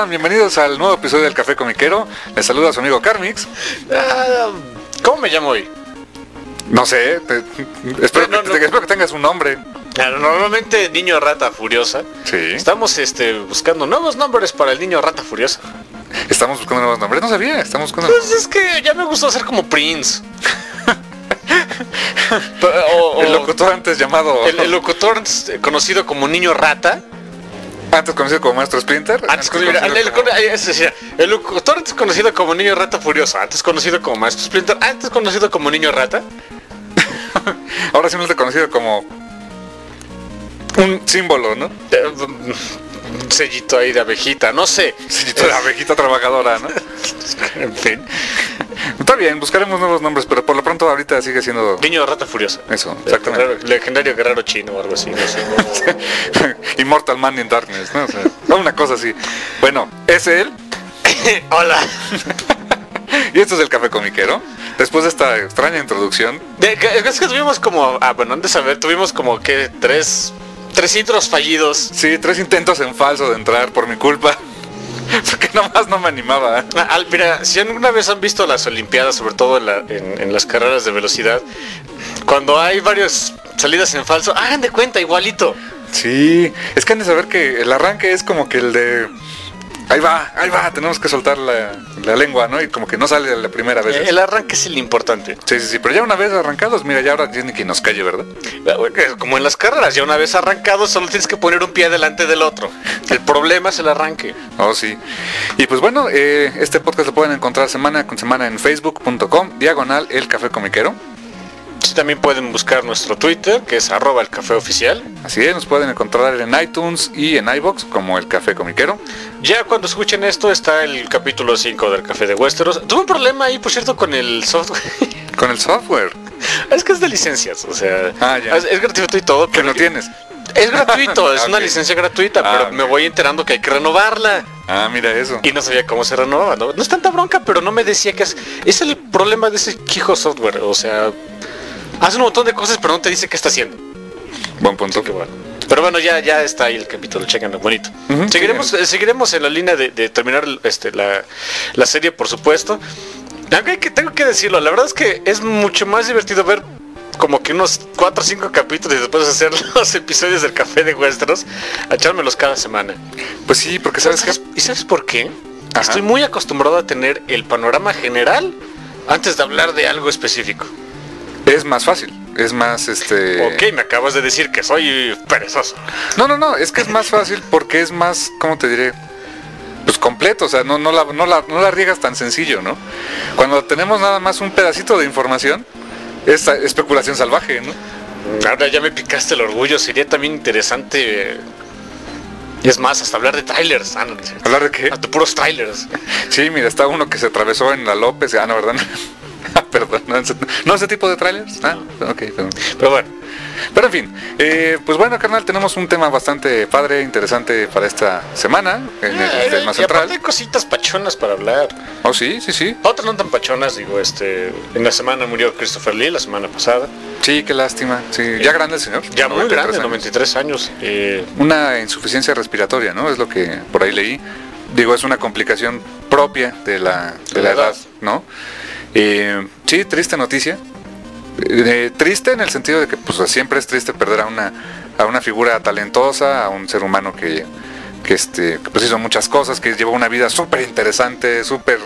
están? Bienvenidos al nuevo episodio del Café Comiquero. Les saluda su amigo Carmix. ¿Cómo me llamo hoy? No sé, espero que tengas un nombre. Normalmente Niño Rata Furiosa. Sí. Estamos buscando nuevos nombres para el Niño Rata Furiosa. Estamos buscando nuevos nombres, no sabía, estamos buscando... Pues es que ya me gustó hacer como Prince. El locutor antes llamado... El locutor conocido como Niño Rata. Antes conocido como Maestro Splinter. El locutor antes conocido como Niño Rata Furioso. Antes conocido como Maestro Splinter. Antes conocido como Niño Rata. Ahora simplemente conocido como un símbolo, ¿no? Un sellito ahí de abejita, no sé. Sellito de abejita trabajadora, ¿no? En fin. Está bien, buscaremos nuevos nombres, pero por lo pronto ahorita sigue siendo... Niño Rata Furiosa. Eso, exactamente. Legendario guerrero chino o algo así, no sé. Immortal Man in Darkness, ¿no? O sea, una cosa así. Bueno, es él. Hola. Y esto es el Café Comiquero. Después de esta extraña introducción. Es que tuvimos como... antes de saber, tuvimos como que tres intros fallidos. Sí, 3 intentos en falso de entrar por mi culpa. Porque nomás no me animaba. Mira, si alguna vez han visto las Olimpiadas, sobre todo en las carreras de velocidad, cuando hay varias salidas en falso, hagan de cuenta, igualito. Sí, es que han de saber que el arranque es como que el de... Ahí va, tenemos que soltar la lengua, ¿no? Y como que no sale la primera vez. El arranque es el importante. Sí, pero ya una vez arrancados, mira, ya ahora tiene que nos calle, ¿verdad? Como en las carreras, ya una vez arrancados solo tienes que poner un pie delante del otro. El problema es el arranque. Oh, sí. Y pues bueno, este podcast lo pueden encontrar semana con semana en facebook.com/el Café Comiquero. Sí, también pueden buscar nuestro Twitter, que es @elcafeoficial. Así es, nos pueden encontrar en iTunes y en iVoox como el Café Comiquero. Ya cuando escuchen esto está el capítulo 5 del Café de Westeros. Tuve un problema ahí, por cierto, con el software. ¿Con el software? Es que es de licencias, o sea, ya. es gratuito y todo. ¿Que lo tienes? Es gratuito, es una Okay. licencia gratuita, pero me voy enterando que hay que renovarla. Mira eso. Y no sabía cómo se renovaba, ¿no? No es tanta bronca, pero no me decía que es el problema de ese quijo software, o sea... Hace un montón de cosas, pero no te dice qué está haciendo. Buen punto. Qué bueno. Pero bueno, ya está ahí el capítulo, chéquenlo, bonito. Uh-huh, seguiremos en la línea de terminar la serie, por supuesto. Aunque tengo que decirlo, la verdad es que es mucho más divertido ver como que unos 4 o 5 capítulos y después hacer los episodios del Café de Westeros, a echármelos cada semana. Pues sí, porque ¿sabes qué? ¿Y sabes por qué? Ajá. Estoy muy acostumbrado a tener el panorama general antes de hablar de algo específico. Es más fácil, es más Ok, me acabas de decir que soy perezoso. No, es que es más fácil porque es más, ¿cómo te diré? Pues completo, o sea, no la riegas tan sencillo, ¿no? Cuando tenemos nada más un pedacito de información, es especulación salvaje, ¿no? Ahora ya me picaste el orgullo, sería también interesante... Y es más, hasta hablar de trailers. No, ¿hablar de qué? De puros trailers. Sí, mira, está uno que se atravesó en la López, no, ¿verdad? Perdón, ¿no ese tipo de trailers? Ok, perdón. Pero bueno. Pero en fin, pues bueno, carnal, tenemos un tema bastante padre, interesante para esta semana en el tema central. Aparte hay cositas pachonas para hablar. Oh, sí. Otras no tan pachonas, digo, en la semana murió Christopher Lee, la semana pasada. Sí, qué lástima. Sí, ya grande el señor. Ya muy grande, 93 años. Una insuficiencia respiratoria, ¿no? Es lo que por ahí leí. Digo, es una complicación propia de la edad, ¿no? Sí, triste noticia. Triste en el sentido de que pues siempre es triste perder a una figura talentosa, a un ser humano que pues hizo muchas cosas, que llevó una vida súper interesante, súper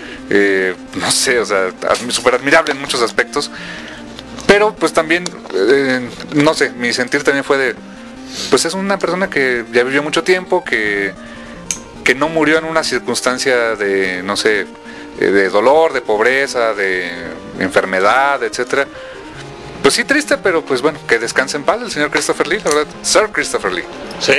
no sé, o sea, súper admirable en muchos aspectos. Pero pues también no sé, mi sentir también fue de pues es una persona que ya vivió mucho tiempo, que no murió en una circunstancia de, no sé, de dolor, de pobreza, de enfermedad, etcétera. Pues sí, triste, pero pues bueno, que descanse en paz el señor Christopher Lee, la verdad. Sir Christopher Lee. Sí,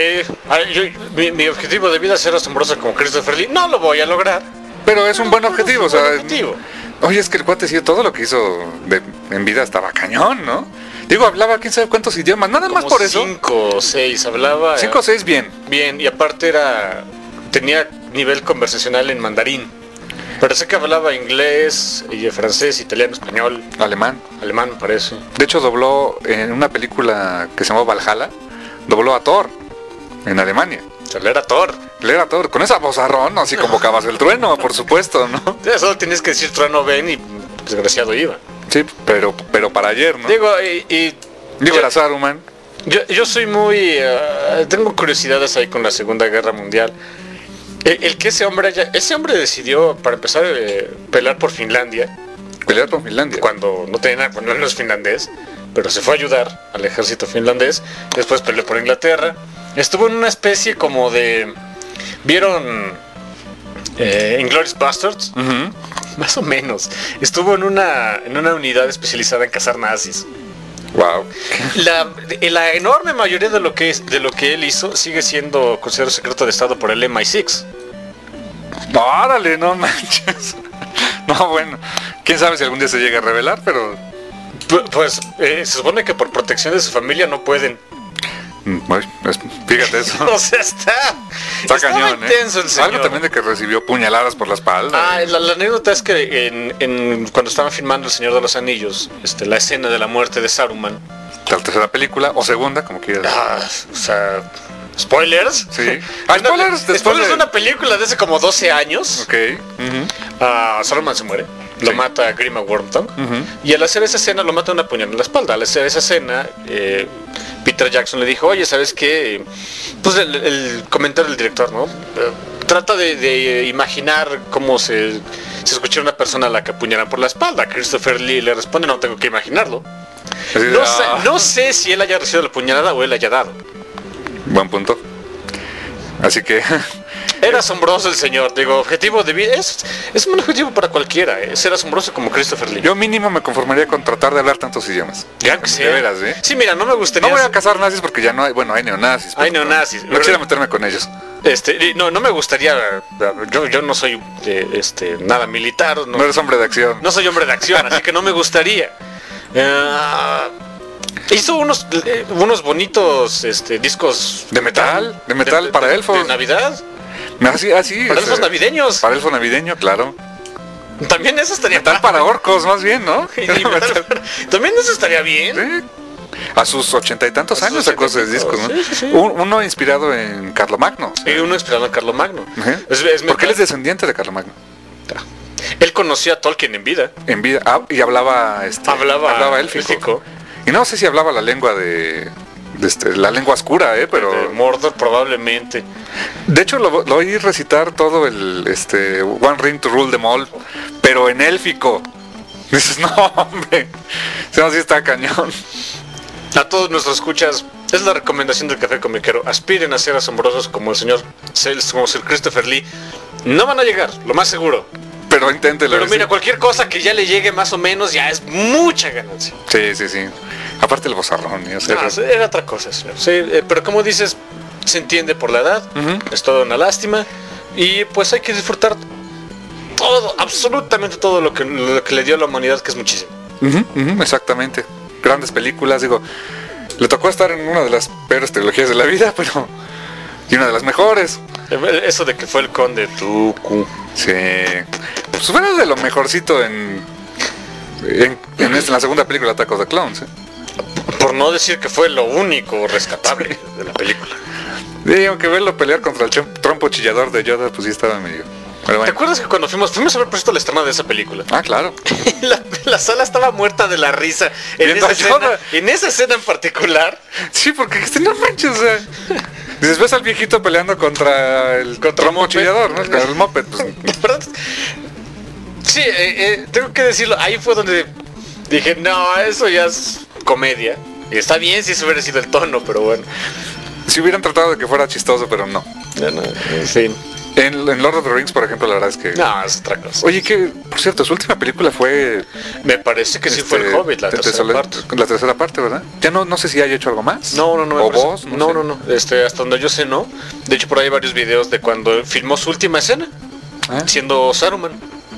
mi objetivo de vida es ser asombroso como Christopher Lee. No lo voy a lograr. Pero es un buen objetivo, o sea. Objetivo. Oye, es que el cuate sí, todo lo que hizo en vida estaba cañón, ¿no? Digo, hablaba quién sabe cuántos idiomas, nada más por eso. 5 o 6 hablaba. 5 o 6 bien. Bien, y aparte tenía nivel conversacional en mandarín. Pero sé que hablaba inglés, y francés, italiano, español. Alemán, me parece. De hecho, dobló en una película que se llamó Valhalla, dobló a Thor en Alemania. O sea, él era Thor. leer a Thor. Con esa vozarrón, así convocabas el trueno, por supuesto, ¿no? Ya solo tienes que decir trueno ven y desgraciado iba. Sí, pero para ayer, ¿no? Digo, Digo, era Saruman. Yo soy muy... tengo curiosidades ahí con la Segunda Guerra Mundial. El que ese hombre decidió, para empezar, pelear por Finlandia. Pelear por Finlandia. Cuando no tenía nada, cuando no es finlandés, pero se fue a ayudar al ejército finlandés. Después peleó por Inglaterra. Estuvo en una especie como de... ¿Vieron Inglourious Basterds? Uh-huh. Más o menos. Estuvo en una unidad especializada en cazar nazis. Wow. La enorme mayoría de lo que él hizo sigue siendo considerado secreto de Estado por el MI6. Órale, no manches. No, bueno, quién sabe si algún día se llega a revelar, pero... Pues se supone que por protección de su familia no pueden. Fíjate eso. O sea, está cañón, intenso el señor. Algo también de que recibió puñaladas por la espalda. La anécdota es que cuando estaban filmando El Señor de los Anillos, la escena de la muerte de Saruman. La tercera película, o segunda, como quieras. O sea... ¿Spoilers? Sí. Spoilers después de una película de hace como 12 años. Ok. Uh-huh. Saruman se muere. Lo mata Grima Wormtongue. Uh-huh. Y al hacer esa escena lo mata una puñalada en la espalda. Al hacer esa escena, Peter Jackson le dijo, oye, ¿sabes qué? Pues el comentario del director, ¿no? Trata de imaginar cómo se escucha una persona a la que apuñalan por la espalda. Christopher Lee le responde, no tengo que imaginarlo. No sé si él haya recibido la puñalada o él haya dado. Buen punto. Así que... Era asombroso el señor, digo, objetivo de vida, es un objetivo para cualquiera, ser asombroso como Christopher Lee. Yo mínimo me conformaría con tratar de hablar tantos idiomas. Ya que sea. De veras, ¿eh? Sí, mira, no me gustaría... No voy a cazar nazis porque ya no hay, bueno, hay neonazis. Hay neonazis. No quisiera meterme con ellos. No me gustaría, yo no soy nada militar. No eres hombre de acción. No soy hombre de acción, así que no me gustaría. Hizo unos bonitos discos de metal para elfos de Navidad. Así para elfos navideños. Para elfo navideño, claro. También eso estaría metal para orcos, más bien, ¿no? También eso estaría bien. Sí. A sus 80 y tantos años sacó esos discos, ¿no? Sí. Uno inspirado en Carlomagno. Sí, uno inspirado en Carlomagno. Uh-huh. Porque él es descendiente de Carlomagno. Él conocía a Tolkien en vida. Y hablaba élfico. Y no sé si hablaba la lengua la lengua oscura, pero... De Mordor probablemente. De hecho lo oí recitar todo el One Ring to Rule them all, pero en élfico. Dices, no, hombre. Sí está cañón. A todos nuestros escuchas, es la recomendación del Café Comiquero. Aspiren a ser asombrosos como el señor Christopher Lee. No van a llegar, lo más seguro. Pero inténtelo. Pero mira, cualquier cosa que ya le llegue más o menos ya es mucha ganancia. Sí. Aparte el bozarrón. Era otra cosa, señor. Sí, pero como dices, se entiende por la edad. Uh-huh. Es toda una lástima. Y pues hay que disfrutar todo, absolutamente todo lo que le dio a la humanidad, que es muchísimo. Exactamente. Grandes películas, digo. Le tocó estar en una de las peores trilogías de la vida, pero... Y una de las mejores. Eso de que fue el Conde Dooku. Sí. Pues fue de lo mejorcito en la segunda película, Attack of the Clones. Por no decir que fue lo único rescatable de la película. Sí, aunque verlo pelear contra el trompo chillador de Yoda, pues sí estaba medio... Bueno. ¿Te acuerdas que cuando fuimos a ver presto la estreno de esa película? Ah, claro. la sala estaba muerta de la risa en esa escena en particular. Sí, porque no manches, o sea... Dices, ves al viejito peleando contra el trompo chillador, ¿no? Contra el moped. Pues. Sí, tengo que decirlo, ahí fue donde dije, no, eso ya es comedia. Y está bien si eso hubiera sido el tono, pero bueno. Si hubieran tratado de que fuera chistoso, pero no. No, en fin. En Lord of the Rings, por ejemplo, la verdad es que... No, es otra cosa. Oye, que, por cierto, su última película fue... Me parece que sí fue El Hobbit, la tercera parte. La tercera parte, ¿verdad? Ya no sé si haya hecho algo más. No. ¿O vos? No. Hasta donde yo sé, no. De hecho, por ahí hay varios videos de cuando filmó su última escena. Siendo Saruman.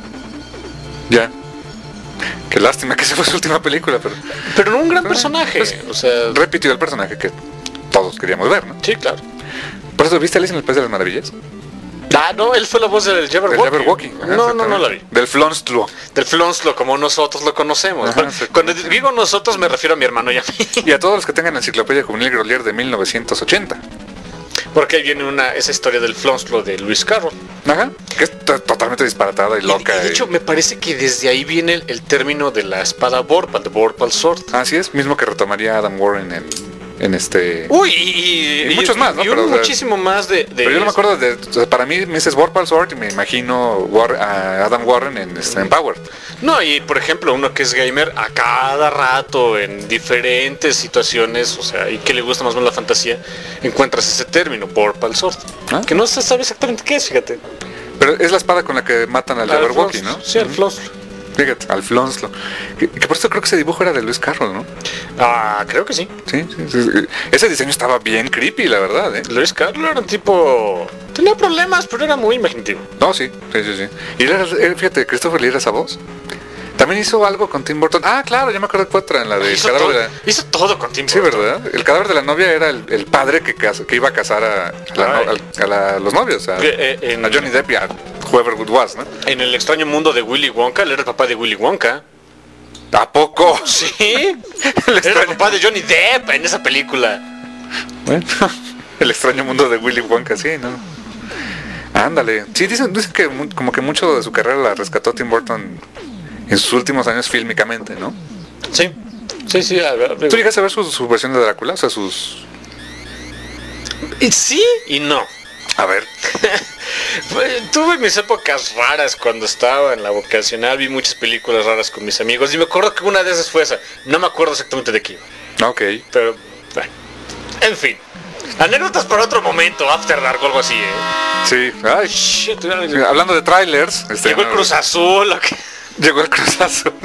Ya. Qué lástima que esa fue su última película, pero no un gran personaje. Pues, o sea... repitió el personaje que todos queríamos ver, ¿no? Sí, claro. ¿Por eso viste Alice en el País de las Maravillas? No, él fue la voz del Jabberwocky. No la vi. Del Flonslo. Del Flonslo, como nosotros lo conocemos. Ajá, cuando digo nosotros me refiero a mi hermano y a mí. Y a todos los que tengan la Enciclopedia Juvenil Grolier de 1980. Porque ahí viene esa historia del flonslo de Lewis Carroll. Ajá, que es totalmente disparatada y loca. Y de hecho, me parece que desde ahí viene el término de la espada Vorpal, de Vorpal Sword. Así es, mismo que retomaría Adam Warren en este... Uy, y muchos más, ¿no? Y muchísimo más de pero yo no me acuerdo de... O sea, para mí me dices Vorpal Sword y me imagino a Adam Warren en Power. No, y por ejemplo, uno que es gamer a cada rato, en diferentes situaciones, o sea, y que le gusta más o menos la fantasía, encuentras ese término, Vorpal Sword. Que no se sabe exactamente qué es, fíjate. Pero es la espada con la que matan al Jabberwocky, ¿no? Sí, al Flonslo. Fíjate, al Flonslo. Que por eso creo que ese dibujo era de Lewis Carroll, ¿no? Ah, creo que sí. Sí. Ese diseño estaba bien creepy, la verdad, ¿eh? Lewis Carroll era un tipo... Tenía problemas, pero era muy imaginativo. No, sí. Y fíjate, Christopher Lee era esa voz. También hizo algo con Tim Burton. Ah, claro, ya me acuerdo de otra, en la de hizo todo con Tim Burton. Sí, ¿verdad? El cadáver de la novia era el padre que iba a casar a los novios, a Johnny Depp y a whoever it was, ¿no? En El extraño mundo de Willy Wonka, él era el papá de Willy Wonka. ¿A poco? Sí. Era el papá de Johnny Depp en esa película. Bueno, El extraño mundo de Willy Wonka, sí, ¿no? Ándale. Sí, dicen que como que mucho de su carrera la rescató Tim Burton en sus últimos años fílmicamente, ¿no? Sí. ¿Tú llegaste a ver su versión de Drácula? O sea, sus... Sí y no. A ver. Tuve mis épocas raras cuando estaba en la vocacional, vi muchas películas raras con mis amigos y me acuerdo que una de esas fue esa. No me acuerdo exactamente de qué iba. Ok. Pero, bueno. En fin. Anécdotas para otro momento, After Dark o algo así, ¿eh? Sí. Ay. Shit, hablando de trailers. Llegó el Cruz Azul. ¿Okay? Llegó el Cruz Azul.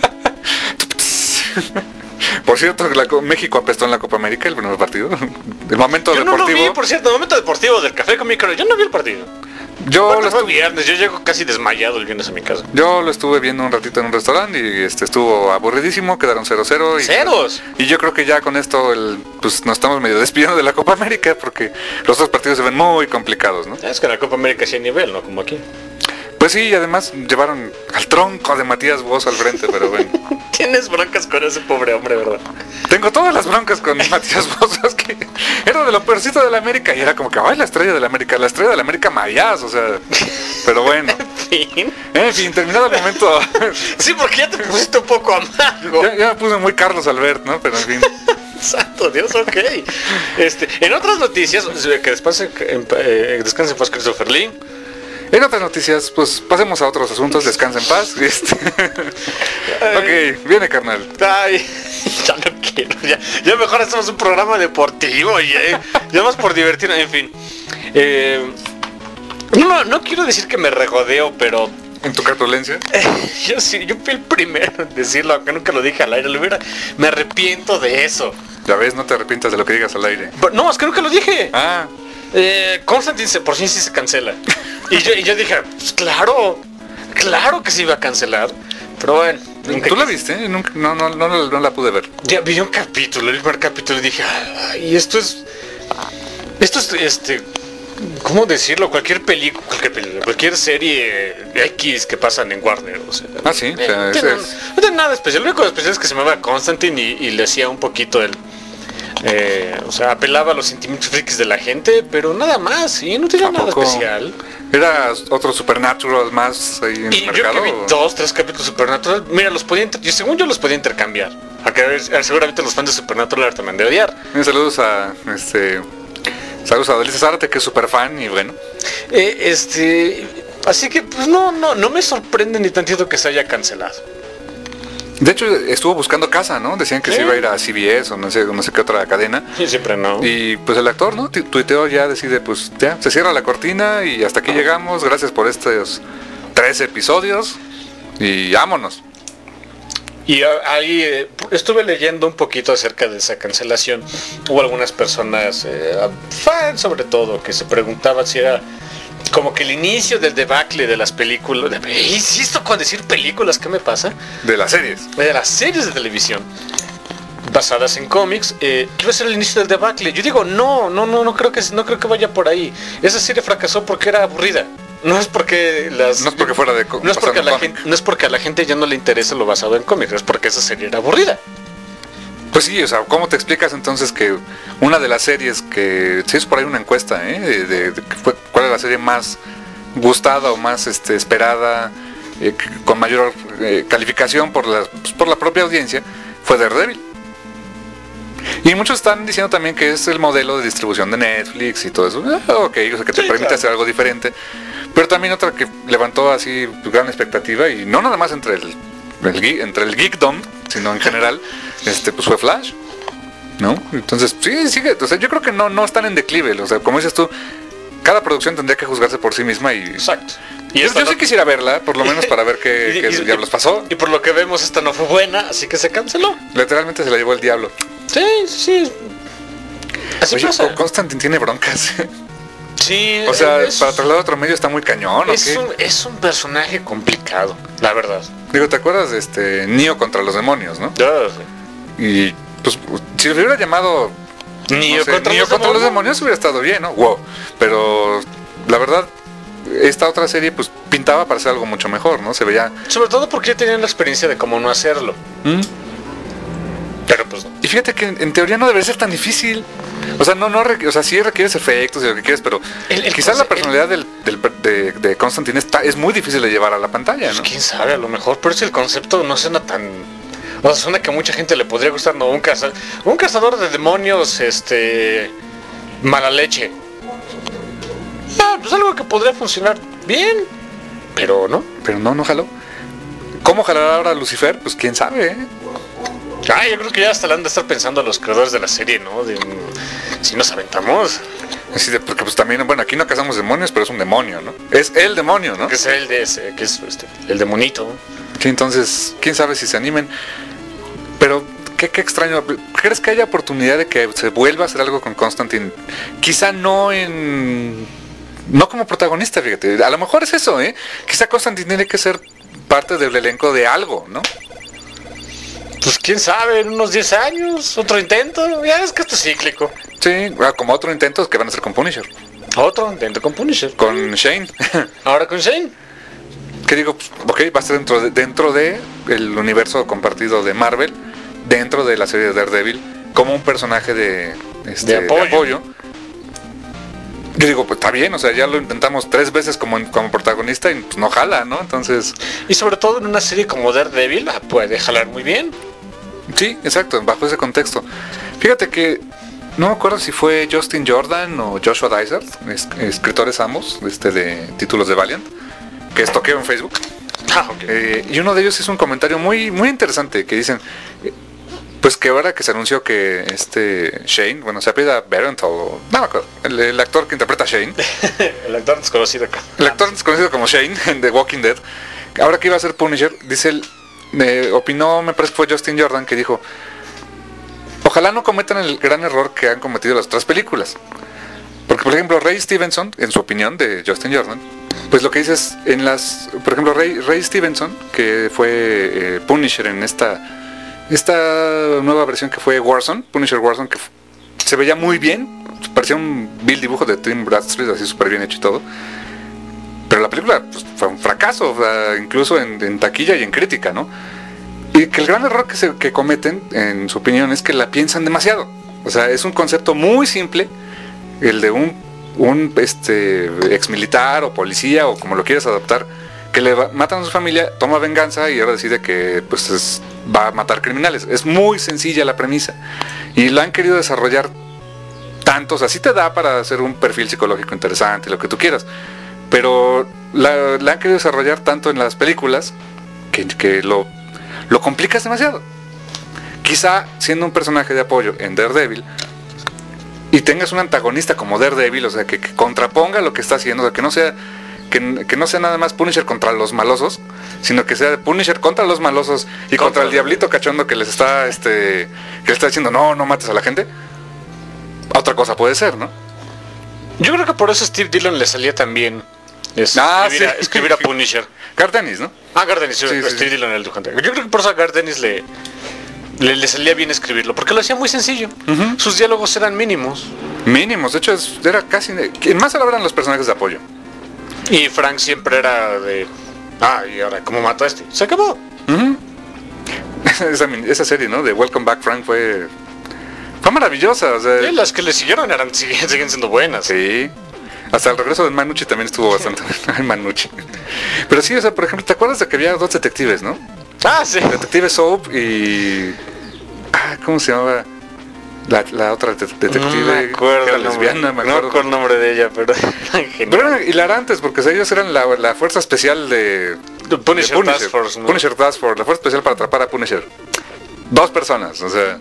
Por cierto, México apestó en la Copa América el primer partido. El momento deportivo. No lo vi, por cierto, el momento deportivo del Café con mi cara. Yo no vi el partido. Fue viernes, yo llego casi desmayado el viernes a mi casa. Yo lo estuve viendo un ratito en un restaurante y estuvo aburridísimo, quedaron 0-0. ¿Ceros? Y yo creo que ya con esto pues nos estamos medio despidiendo de la Copa América porque los otros partidos se ven muy complicados, ¿no? Es que en la Copa América sí hay nivel, ¿no? Como aquí. Pues sí, y además llevaron al tronco de Matías Bozo al frente, pero bueno. Tienes broncas con ese pobre hombre, ¿verdad? Tengo todas las broncas con Matías Bozo, es que era de lo peorcito de la América y era como que, ay, la estrella de la América Mayas, o sea, pero bueno. En fin, terminado el momento. Sí, porque ya te pusiste un poco amargo. Ya me puse muy Carlos Albert, ¿no? Pero en fin. Santo Dios, ok. En otras noticias, que descanse en paz Christopher Lee. En otras noticias, pues pasemos a otros asuntos, descansa en paz. Ok, viene carnal. Ay, ya no quiero, ya mejor hacemos un programa deportivo, ya más por divertirnos, en fin. No quiero decir que me regodeo, pero... ¿En tu cartulencia? Yo fui el primero en decirlo, aunque nunca lo dije al aire, me arrepiento de eso. Ya ves, no te arrepientas de lo que digas al aire. No, es que nunca lo dije. Ah. Constantine por fin sí se cancela. Y yo dije, pues claro que se iba a cancelar. Pero bueno. ¿Tú la viste? Nunca, no la pude ver. Ya vi un capítulo, el primer capítulo, y dije, ay, esto es ¿cómo decirlo? Cualquier película, cualquier serie X que pasan en Warner, o sea. Ah, sí. No tiene nada especial. Lo único especial es que se llamaba Constantine y le hacía un poquito o sea, apelaba a los sentimientos frikis de la gente, pero nada más, ¿sí? No tenía nada especial. ¿Era otro Supernatural más ahí en el mercado? Yo que vi 2-3 capítulos Supernatural, mira, según yo los podía intercambiar. Seguramente los fans de Supernatural te me han de odiar. Saludos a saludos a Delisa Zárate, que es súper fan, y bueno. Así que pues no me sorprende ni tantito que se haya cancelado. De hecho, estuvo buscando casa, ¿no? Decían que se iba a ir a CBS o no sé qué otra cadena. Y siempre no. Y pues el actor, ¿no? Tuiteó, ya decide, pues ya, se cierra la cortina y hasta aquí llegamos. Gracias por estos 3 episodios y vámonos. Y ahí estuve leyendo un poquito acerca de esa cancelación. Hubo algunas personas, fans sobre todo, que se preguntaban si era como que el inicio del debacle de las películas. Insisto con decir películas, ¿qué me pasa? De las series. De las series de televisión basadas en cómics, que iba a ser el inicio del debacle. Yo digo, no creo que vaya por ahí. Esa serie fracasó porque era aburrida. No es porque fuera de no es porque a la gente ya no le interesa lo basado en cómics, es porque esa serie era aburrida. Pues sí, o sea, ¿cómo te explicas entonces que una de las series que... Sí, es por ahí una encuesta, ¿cuál es la serie más gustada o más esperada, con mayor calificación por la propia audiencia, fue Daredevil? Y muchos están diciendo también que es el modelo de distribución de Netflix y todo eso. Ok, o sea, que te permite hacer algo diferente. Pero también otra que levantó así gran expectativa, y no nada más entre el geekdom, sino en general, pues fue Flash, ¿no? Entonces, sí, sigue, o sea, yo creo que no están en declive, o sea, como dices tú, cada producción tendría que juzgarse por sí misma y... Exacto. Y yo sí quisiera verla, por lo menos para ver qué diablos pasó. Y por lo que vemos, esta no fue buena, así que se canceló. Literalmente se la llevó el diablo. Sí. Así Oye, pasa. Constantine tiene broncas. Sí. O sea, para trasladar a otro medio está muy cañón, ¿o qué? Es un personaje complicado, la verdad. Digo, ¿te acuerdas de Neo contra los demonios, no? Sí. Y pues si lo hubiera llamado Neo contra los demonios hubiera estado bien, ¿no? Wow. Pero la verdad, esta otra serie pues pintaba para ser algo mucho mejor, ¿no? Se veía... Sobre todo porque ya tenían la experiencia de cómo no hacerlo. Pero pues no. Y fíjate que en teoría no debería ser tan difícil. O sea, o sea, sí requieres efectos y lo que quieres, pero quizás la personalidad de Constantine es muy difícil de llevar a la pantalla, ¿no? Pues quién sabe, a lo mejor, pero si el concepto no suena tan... O sea, suena que a mucha gente le podría gustar, ¿no? Un cazador de demonios, mala leche. Pues algo que podría funcionar bien, pero no. Pero no jaló. ¿Cómo jalará ahora Lucifer? Pues quién sabe, ¿eh? Yo creo que ya hasta le han de estar pensando a los creadores de la serie, ¿no? Si nos aventamos. Así porque pues también, bueno, aquí no cazamos demonios, pero es un demonio, ¿no? Es el demonio, ¿no? Que es el demonito. Sí, entonces, quién sabe si se animen. Pero, qué extraño. ¿Crees que haya oportunidad de que se vuelva a hacer algo con Constantine? Quizá no como protagonista, fíjate. A lo mejor es eso, ¿eh? Quizá Constantine tiene que ser parte del elenco de algo, ¿no? Pues quién sabe, en unos 10 años, otro intento. Ya es que esto es cíclico. Sí, como otro intento que van a hacer con Punisher. Otro intento con Punisher. Con Shane. Ahora con Shane. Que digo, pues, ok, va a ser dentro de el universo compartido de Marvel, dentro de la serie de Daredevil, como un personaje de apoyo. Yo digo, pues está bien, o sea, ya lo intentamos 3 veces como protagonista y pues no jala, ¿no? Entonces... Y sobre todo en una serie como Daredevil puede jalar muy bien. Sí, exacto, bajo ese contexto. Fíjate que no me acuerdo si fue Justin Jordan o Joshua Dysart, escritores ambos, de títulos de Valiant, que estoqueo en Facebook. Okay. Y uno de ellos hizo un comentario muy, muy interesante que dicen... Pues que ahora que se anunció que Shane, bueno, se apellida Barrett o... No me acuerdo, el actor que interpreta a Shane. El actor desconocido acá. El actor desconocido como Shane en The Walking Dead. Ahora que iba a ser Punisher, dice él, opinó, me parece que fue Justin Jordan, que dijo: ojalá no cometan el gran error que han cometido las otras películas. Porque, por ejemplo, Ray Stevenson, en su opinión de Justin Jordan, pues lo que dice es, por ejemplo, Ray Stevenson, que fue Punisher en esta nueva versión que fue Punisher Warzone, que se veía muy bien, parecía un vil dibujo de Tim Bradstreet, así súper bien hecho y todo, pero la película pues, fue un fracaso, o sea, incluso en taquilla y en crítica, ¿no? Y que el gran error que cometen, en su opinión, es que la piensan demasiado. O sea, es un concepto muy simple, el de un ex militar o policía o como lo quieras adaptar, que matan a su familia, toma venganza y ahora decide que pues va a matar criminales. Es muy sencilla la premisa y la han querido desarrollar tanto, o sea, sí te da para hacer un perfil psicológico interesante, lo que tú quieras, pero la han querido desarrollar tanto en las películas que lo complicas demasiado. Quizá siendo un personaje de apoyo en Daredevil y tengas un antagonista como Daredevil, o sea, que contraponga lo que está haciendo, o sea, que no sea nada más Punisher contra los malosos, sino que sea Punisher contra los malosos y contra el diablito cachondo que les está que le está diciendo no mates a la gente. Otra cosa puede ser, ¿no? Yo creo que por eso Steve Dillon le salía también escribir a Punisher. Garth Ennis, ¿no? Garth Ennis, Steve Dillon el dibujante. Yo creo que por eso a Garth Ennis le salía bien escribirlo, porque lo hacía muy sencillo. Sus diálogos eran mínimos. De hecho era casi... Quien más eran los personajes de apoyo. Y Frank siempre era de... y ahora, ¿cómo mato a este? Se acabó. esa serie, ¿no? De Welcome Back Frank fue maravillosa. O sea, Sí, las que le siguieron siguen siendo buenas. sí. Hasta el regreso de Manucci también estuvo bastante bueno. Manucci. Pero sí, o sea, por ejemplo, ¿te acuerdas de que había dos detectives, no? Ah, sí. Detective Soap y... ¿cómo se llamaba? La otra detective. No me acuerdo. Era lesbiana, me acuerdo. No con el nombre de ella, pero Pero eran hilarantes porque o sea, ellos eran la fuerza especial de Punisher, de Task Force, ¿no? Punisher Task Force, la fuerza especial para atrapar a Punisher. Dos personas, o sea...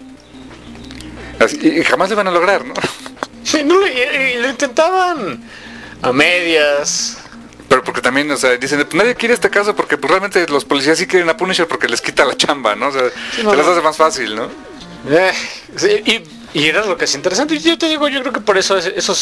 y jamás lo iban a lograr, ¿no? Sí, no, y lo intentaban a medias. Pero porque también, o sea, dicen, pues nadie quiere este caso porque pues, realmente los policías sí quieren a Punisher porque les quita la chamba, ¿no? O sea, Sí, no, se les no. hace más fácil, ¿no? Sí, y era lo que es interesante. Yo te digo, yo creo que por eso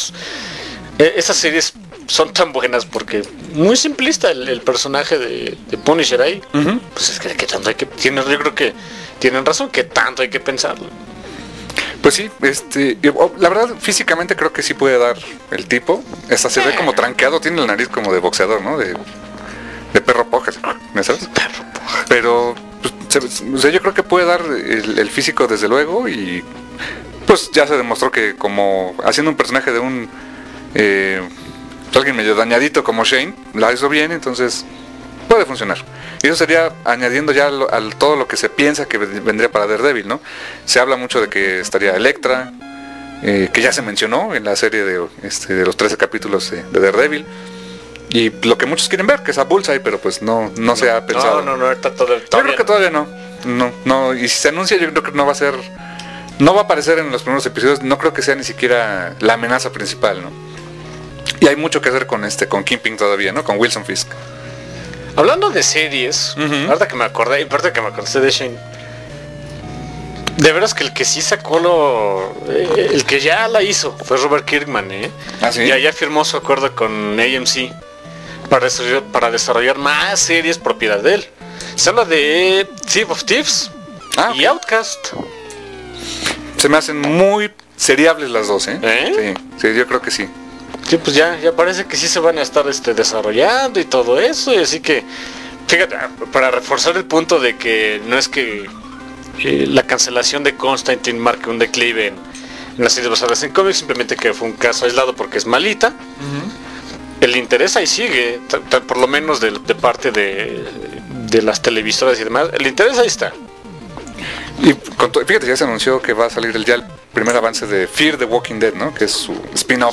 esas series son tan buenas, porque muy simplista el personaje de Punisher ahí. Pues es que tanto hay que... yo creo que tienen razón, que tanto hay que pensarlo. Pues sí, la verdad físicamente creo que sí puede dar el tipo. Hasta se ve como tranqueado, tiene la nariz como de boxeador, ¿no? De perro poja, ¿me sabes? Perro poja. Pero pues, o sea, yo creo que puede dar el físico desde luego y pues ya se demostró que como haciendo un personaje de un alguien medio dañadito como Shane, la hizo bien, entonces puede funcionar. Y eso sería añadiendo ya al todo lo que se piensa que vendría para Daredevil, ¿no? Se habla mucho de que estaría Elektra, que ya se mencionó en la serie de los 13 capítulos de Daredevil. Y lo que muchos quieren ver, que es a Bullseye, pero pues no se ha pensado. No, está todo Yo creo que todavía no. No, y si se anuncia yo creo que no va a ser... No va a aparecer en los primeros episodios, no creo que sea ni siquiera la amenaza principal, ¿no? Y hay mucho que hacer con Kingpin todavía, ¿no? Con Wilson Fisk. Hablando de series, ahorita que me acordé, y aparte que me acordé de Shane, de veras que el que sí sacó el que ya la hizo fue Robert Kirkman, ¿eh? ¿Ah, sí? Ya firmó su acuerdo con AMC para desarrollar más series propiedad de él. Se habla de Thief of Thieves y Outcast. Se me hacen muy seriables las dos, ¿eh? Sí, yo creo que sí. Sí, pues ya parece que sí se van a estar desarrollando y todo eso, y así que, fíjate, para reforzar el punto de que no es que la cancelación de Constantine marque un declive en las series basadas en cómics, simplemente que fue un caso aislado porque es malita. El interés ahí sigue, por lo menos de parte de las televisoras y demás, el interés ahí está. Y fíjate, ya se anunció que va a salir el primer avance de Fear the Walking Dead, ¿no? Que es su spin-off.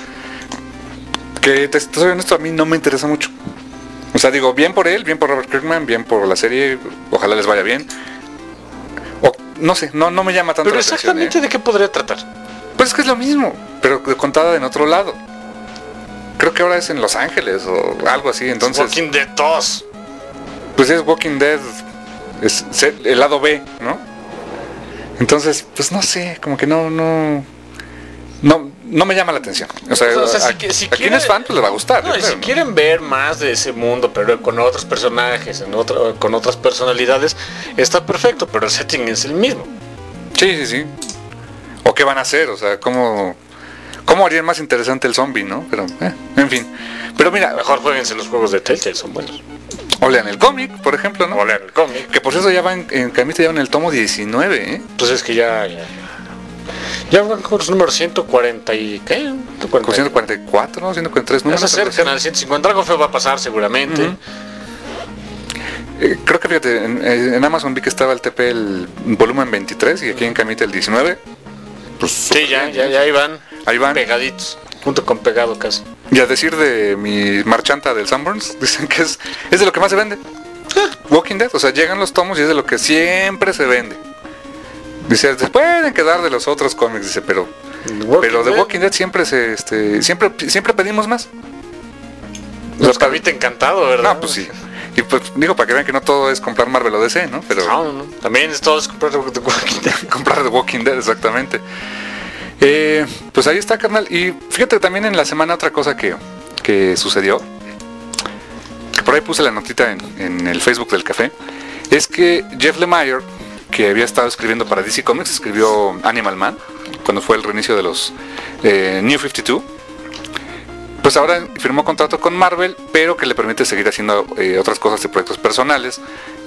Que te soy honesto, a mí no me interesa mucho. O sea, digo, bien por él, bien por Robert Kirkman, bien por la serie, ojalá les vaya bien. O no sé, no me llama tanto pero la atención. Pero exactamente, ¿de qué podría tratar? Pues es que es lo mismo, pero contada en otro lado. Creo que ahora es en Los Ángeles o algo así, entonces... Walking Dead 2. Pues es Walking Dead, es el lado B, ¿no? Entonces, pues no sé, como que no me llama la atención. O sea, si a quien es fan, pues le va a gustar. No, y si quieren ver más de ese mundo, pero con otros personajes, con otras personalidades, está perfecto, pero el setting es el mismo. Sí. O qué van a hacer, o sea, cómo harían más interesante el zombie, ¿no? Pero, en fin. Pero mira, mejor jueguense los juegos de Telltale, son buenos. O lean el cómic, por ejemplo, ¿no? O lean el cómic. Que por cierto ya va en camita, ya va en el tomo 19, ¿eh? Pues es que ya van con los números 140 y... ¿qué? 144, ¿no? 143 números. Se acercan al 150, algo feo va a pasar seguramente. Creo que fíjate, en Amazon vi que estaba el TP el volumen 23 y aquí en camita el 19. Pues, sí, ya ahí van. Pegaditos, junto con pegado casi. Y a decir de mi marchanta del Sanborns, dicen que es de lo que más se vende. Walking Dead, o sea, llegan los tomos y es de lo que siempre se vende. Dice, se pueden quedar de los otros cómics, dice, pero de Walking Dead siempre siempre pedimos más. Los Cabita encantado, ¿verdad? No, pues sí. Y pues digo, para que vean que no todo es comprar Marvel o DC, ¿no? Pero no. También todo es comprar The Walking Dead. Comprar The Walking Dead, exactamente. Pues ahí está, carnal. Y fíjate también en la semana otra cosa que sucedió, que por ahí puse la notita en el Facebook del café, es que Jeff Lemire, que había estado escribiendo para DC Comics, escribió Animal Man, cuando fue el reinicio de los New 52, pues ahora firmó contrato con Marvel, pero que le permite seguir haciendo otras cosas de proyectos personales,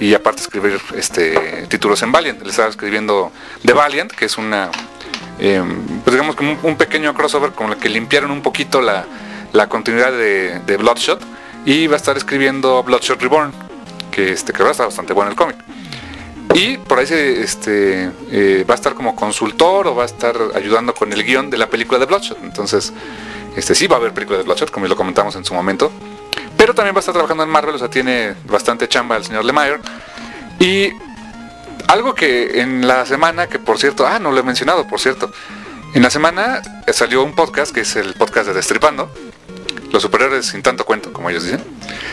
y aparte escribir títulos en Valiant. Él estaba escribiendo The Valiant, que es una, pues digamos como un pequeño crossover con el que limpiaron un poquito la continuidad de Bloodshot, y va a estar escribiendo Bloodshot Reborn, que ahora está bastante bueno el cómic. Y por ahí va a estar como consultor o va a estar ayudando con el guión de la película de Bloodshot. Entonces, sí va a haber película de Bloodshot, como lo comentamos en su momento. Pero también va a estar trabajando en Marvel, o sea, tiene bastante chamba el señor Lemire. Y algo que en la semana, que por cierto, no lo he mencionado, por cierto. En la semana salió un podcast, que es el podcast de Destripando, los superhéroes sin tanto cuento, como ellos dicen.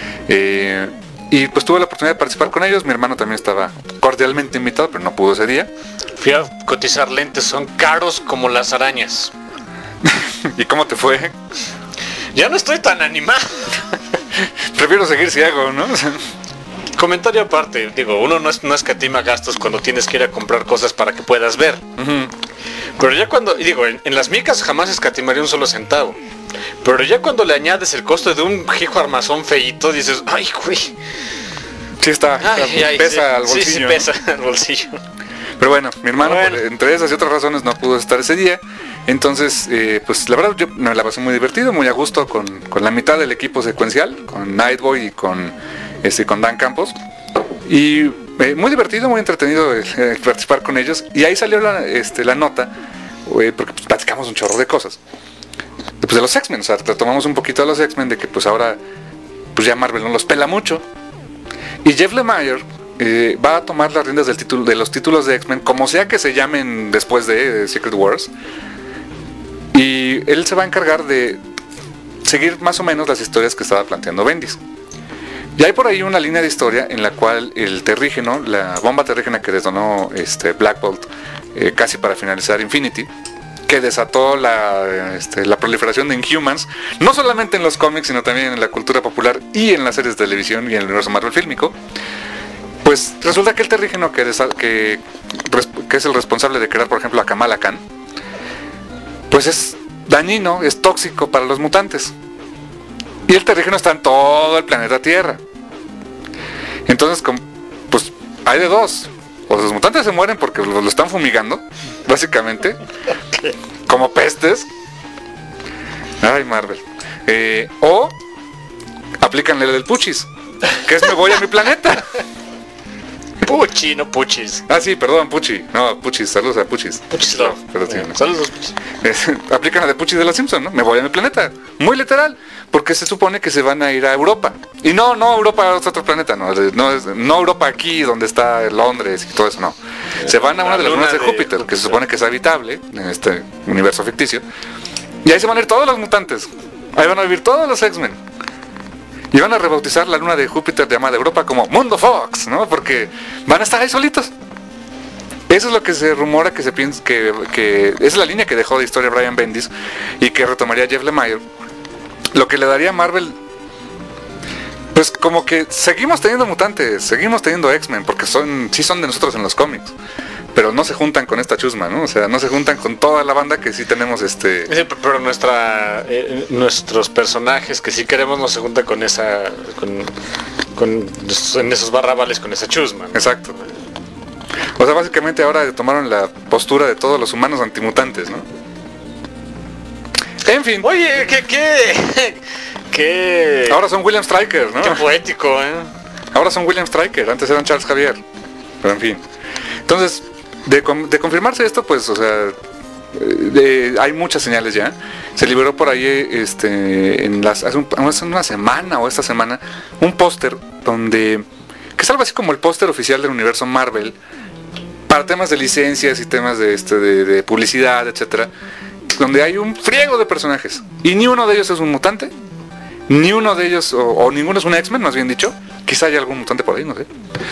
Y pues tuve la oportunidad de participar con ellos. Mi hermano también estaba cordialmente invitado, pero no pudo ese día. Fui a cotizar lentes, son caros como las arañas. ¿Y cómo te fue? Ya no estoy tan animado. Prefiero seguir ciego, ¿no? Comentario aparte, digo, uno no escatima gastos cuando tienes que ir a comprar cosas para que puedas ver. Uh-huh. Pero ya cuando, digo, en las micas jamás escatimaría un solo centavo. Pero ya cuando le añades el costo de un hijo armazón feíto, dices, ay, güey. Sí pesa sí, al bolsillo. Sí, pesa al bolsillo. Pero bueno, mi hermano, entre esas y otras razones, no pudo estar ese día. Entonces, pues la verdad yo me la pasé muy divertido, muy a gusto con la mitad del equipo secuencial, con Nightboy y con Dan Campos. Y muy divertido, muy entretenido participar con ellos. Y ahí salió la nota, porque pues, platicamos un chorro de cosas. Pues de los X-Men, o sea, retomamos un poquito de los X-Men, de que pues ahora pues ya Marvel no los pela mucho. Y Jeff Lemire va a tomar las riendas de los títulos de X-Men, como sea que se llamen después de Secret Wars. Y él se va a encargar de seguir más o menos las historias que estaba planteando Bendis. Y hay por ahí una línea de historia en la cual el terrígeno, la bomba terrígena que detonó Black Bolt casi para finalizar Infinity, que desató la proliferación de Inhumans, no solamente en los cómics, sino también en la cultura popular y en las series de televisión y en el universo Marvel fílmico. Pues resulta que el terrígeno que es el responsable de crear, por ejemplo, a Kamala Khan, pues es dañino, es tóxico para los mutantes. Y el terrígeno está en todo el planeta Tierra. Entonces, pues hay de dos. O los mutantes se mueren porque lo están fumigando, básicamente, como pestes. Ay, Marvel. O aplícanle el del Puchis, que es me voy a mi planeta. Puchi, no Puchis. Sí, perdón, Puchi. No, Puchis, saludos a Puchis. Puchis no. Pero sí, no. Saludos, Puchis. Aplican la de Puchis de los Simpsons, ¿no? Me voy a mi planeta. Muy literal, porque se supone que se van a ir a Europa. Y no Europa es otro planeta, no Europa aquí donde está Londres y todo eso, no. Se van a una de las lunas de Júpiter, que se supone que es habitable en este universo ficticio. Y ahí se van a ir todos los mutantes. Ahí van a vivir todos los X-Men. Y van a rebautizar la luna de Júpiter llamada Europa como Mundo Fox, ¿no? Porque van a estar ahí solitos. Eso es lo que se rumora, que se piensa que es la línea que dejó de historia Brian Bendis y que retomaría Jeff Lemire. Lo que le daría a Marvel, pues como que seguimos teniendo mutantes, seguimos teniendo X-Men, porque sí son de nosotros en los cómics, pero no se juntan con esta chusma, ¿no? O sea, no se juntan con toda la banda que sí tenemos Sí, pero nuestros personajes que sí queremos no se juntan con esa en esos barrabales con esa chusma, ¿no? Exacto. O sea, básicamente ahora tomaron la postura de todos los humanos antimutantes, ¿no? En fin. Oye, ¿qué? Ahora son William Stryker, ¿no? Qué poético, ¿eh? Ahora son William Stryker, antes eran Charles Xavier. Pero en fin. Entonces, de confirmarse esto, pues, o sea, hay muchas señales ya. Se liberó por ahí, hace una semana o esta semana, un póster que es algo así como el póster oficial del universo Marvel para temas de licencias y temas de publicidad, etcétera, donde hay un friego de personajes y ni uno de ellos es un mutante, ni uno de ellos o ninguno es un X-Men, más bien dicho. Quizá haya algún mutante por ahí, no sé.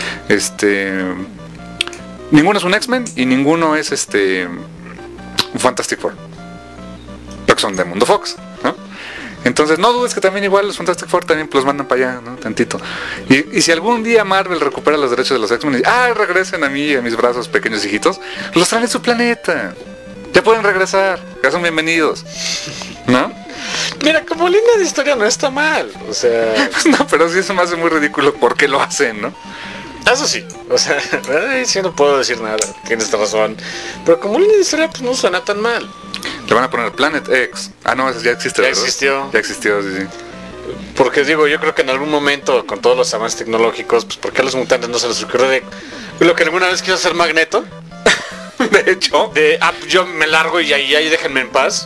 Ninguno es un X-Men y ninguno es un Fantastic Four, porque son de Mundo Fox, ¿no? Entonces no dudes que también igual los Fantastic Four también los mandan para allá, ¿no? Tantito. Y si algún día Marvel recupera los derechos de los X-Men y regresen a mí, a mis brazos pequeños hijitos, los traen en su planeta. Ya pueden regresar, ya son bienvenidos, ¿no? Mira, como línea de historia no está mal, o sea... No, pero sí eso me hace muy ridículo por qué lo hacen, ¿no? Eso sí, o sea, sí no puedo decir nada, tienes razón. Pero como línea de historia, pues no suena tan mal. Le van a poner Planet X. Ah, no, ese ya existe, Ya ¿verdad? existió. Ya existió, sí, sí. Porque digo, yo creo que en algún momento, con todos los avances tecnológicos, pues ¿por qué a los mutantes no se les ocurre de lo que alguna vez quiso hacer Magneto? De hecho. Yo me largo y ahí déjenme en paz.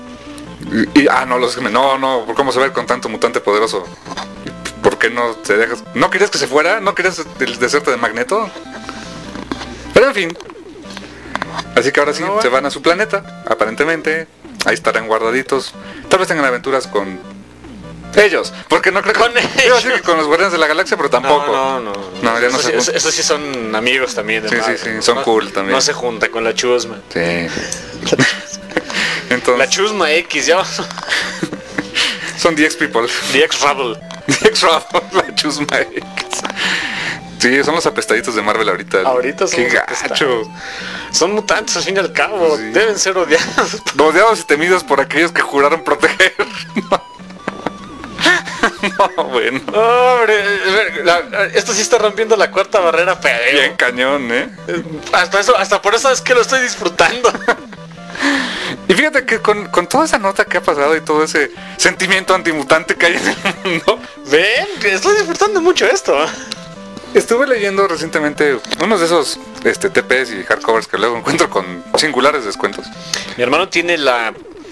No, ¿cómo se va a ver con tanto mutante poderoso? ¿Por qué no te dejas? ¿No querías que se fuera? ¿No querías el desierto de Magneto? Pero en fin. Así que ahora sí, se van a su planeta, aparentemente. Ahí estarán guardaditos. Tal vez tengan aventuras con ellos. Porque no creo que... Con Iba a decir que con los Guardianes de la Galaxia, pero tampoco. No, ya no se juntan. esos sí son amigos también. De Sí, Marvel, sí, son cool también. No se junta con la chusma. Sí. Entonces, La chusma X, ya. son the X people. The X-Rebel. The X-Rebel, la chusma X. Sí, son los apestaditos de Marvel ahorita. Ahorita son Qué los gacho. Son mutantes al fin y al cabo. Sí. Deben ser odiados. Odiados y temidos por aquellos que juraron proteger. No, bueno. Hombre, esto sí está rompiendo la cuarta barrera, pero Bien cañón, ¿eh? hasta por eso es que lo estoy disfrutando. Y fíjate que con toda esa nota que ha pasado y todo ese sentimiento antimutante que hay en el mundo, Ven, estoy disfrutando mucho esto. estuve leyendo recientemente unos de esos TPs y hardcovers que luego encuentro con singulares descuentos. Mi hermano tiene la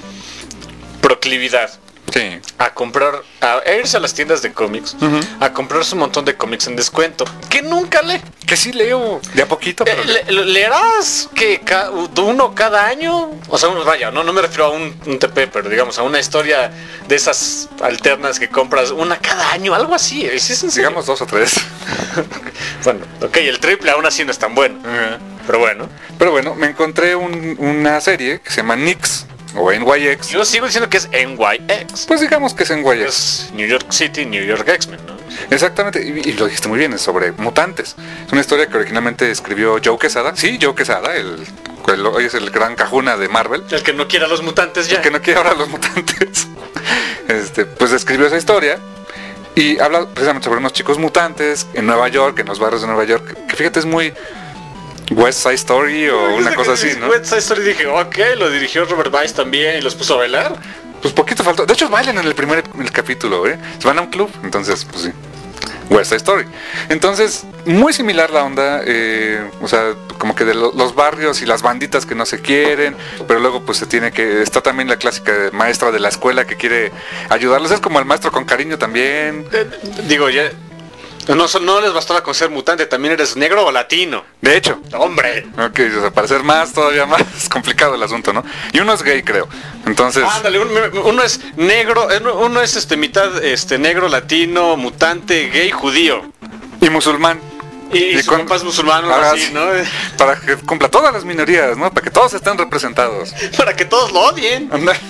proclividad Sí. a irse a las tiendas de cómics, a comprarse un montón de cómics en descuento, que nunca lee. Que sí leo, de a poquito, pero... ¿Leerás que uno cada año? O sea, vaya, no me refiero a un TP, pero digamos a una historia de esas alternas que compras una cada año, algo así. ¿Es en serio? Digamos 2 o 3. Bueno, ok, el triple aún así no es tan bueno, pero bueno. Pero bueno, me encontré una serie que se llama Nix o NYX. Yo sigo diciendo que es NYX. Pues digamos que es NYX. Es New York City, New York X-Men, ¿no? Exactamente, y lo dijiste muy bien, es sobre mutantes. Es una historia que originalmente escribió Joe Quesada. Sí, Joe Quesada, hoy es el gran cajuna de Marvel. El que no quiera a los mutantes ya. El que no quiere ahora a los mutantes. Pues escribió esa historia. Y habla precisamente sobre unos chicos mutantes en Nueva York, en los barrios de Nueva York. Que fíjate, es muy West Side Story o una cosa así, ¿no? West Side Story dije, ok, lo dirigió Robert Weiss también y los puso a bailar. Pues poquito faltó. De hecho, bailan en el capítulo, ¿eh? Se van a un club, entonces, pues sí. West Side Story. Entonces, muy similar la onda, o sea, como que de los barrios y las banditas que no se quieren, pero luego pues está también la clásica maestra de la escuela que quiere ayudarlos, es como el maestro con cariño también. Digo, ya... No les bastaba con ser mutante, también eres negro o latino. De hecho. ¡Hombre! Ok, o sea, para ser todavía más complicado el asunto, ¿no? Y uno es gay, creo. Entonces... Ándale, uno es negro, uno es mitad negro, latino, mutante, gay, judío. Y musulmán. Y su papá es musulmán, así, ¿no? Para que cumpla todas las minorías, ¿no? Para que todos estén representados. Para que todos lo odien.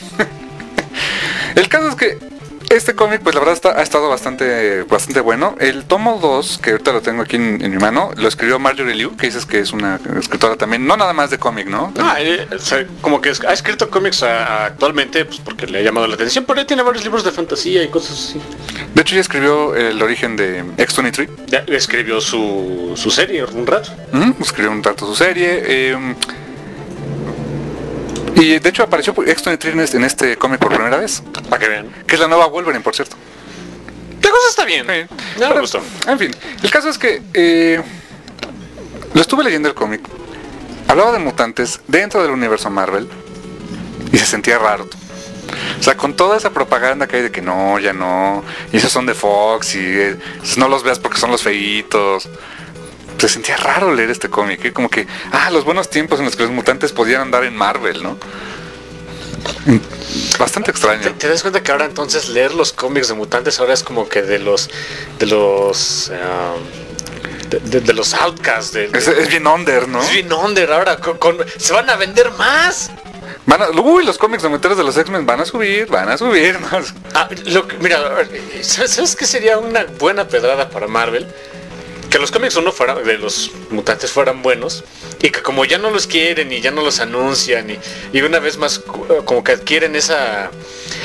El caso es que este cómic, pues la verdad ha estado bastante bueno. El tomo 2, que ahorita lo tengo aquí en mi mano, lo escribió Marjorie Liu, que dices que es una escritora también, no nada más de cómic, ¿no? O sea, como que ha escrito cómics actualmente, pues porque le ha llamado la atención, pero él tiene varios libros de fantasía y cosas así. De hecho ya escribió el origen de X-23. Ya escribió su serie un rato. Escribió un rato su serie. Y de hecho apareció X-23 en este cómic por primera vez. Para que vean. Que es la nueva Wolverine, por cierto. La cosa está bien. Sí. Ya me gustó. En fin, el caso es que lo estuve leyendo el cómic. Hablaba de mutantes dentro del universo Marvel y se sentía raro. O sea, con toda esa propaganda que hay de que no, ya no, y esos son de Fox y no los veas porque son los feitos. Se sentía raro leer este cómic, ¿eh? Como que, los buenos tiempos en los que los mutantes podían andar en Marvel, ¿no? Bastante extraño. ¿Te das cuenta que ahora entonces leer los cómics de mutantes ahora es como que de los outcasts? Es bien under, ¿no? Es bien under ahora, se van a vender más. Los cómics de mutantes de los X-Men van a subir, ¿no? Mira, ¿sabes qué sería una buena pedrada para Marvel? Que los cómics de los mutantes fueran buenos y que como ya no los quieren y ya no los anuncian y una vez más como que adquieren esa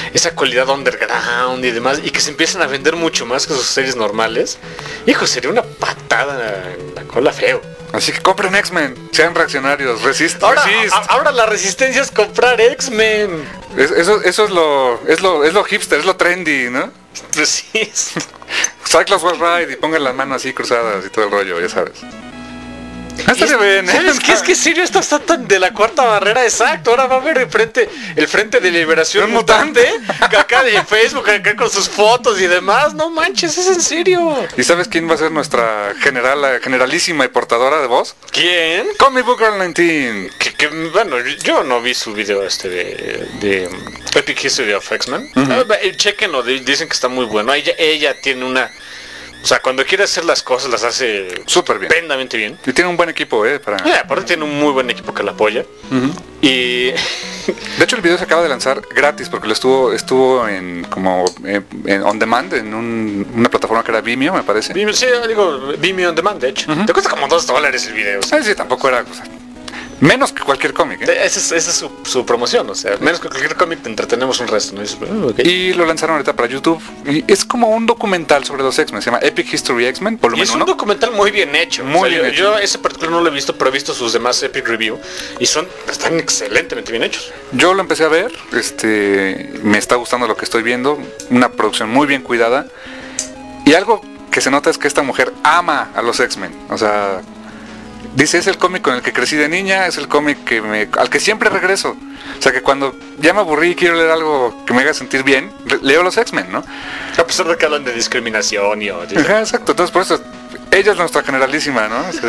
esa cualidad underground y demás, y que se empiezan a vender mucho más que sus series normales, hijo, sería una patada en la cola feo. Así que compren X-Men, sean reaccionarios, resist. Ahora la resistencia es comprar X-Men. Eso es lo hipster, es lo trendy, ¿no? Pues sí. Cyclops Will Ride y pongan las manos así cruzadas y todo el rollo, ya sabes. Estaría bien, ¿eh? ¿Sabes qué? Es que Sirio está tan de la cuarta barrera, exacto. Ahora va a haber el frente de liberación Un mutante, acá de Facebook, acá con sus fotos y demás. No manches, es en serio. ¿Y sabes quién va a ser nuestra generalísima y portadora de voz? ¿Quién? Comic Book Girl 19. Bueno, yo no vi su video de Epic History of X-Men. Chequenlo, dicen que está muy bueno. Ella tiene una... O sea, cuando quiere hacer las cosas las hace súper bien, estupendamente bien. Y tiene un buen equipo, aparte tiene un muy buen equipo que la apoya. Y de hecho el video se acaba de lanzar gratis porque lo estuvo en on demand en una plataforma que era Vimeo, me parece. Vimeo, sí, digo Vimeo on demand, de hecho. Te cuesta como $2 el video. Sí, tampoco era cosa. Menos que cualquier cómic, ¿eh? Esa es su promoción, o sea, menos que cualquier cómic te entretenemos un resto, ¿no? Okay. Y lo lanzaron ahorita para YouTube. Y es como un documental sobre los X-Men, se llama Epic History X-Men, volumen 1. Es un documental muy bien hecho. Muy bien hecho. Yo ese particular no lo he visto, pero he visto sus demás Epic Review y están excelentemente bien hechos. Yo lo empecé a ver, me está gustando lo que estoy viendo, una producción muy bien cuidada. Y algo que se nota es que esta mujer ama a los X-Men, o sea... Dice, es el cómic con el que crecí de niña, es el cómic al que siempre regreso. O sea que cuando ya me aburrí y quiero leer algo que me haga sentir bien, leo los X-Men, ¿no? A pesar de que hablan de discriminación y odio. Ajá, exacto, entonces por eso ella es nuestra generalísima, ¿no? O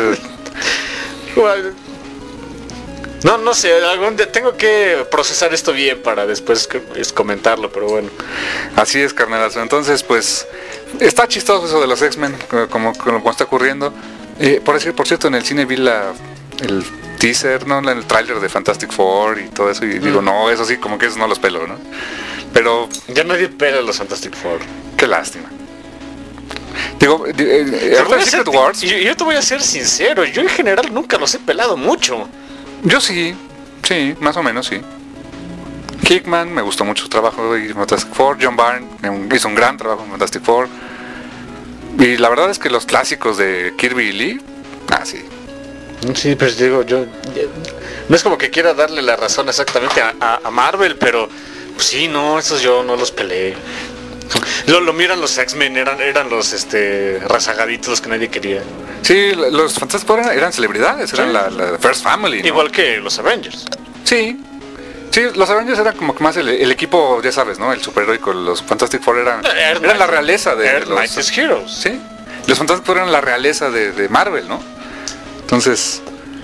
sea, no sé, algún día tengo que procesar esto bien para después comentarlo, pero bueno. Así es, carnalazo. Entonces, pues, está chistoso eso de los X-Men, como está ocurriendo. Por cierto, en el cine vi el teaser, ¿no? El tráiler de Fantastic Four y todo eso, y digo, no, eso sí, como que eso no los pelo, ¿no? Pero... Ya nadie pela los Fantastic Four. Qué lástima. Digo, Secret Wars... Yo te voy a ser sincero, yo en general nunca los he pelado mucho. Yo sí, más o menos sí. Hickman, me gustó mucho su trabajo en Fantastic Four. John Byrne hizo un gran trabajo en Fantastic Four. Y la verdad es que los clásicos de Kirby y Lee, sí. Sí, pero digo, yo no es como que quiera darle la razón exactamente a Marvel, pero pues sí, no, esos yo no los peleé. Lo miran los X-Men, eran los rezagaditos los que nadie quería. Sí, los Fantastic Four eran celebridades, eran la First Family, ¿no? Igual que los Avengers. Sí, los Avengers eran como que más el equipo, ya sabes, ¿no? El superheroico. Los Fantastic Four eran la realeza de los Mightiest Heroes. Sí, los Fantastic Four eran la realeza de Marvel, ¿no? Entonces,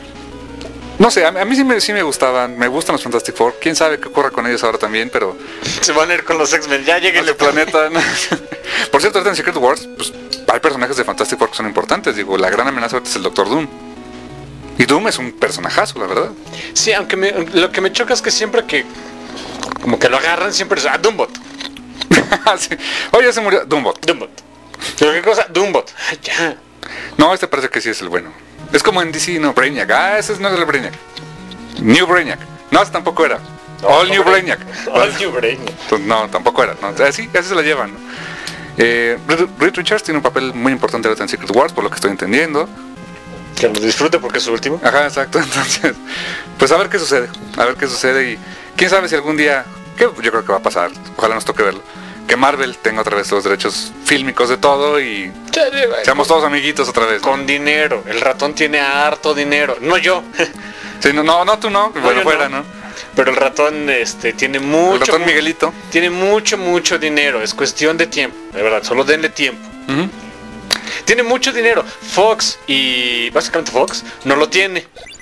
no sé, a mí sí me gustaban, me gustan los Fantastic Four. Quién sabe qué ocurre con ellos ahora también, pero... Se van a ir con los X-Men, ya lleguen al planeta. Por cierto, ahorita en Secret Wars, pues, hay personajes de Fantastic Four que son importantes. Digo, la gran amenaza ahorita es el Doctor Doom. Y Doom es un personajazo, la verdad. Sí, aunque lo que me choca es que siempre que como que lo agarran, siempre es Doombot. Sí. Oye, se murió Doombot. ¿Pero qué cosa? Doombot. Ya. No, parece que sí es el bueno. Es como en DC, no, Brainiac. Ese no es el Brainiac. New Brainiac. No, ese tampoco era. All New Brainiac. All New Brainiac. No, tampoco era. ¿No? Así se la llevan, ¿no? Reed Richards tiene un papel muy importante ahorita en Secret Wars, por lo que estoy entendiendo. Que lo disfrute porque es su último. Ajá, exacto. Entonces, pues a ver qué sucede. Y quién sabe si algún día, que yo creo que va a pasar, ojalá nos toque verlo, que Marvel tenga otra vez los derechos fílmicos de todo y seamos todos amiguitos otra vez, ¿no? Con dinero. El ratón tiene harto dinero. No yo. Sí, no, tú no. Bueno, fuera, ¿no? Pero el ratón tiene mucho... El ratón Miguelito. Tiene mucho dinero. Es cuestión de tiempo. De verdad, solo denle tiempo. Tiene mucho dinero. Fox y básicamente Fox no lo tiene.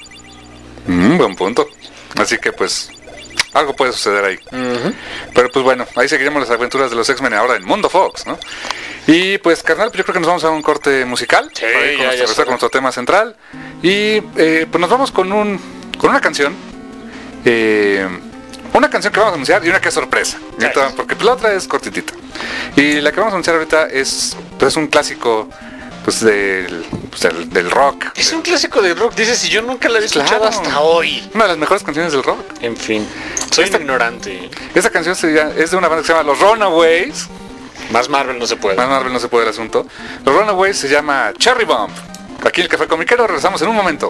Buen punto. Así que pues algo puede suceder ahí. Pero pues bueno, ahí seguiremos las aventuras de los X-Men ahora en Mundo Fox, ¿no? Y pues carnal, yo creo que nos vamos a un corte musical. Sí, con nuestro tema central. Y pues nos vamos con una canción. Una canción que vamos a anunciar y una que es sorpresa. Porque la otra es cortitita. Y la que vamos a anunciar ahorita es un clásico del rock. Es un clásico del rock, dices, y yo nunca la había escuchado hasta hoy. Una de las mejores canciones del rock. En fin. Soy un ignorante. Esta canción es de una banda que se llama Los Runaways. Más Marvel no se puede. Más Marvel no se puede el asunto. Los Runaways se llama Cherry Bomb. Aquí en el Café Comiquero regresamos en un momento.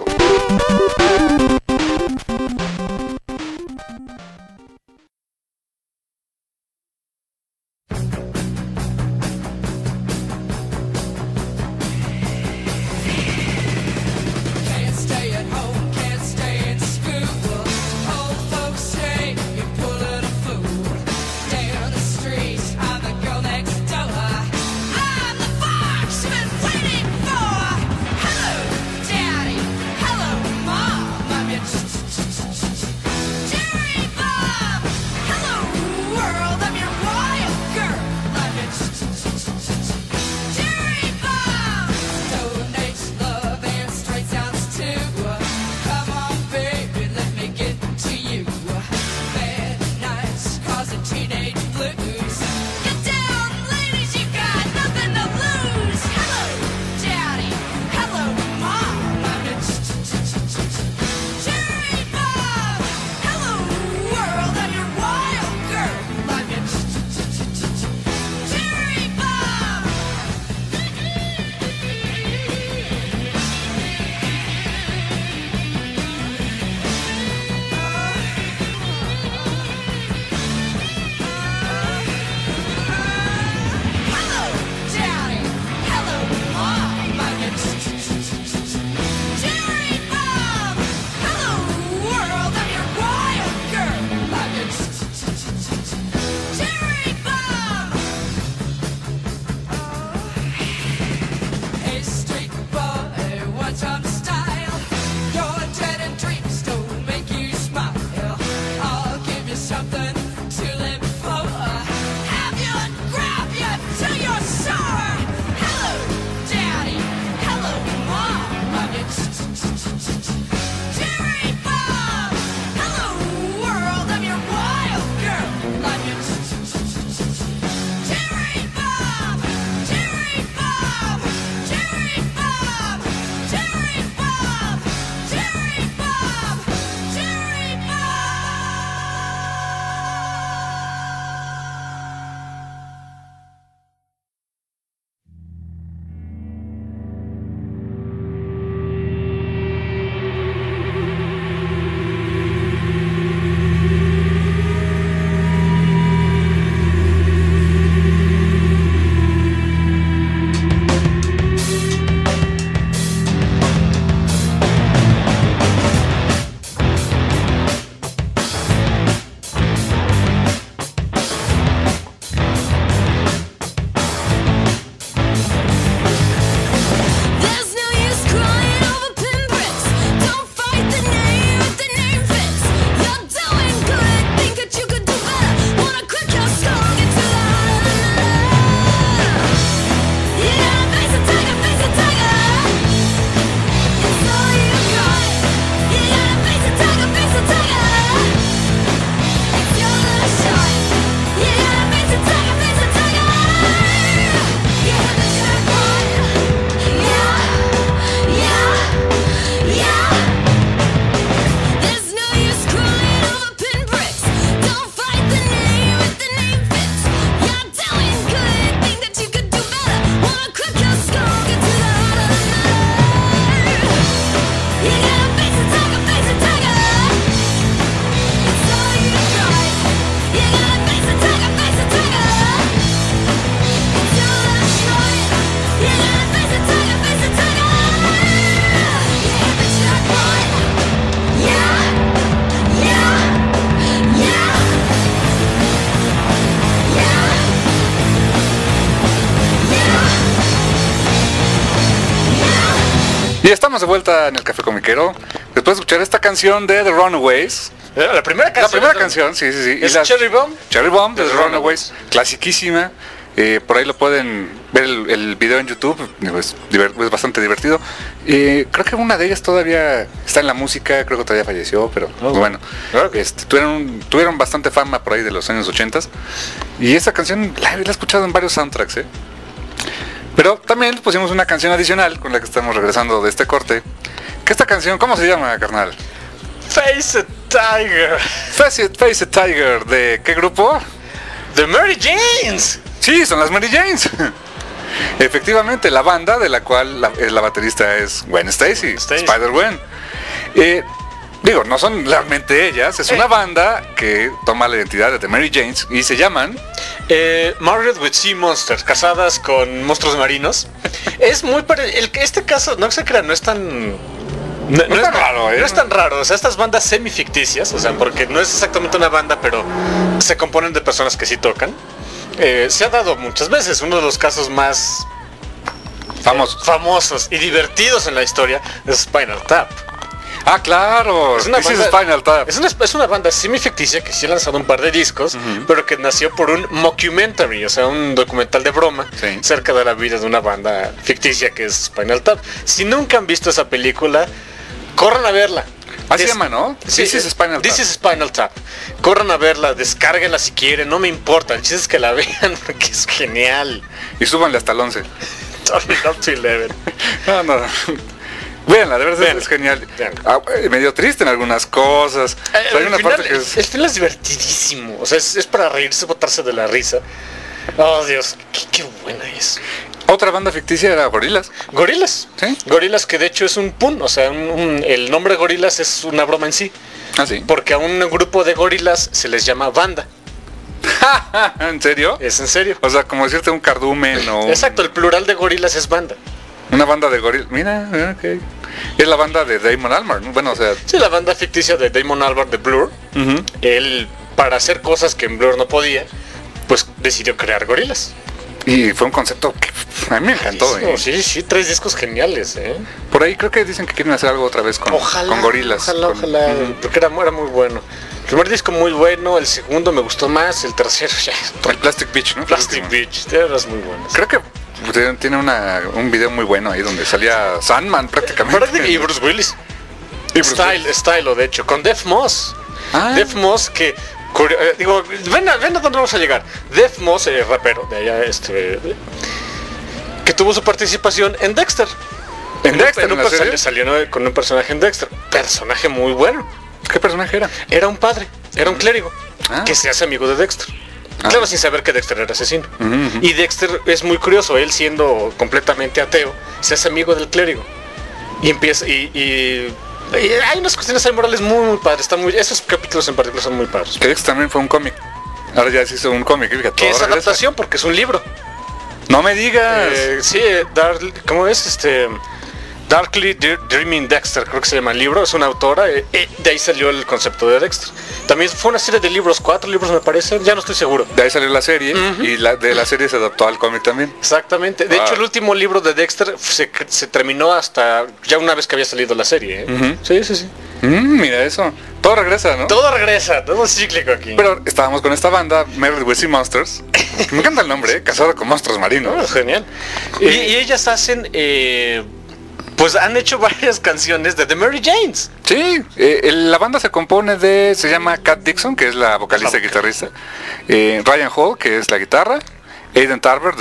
Y estamos de vuelta en el Café Comiquero. Después de escuchar esta canción de The Runaways. La primera canción. La primera canción, sí. ¿Es Cherry Bomb? Cherry Bomb de The Runaways. Clasiquísima. Por ahí lo pueden ver el video en YouTube. Es bastante divertido. Creo que una de ellas todavía está en la música. Creo que todavía falleció, pero bueno. Tuvieron bastante fama por ahí de los años 80. Y esta canción la he escuchado en varios soundtracks, Pero también pusimos una canción adicional con la que estamos regresando de este corte. Que esta canción, ¿cómo se llama, carnal? Face a Tiger. Face a Tiger, ¿de qué grupo? The Mary Janes. Sí, son las Mary Janes. Efectivamente, la banda de la cual la baterista es Gwen Stacy, Spider-Gwen. Digo, no son realmente ellas, es una banda que toma la identidad de The Mary Janes y se llaman... Married with Sea Monsters, casadas con monstruos marinos. Es muy parecido. Este caso, no se crean, no es tan... No es raro, ¿eh? No es tan raro, o sea, estas bandas semi-ficticias, o sea, porque no es exactamente una banda, pero se componen de personas que sí tocan. Se ha dado muchas veces, uno de los casos más famosos y divertidos en la historia es Spinal Tap. Ah, claro, es una banda semi-ficticia que sí ha lanzado un par de discos, pero que nació por un mockumentary, o sea, un documental de broma cerca de la vida de una banda ficticia que es Spinal Tap. Si nunca han visto esa película, corran a verla. Así se llama, ¿no? Sí, This is Spinal Tap. Corran a verla, descárguenla si quieren, no me importa, el chiste es que la vean porque es genial. Y súbanle hasta el 11. Up to 11. No. Véanla, de verdad es genial. Medio triste en algunas cosas. El final es divertidísimo. O sea, es para reírse, botarse de la risa. Oh, Dios, qué buena es. Otra banda ficticia era Gorillaz. Gorillaz. ¿Sí? Gorillaz, que de hecho es un pun. O sea, el nombre Gorillaz es una broma en sí. Ah, sí. Porque a un grupo de gorilas se les llama banda. ¿En serio? Es en serio. O sea, como decirte un cardumen o... Exacto, el plural de gorilas es banda. Una banda de gorilas. Mira, ok. Es la banda de Damon Albarn. Bueno, o sea... Sí, la banda ficticia de Damon Albarn de Blur. Él, para hacer cosas que en Blur no podía, pues decidió crear gorilas. Y fue un concepto que a mí me encantó. Sí, 3 discos geniales. Por ahí creo que dicen que quieren hacer algo otra vez con gorilas. Ojalá, porque era muy bueno. El primer disco muy bueno, el segundo me gustó más, el tercero ya... El Plastic Beach, ¿no? Plastic Beach, eras muy bueno. Creo que tiene un video muy bueno ahí donde salía Sandman prácticamente. Y Bruce Willis. Stylo, de hecho, con Def Moss. Def Moss que... digo, ven a dónde vamos a llegar. Def Moss, rapero de allá, que tuvo su participación en Dexter. Salió con un personaje en Dexter. Personaje muy bueno. ¿Qué personaje era? Era un padre, era un clérigo que se hace amigo de Dexter. Claro, sin saber que Dexter era asesino. Y Dexter es muy curioso, él siendo completamente ateo, se hace amigo del clérigo. Y empieza y hay unas cuestiones ahí morales muy padres, esos capítulos en particular son muy padres. Que Dexter también fue un cómic. Ahora ya se hizo un cómic. Que es adaptación porque es un libro. No me digas. Sí, ¿cómo es? Darkly Dreaming Dexter, creo que se llama el libro, es una autora, de ahí salió el concepto de Dexter. También fue una serie de libros, 4 libros me parece, ya no estoy seguro. De ahí salió la serie y de la serie se adaptó al cómic también. Exactamente, de hecho el último libro de Dexter se terminó hasta ya una vez que había salido la serie. Sí. Mira eso, todo regresa, ¿no? Todo regresa, todo es cíclico aquí. Pero estábamos con esta banda, Married with Sea Monsters, me encanta el nombre, casado con monstruos marinos. Genial. Y ellas hacen... pues han hecho varias canciones de The Mary Janes. Sí, la banda se llama Kat Dixon, que es la vocalista y guitarrista, Ryan Hall, que es la guitarra, Aiden Tarver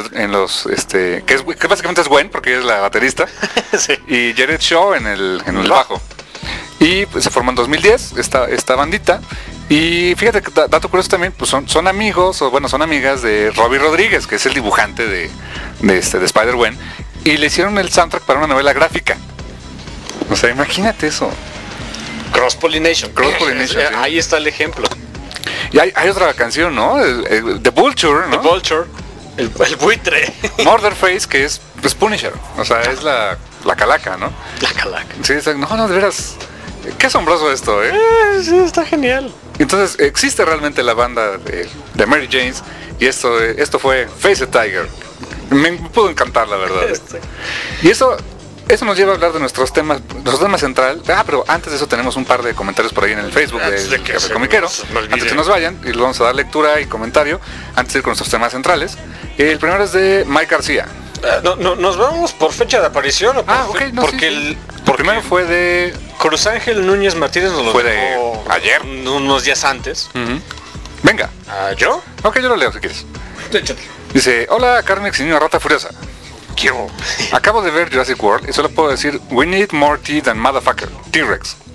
que básicamente es Gwen, porque es la baterista, sí. Y Jared Shaw en el bajo. Y pues, se formó en 2010 esta bandita. Y fíjate que dato curioso también, pues son amigos, son amigas de Robbie Rodríguez, que es el dibujante de Spider-Gwen. Y le hicieron el soundtrack para una novela gráfica. O sea, imagínate eso. Cross Pollination. Sí. Ahí está el ejemplo. Y hay otra canción, ¿no? The Vulture, ¿no? The Vulture. El buitre. Murderface, que es Punisher. O sea, es la calaca, ¿no? La calaca. Sí, no, de veras. Qué asombroso esto, ¿eh? Sí, está genial. Entonces, existe realmente la banda de Mary Janes. Y esto fue Face a Tiger. Me pudo encantar, la verdad. Y eso nos lleva a hablar de nuestro tema central. Pero antes de eso tenemos un par de comentarios por ahí en el Facebook de Café Comiquero. Antes que nos vayan, y los vamos a dar lectura y comentario antes de ir con nuestros temas centrales. El primero es de Mike García. ¿Nos vamos por fecha de aparición? ¿O porque primero fue de Cruz Ángel Núñez Martínez, nos lo fue de ayer, unos días antes. Venga. ¿Yo? Ok, yo lo leo si quieres. Échate. Dice: hola Carmex y niño rata furiosa. Acabo de ver Jurassic World y solo puedo decir: we need more tea than motherfucker, T-Rex.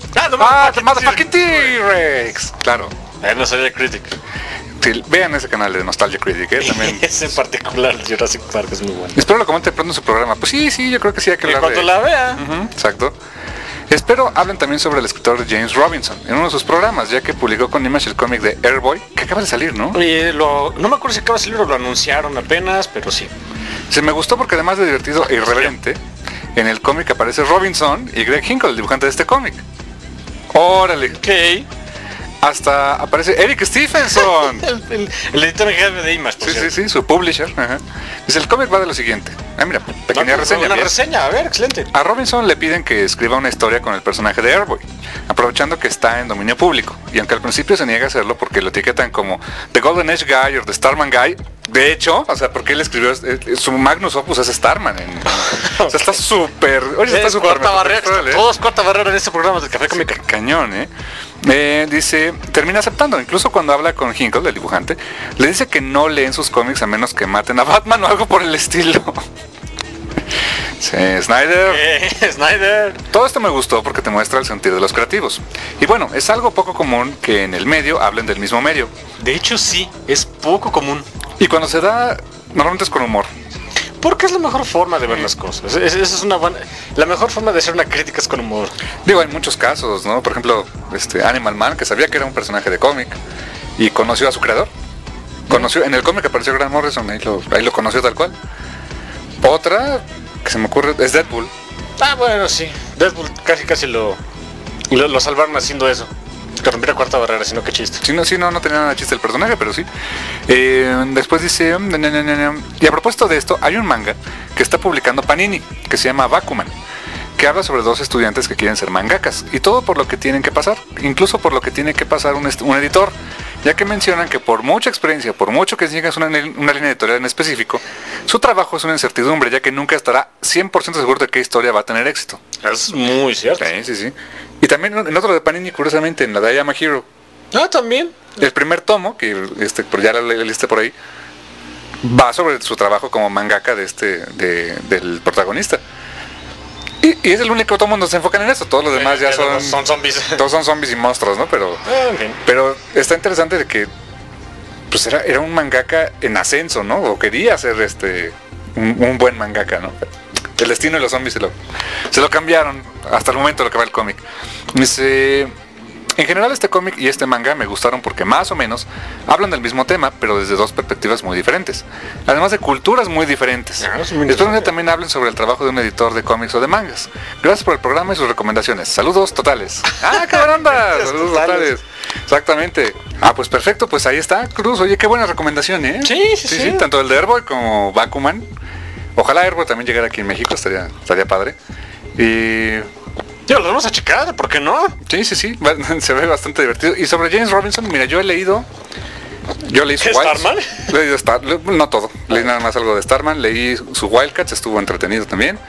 Ah, no, The Motherfucking T-Rex. Claro. No sabía Critic. Sí, vean ese canal de Nostalgia Critic, también. Ese en particular, Jurassic Park, es muy bueno. Espero lo comente pronto en su programa. Pues sí, yo creo que sí hay que hablar cuando la vea. Exacto. Espero hablen también sobre el escritor James Robinson en uno de sus programas, ya que publicó con Image el cómic de Airboy, que acaba de salir, ¿no? No me acuerdo si acaba de salir o lo anunciaron apenas, pero sí. Se me gustó porque además de divertido e irreverente, en el cómic aparece Robinson y Greg Hinkle, el dibujante de este cómic. ¡Órale! Ok. Hasta aparece Eric Stephenson. el editor en jefe de Image, por cierto. Sí, su publisher. Dice, el cómic va de lo siguiente. Mira, pequeña reseña. Una reseña, a ver, excelente. A Robinson le piden que escriba una historia con el personaje de Airboy, aprovechando que está en dominio público. Y aunque al principio se niega a hacerlo porque lo etiquetan como The Golden Age Guy o The Starman Guy, de hecho, o sea, porque él escribió su Magnus Opus es Starman. O sea, está súper. Oye, está súper. Todos corta barrera en este programa del Café Cómica. Cañón, dice, termina aceptando, incluso cuando habla con Hinkle, el dibujante, le dice que no leen sus cómics a menos que maten a Batman o algo por el estilo. Sí, Snyder. Todo esto me gustó porque te muestra el sentido de los creativos. Y bueno, es algo poco común que en el medio hablen del mismo medio. De hecho sí, es poco común. Y cuando se da, normalmente es con humor. Porque es la mejor forma de ver las cosas. Esa es la mejor forma de hacer una crítica es con humor. Digo, hay muchos casos, ¿no? Por ejemplo, Animal Man, que sabía que era un personaje de cómic y conoció a su creador. En el cómic apareció Grant Morrison, ahí lo conoció tal cual. Otra que se me ocurre es Deadpool. Ah, bueno, sí. Deadpool casi lo salvaron haciendo eso. Que rompiera cuarta barrera, sino qué chiste. Sí, no tenía nada de chiste el personaje, pero sí. Después dice, y a propósito de esto, hay un manga que está publicando Panini, que se llama Bakuman, que habla sobre dos estudiantes que quieren ser mangakas, y todo por lo que tienen que pasar, incluso por lo que tiene que pasar un editor, ya que mencionan que por mucha experiencia, por mucho que sigas una línea editorial en específico, su trabajo es una incertidumbre, ya que nunca estará 100% seguro de qué historia va a tener éxito. Es muy cierto. Sí. Y también en otro de Panini, curiosamente, en la de I Am a Hero. Ah, también. El primer tomo, que ya lo leíste por ahí, va sobre su trabajo como mangaka del protagonista. Y es el único tomo donde se enfocan en eso. Todos los demás ya son zombies. Todos son zombies y monstruos, ¿no? Pero está interesante de que pues era un mangaka en ascenso, ¿no? O quería ser un buen mangaka, ¿no? El destino de los zombies se lo cambiaron hasta el momento de lo que va el cómic. En general este cómic y este manga me gustaron porque más o menos hablan del mismo tema, pero desde dos perspectivas muy diferentes. Además de culturas muy diferentes. Espero que también hablen sobre el trabajo de un editor de cómics o de mangas. Gracias por el programa y sus recomendaciones. Saludos totales. ¡Ah, caramba! Saludos totales. Exactamente. Ah, pues perfecto, pues ahí está, Cruz. Oye, qué buena recomendación, ¿eh? Sí. Tanto el de Airboy como Bakuman. Ojalá Airboy también llegara aquí en México, estaría padre. Y... lo vamos a checar, ¿por qué no? Sí, se ve bastante divertido. Y sobre James Robinson, mira, yo leí su ¿Starman? No todo, leí nada más algo de Starman, leí su Wildcats, estuvo entretenido también.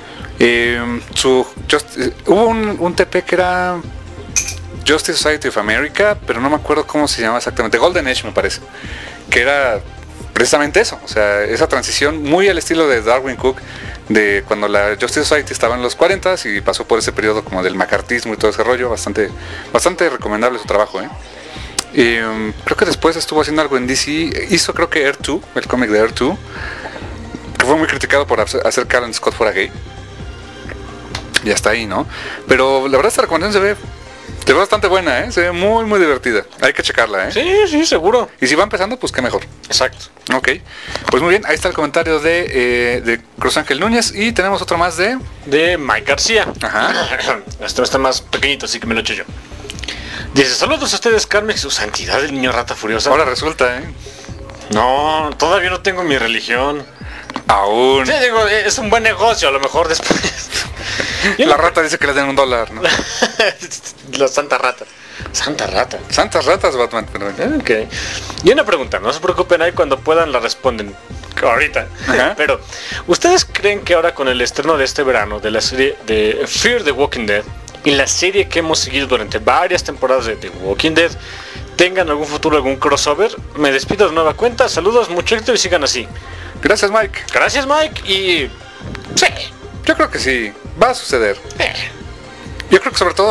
Hubo un TP que era Justice Society of America, pero no me acuerdo cómo se llamaba exactamente, Golden Age me parece, que era precisamente eso, o sea, esa transición muy al estilo de Darwin Cook, de cuando la Justice Society estaba en los 40s y pasó por ese periodo como del macartismo y todo ese rollo, bastante recomendable su trabajo, creo que después estuvo haciendo algo en DC, hizo creo que Air 2, el cómic de Air 2, que fue muy criticado por hacer que Alan Scott fuera gay, y hasta ahí, ¿no? Pero la verdad esta recomendación se ve bastante buena, se ve muy muy divertida, hay que checarla, Sí, seguro. Y si va empezando, pues qué mejor. Exacto. Ok, pues muy bien, ahí está el comentario de Cruz Ángel Núñez. Y tenemos otro más de Mike García. Ajá. Esto está más pequeñito, así que me lo echo yo. Dice, saludos a ustedes, Carmen, su santidad el niño rata furiosa. Ahora resulta, No, todavía no tengo mi religión. Aún. Sí, digo, es un buen negocio, a lo mejor después. La rata dice que le den $1, ¿no? La santa rata. Santa rata. Santas ratas, Batman. Ok. Y una pregunta, no se preocupen, ahí cuando puedan la responden ahorita. Ajá. Pero, ¿ustedes creen que ahora con el estreno de este verano de la serie de Fear the Walking Dead y la serie que hemos seguido durante varias temporadas de The Walking Dead tengan algún futuro, algún crossover? Me despido de nueva cuenta, saludos, mucho éxito y sigan así. Gracias, Mike. Gracias, Mike, y... sí. Yo creo que sí, va a suceder. Yo creo que sobre todo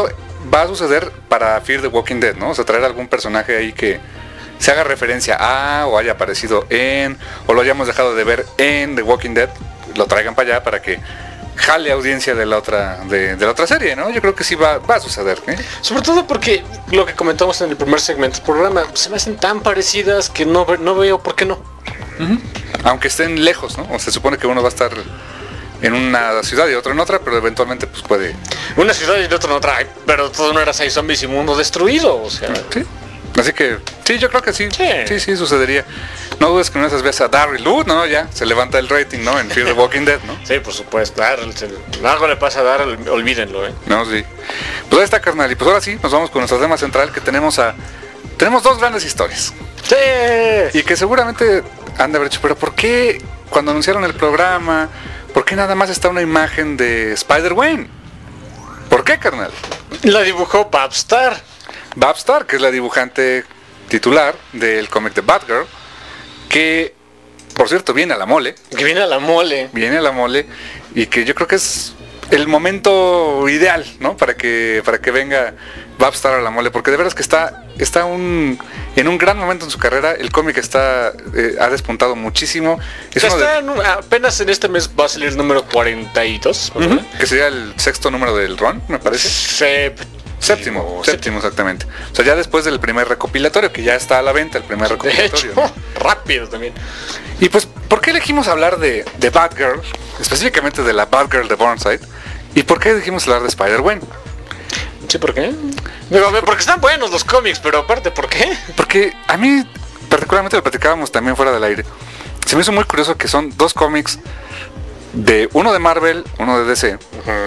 va a suceder para Fear the Walking Dead, ¿no? O sea, traer algún personaje ahí que se haga referencia a, o haya aparecido en, o lo hayamos dejado de ver en The Walking Dead, lo traigan para allá para que jale audiencia de la otra serie, ¿no? Yo creo que sí va a suceder, ¿eh? Sobre todo porque lo que comentamos en el primer segmento del programa, se me hacen tan parecidas que no veo por qué no. Aunque estén lejos, ¿no? O se supone que uno va a estar en una ciudad y otro en otra, pero eventualmente pues puede... Una ciudad y otro en otra, pero todo no era 6 zombies y mundo destruido, o sea... Sí. Así que, sí, yo creo que sí. Sí, sucedería. No dudes que en esas veces a Daryl, ¿no? Ya, se levanta el rating, ¿no? En Fear the Walking Dead, ¿no? Sí, por supuesto. Algo le pasa a Daryl, olvídenlo, ¿eh? No, sí. Pues ahí está, carnal. Y pues ahora sí, nos vamos con nuestro tema central, que tenemos 2 grandes historias. ¡Sí! Y que seguramente han de haber dicho, pero ¿por qué cuando anunciaron el programa, por qué nada más está una imagen de Spider-Gwen? ¿Por qué, carnal? La dibujó Babstar. Babstar, que es la dibujante titular del cómic de Batgirl, que, por cierto, viene a la mole. Viene a la mole, y que yo creo que es el momento ideal, ¿no? Para que venga Babstar a la mole, porque de veras que está en un gran momento en su carrera. El cómic ha despuntado muchísimo. Apenas en este mes va a salir el número 42, que sería el 6º número del run, me parece. Séptimo, exactamente. O sea, ya después del primer recopilatorio, que ya está a la venta el primer recopilatorio. De hecho, rápido también. Y pues, ¿por qué elegimos hablar de Batgirl? Específicamente de la Batgirl de Burnside. ¿Y por qué dijimos hablar de Spider-Gwen? Sí, ¿por qué? Porque están buenos los cómics, pero aparte, ¿por qué? Porque a mí, particularmente, lo platicábamos también fuera del aire. Se me hizo muy curioso que son 2 cómics, uno de Marvel, uno de DC,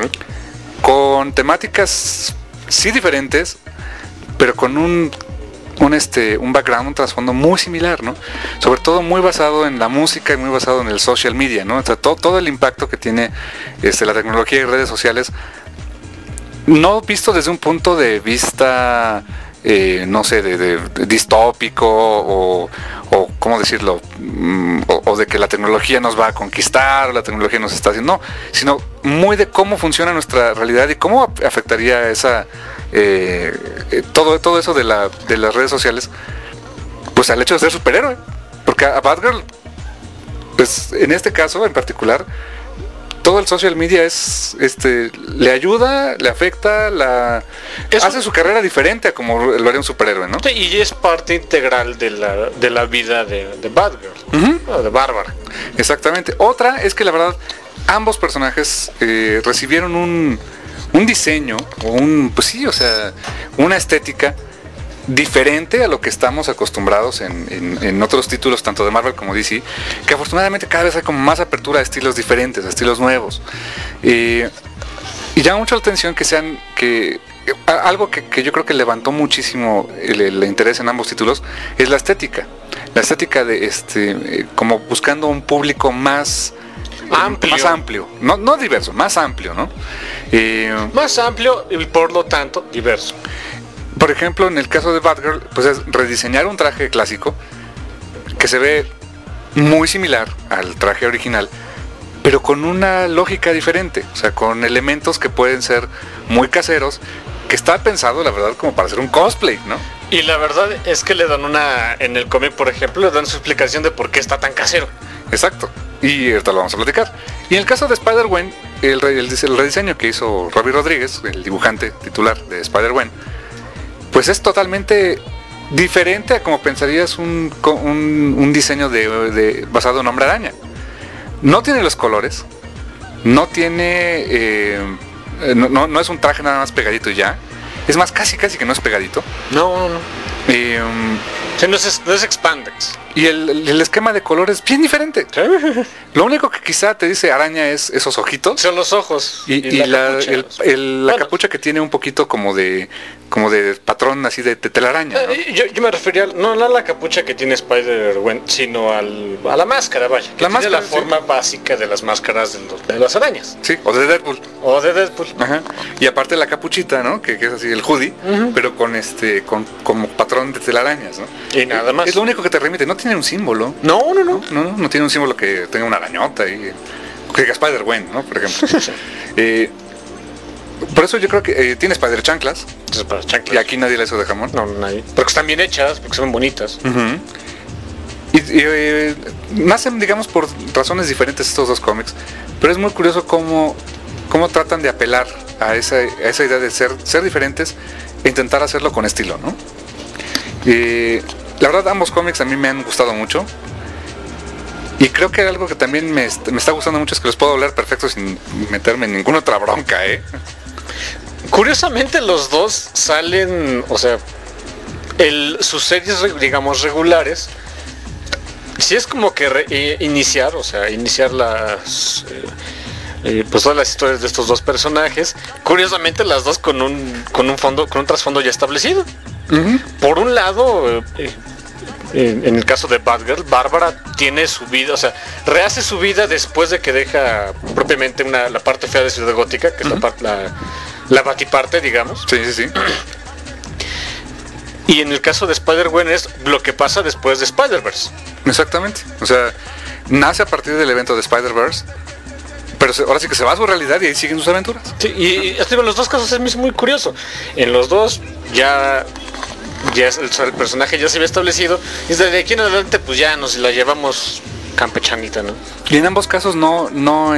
con temáticas sí diferentes, pero con un background, un trasfondo muy similar, ¿no? Sobre todo muy basado en la música y muy basado en el social media, ¿no? O sea, todo el impacto que tiene la tecnología y redes sociales, no visto desde un punto de vista, no sé, de distópico o ¿cómo decirlo? O de que la tecnología nos va a conquistar, o la tecnología nos está haciendo, no, sino muy de cómo funciona nuestra realidad y cómo afectaría todo eso de las redes sociales, pues al hecho de ser superhéroe. Porque a Batgirl, pues en este caso en particular, todo el social media le ayuda, le afecta, hace su carrera diferente a como lo haría un superhéroe, ¿no? Sí, y es parte integral de la vida de Batgirl, de Bárbara. Exactamente. Otra es que la verdad, ambos personajes recibieron un diseño, una estética diferente a lo que estamos acostumbrados en otros títulos, tanto de Marvel como DC, que afortunadamente cada vez hay como más apertura a estilos diferentes, a estilos nuevos. Y llama mucho la atención algo que yo creo que levantó muchísimo el interés en ambos títulos es la estética. La estética de como buscando un público más amplio, no diverso, más amplio, ¿no? Más amplio y por lo tanto diverso. Por ejemplo, en el caso de Batgirl, pues es rediseñar un traje clásico que se ve muy similar al traje original, pero con una lógica diferente, o sea, con elementos que pueden ser muy caseros, que está pensado, la verdad, como para hacer un cosplay, ¿no? Y la verdad es que le dan en el cómic, por ejemplo, le dan su explicación de por qué está tan casero. Exacto, y ahorita lo vamos a platicar. Y en el caso de Spider-Gwen, el rediseño que hizo Robbie Rodríguez, el dibujante titular de Spider-Gwen, pues es totalmente diferente a como pensarías un diseño basado en Hombre Araña. No tiene los colores, no tiene, no es un traje nada más pegadito y ya. Es más, casi que no es pegadito. No. No es expandex. Y el esquema de color es bien diferente. Lo único que quizá te dice araña es esos ojitos. Son los ojos. Y la capucha que tiene un poquito como de patrón así de telaraña, ¿no? Yo me refería no a la capucha que tiene Spider-Gwen, sino a la máscara, vaya. Que tiene la forma básica de las máscaras de las arañas. Sí, o de Deadpool. Ajá. Y aparte la capuchita, ¿no? Que es así el hoodie, pero con como patrón de telarañas, ¿no? Y nada más. Es lo único que te remite, no tiene un símbolo. No tiene un símbolo que tenga una arañota y que diga Spider-Gwen, ¿no? Por ejemplo. Por eso yo creo que tiene Spider Chanclas. Y aquí nadie le hizo de jamón. No, nadie. Porque están bien hechas, porque son bonitas. Y nacen, digamos, por razones diferentes estos dos cómics. Pero es muy curioso cómo tratan de apelar a esa idea de ser diferentes e intentar hacerlo con estilo, ¿no? La verdad, ambos cómics a mí me han gustado mucho. Y creo que algo que también me está gustando mucho es que los puedo leer perfecto sin meterme en ninguna otra bronca, ¿eh? Curiosamente los dos salen, o sea, sus series, digamos, regulares, sí es como que iniciar las... pues todas las historias de estos dos personajes, curiosamente las dos con un trasfondo ya establecido. Por un lado, en el caso de Batgirl, Bárbara tiene su vida, o sea, rehace su vida después de que deja propiamente la parte fea de Ciudad Gótica, que es la batiparte, digamos. Sí. Y en el caso de Spider-Gwen es lo que pasa después de Spider-Verse. Exactamente, o sea, nace a partir del evento de Spider-Verse, pero ahora sí que se va a su realidad y ahí siguen sus aventuras. Sí, y en los dos casos es muy curioso. En los dos ya el personaje ya se había establecido y desde aquí en adelante pues ya nos la llevamos campechanita, ¿no? Y en ambos casos no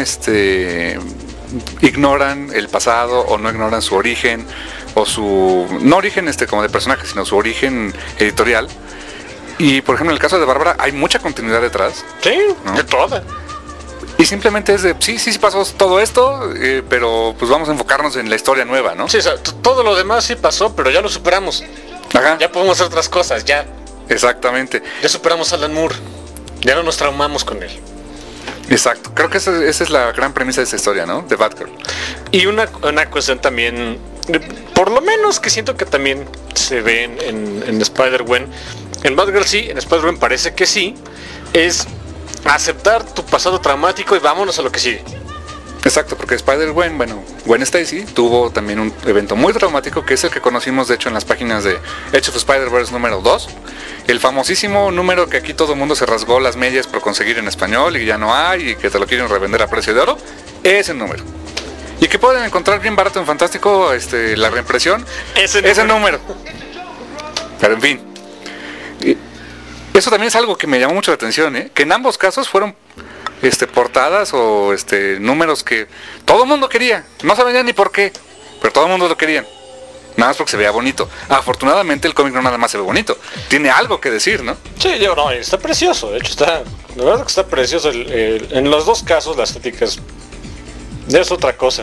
ignoran el pasado o no ignoran su origen o no origen como de personaje, sino su origen editorial. Y por ejemplo en el caso de Bárbara hay mucha continuidad detrás. Sí, ¿no? De toda. Y simplemente es de, sí pasó todo esto, pero pues vamos a enfocarnos en la historia nueva, ¿no? Sí, o sea, todo lo demás sí pasó, pero ya lo superamos. Ajá. Ya podemos hacer otras cosas, ya. Exactamente. Ya superamos a Alan Moore. Ya no nos traumamos con él. Exacto. Creo que esa es la gran premisa de esta historia, ¿no? De Batgirl. Y una cuestión también, por lo menos que siento que también se ve en Spider-Gwen. En Batgirl sí, en Spider-Gwen parece que sí. Es aceptar tu pasado traumático y vámonos a lo que sigue. Exacto, porque Spider-Gwen, Gwen Stacy tuvo también un evento muy traumático que es el que conocimos de hecho en las páginas de Edge of Spider-Verse número 2. El famosísimo número que aquí todo el mundo se rasgó las medias por conseguir en español y ya no hay y que te lo quieren revender a precio de oro. Ese número. Y que pueden encontrar bien barato en Fantástico la reimpresión. Ese número. Pero en fin. Eso también es algo que me llamó mucho la atención, ¿eh? Que en ambos casos fueron portadas o números que todo el mundo quería. No sabían ni por qué, pero todo el mundo lo querían. Nada más porque se veía bonito. Afortunadamente el cómic no nada más se ve bonito. Tiene algo que decir, ¿no? Sí, está precioso. De hecho la verdad que está precioso. En los dos casos la estética es otra cosa.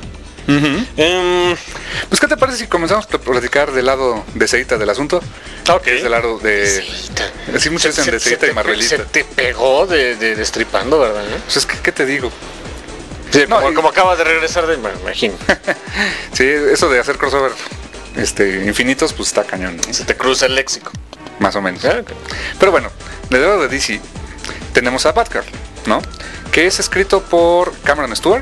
Pues ¿qué te parece si comenzamos a platicar del lado de Seita del asunto? Ok. Del lado de... Sí, muchas dicen de Seita y Marvelita. Se te pegó de destripando, ¿verdad? Pues es que, ¿qué te digo? Sí, como acaba de regresar me imagino. Sí, eso de hacer crossover infinitos, pues está cañón, ¿no? Se te cruza el léxico. Más o menos. Okay. Pero bueno, del lado de DC tenemos a Batgirl, ¿no? Que es escrito por Cameron Stewart.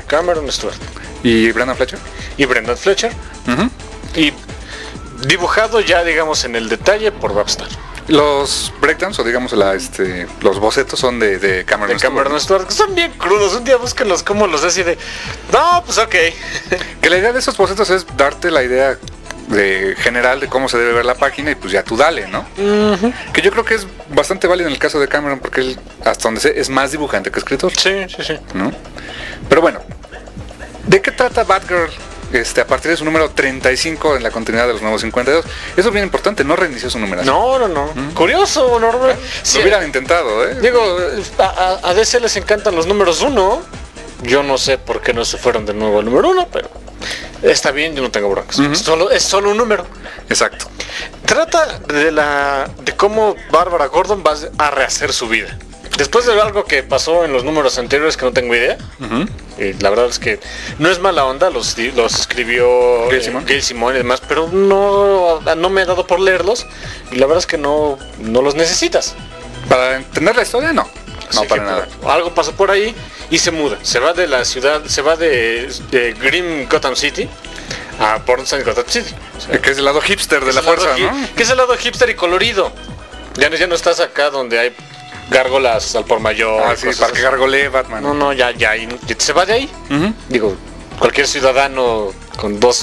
¿Y Brendan Fletcher? Y dibujado ya, digamos, en el detalle por Babstar. Los breakdowns, o digamos los bocetos son de Cameron Stewart. Son bien crudos. Un día búsquenlos como los así de... No, pues ok. Que la idea de esos bocetos es darte la idea general de cómo se debe ver la página y pues ya tú dale, ¿no? Que yo creo que es bastante válido en el caso de Cameron porque él, hasta donde sé, es más dibujante que escritor. Sí. ¿No? Pero bueno, ¿de qué trata Batgirl a partir de su número 35 en la continuidad de los nuevos 52? Eso es bien importante, no reinició su numeración. No. Curioso, ¿no? Si hubieran intentado, ¿eh? Digo, a DC les encantan los números 1. Yo no sé por qué no se fueron de nuevo al número 1, pero está bien, yo no tengo broncas. Es solo un número. Exacto. Trata de cómo Bárbara Gordon va a rehacer su vida. Después de algo que pasó en los números anteriores que no tengo idea, la verdad es que no es mala onda, los escribió Gail Simone y demás, pero no me he dado por leerlos y la verdad es que no los necesitas. Para entender la historia, no. No, sí, para nada. Algo pasó por ahí y se muda. Se va de la ciudad, se va de Grim Gotham City a Portland Gotham City. O sea, que es el lado hipster de la fuerza, ¿no? Que es el lado hipster y colorido. Ya no estás acá donde hay gárgolas al por mayor. Sí, para que gargolee Batman. No, ya se va de ahí. Digo, cualquier ciudadano con 2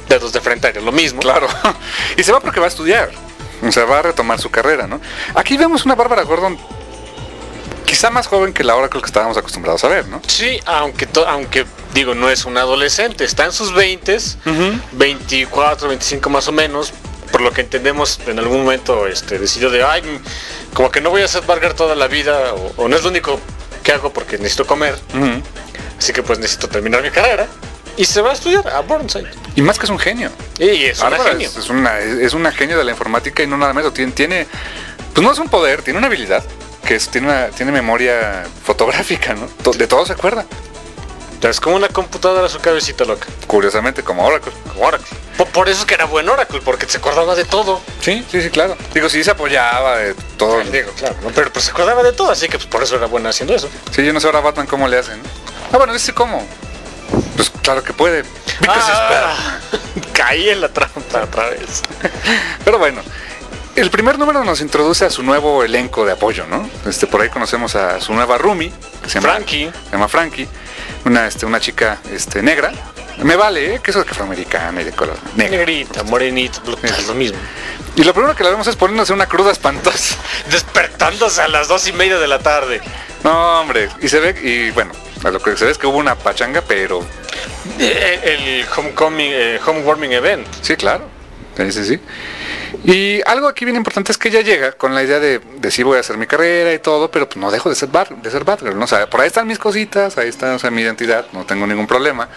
dedos de frente haría lo mismo. Claro. Y se va porque va a estudiar. O sea, va a retomar su carrera, ¿no? Aquí vemos una Bárbara Gordon quizá más joven que la Oracle que estábamos acostumbrados a ver, ¿no? Sí, aunque digo, no es una adolescente, está en sus 20s, 24, 25 más o menos, por lo que entendemos, en algún momento decidió de, ay, como que no voy a ser Barger toda la vida, o no es lo único que hago porque necesito comer, así que pues necesito terminar mi carrera, y se va a estudiar a Burnside. Y más que es un genio. Y es Bárbara un genio. Es una genio de la informática y no nada menos, tiene, pues no es un poder, tiene una habilidad, que tiene memoria fotográfica, ¿no? De todo se acuerda. Es como una computadora su cabecita loca. Curiosamente, como Oracle. Por eso es que era buen Oracle, porque se acordaba de todo. Sí, claro. Digo, sí se apoyaba de todo. Sí, digo, claro, ¿no? Pero pues se acordaba de todo, así que pues por eso era buena haciendo eso. Sí, yo no sé ahora Batman cómo le hacen, ¿no? Ah, bueno, dice cómo. Pues claro que puede. Caí en la trampa otra vez. Pero bueno, el primer número nos introduce a su nuevo elenco de apoyo, ¿no? Por ahí conocemos a su nueva roomie, que se llama Frankie, una chica negra. Me vale, que eso es que fue americana y de color negra. Negrita, morenita, es lo mismo. Y lo primero que la vemos es poniéndose una cruda espantosa. Despertándose a las 2:30 de la tarde. No, hombre, y se ve, y bueno, a lo que se ve es que hubo una pachanga, pero... El homewarming event. Sí, claro. Sí. Y algo aquí bien importante es que ella llega con la idea de sí voy a hacer mi carrera y todo, pero pues no dejo de ser Batgirl, ¿no? O sea, por ahí están mis cositas, ahí está, o sea, mi identidad, no tengo ningún problema.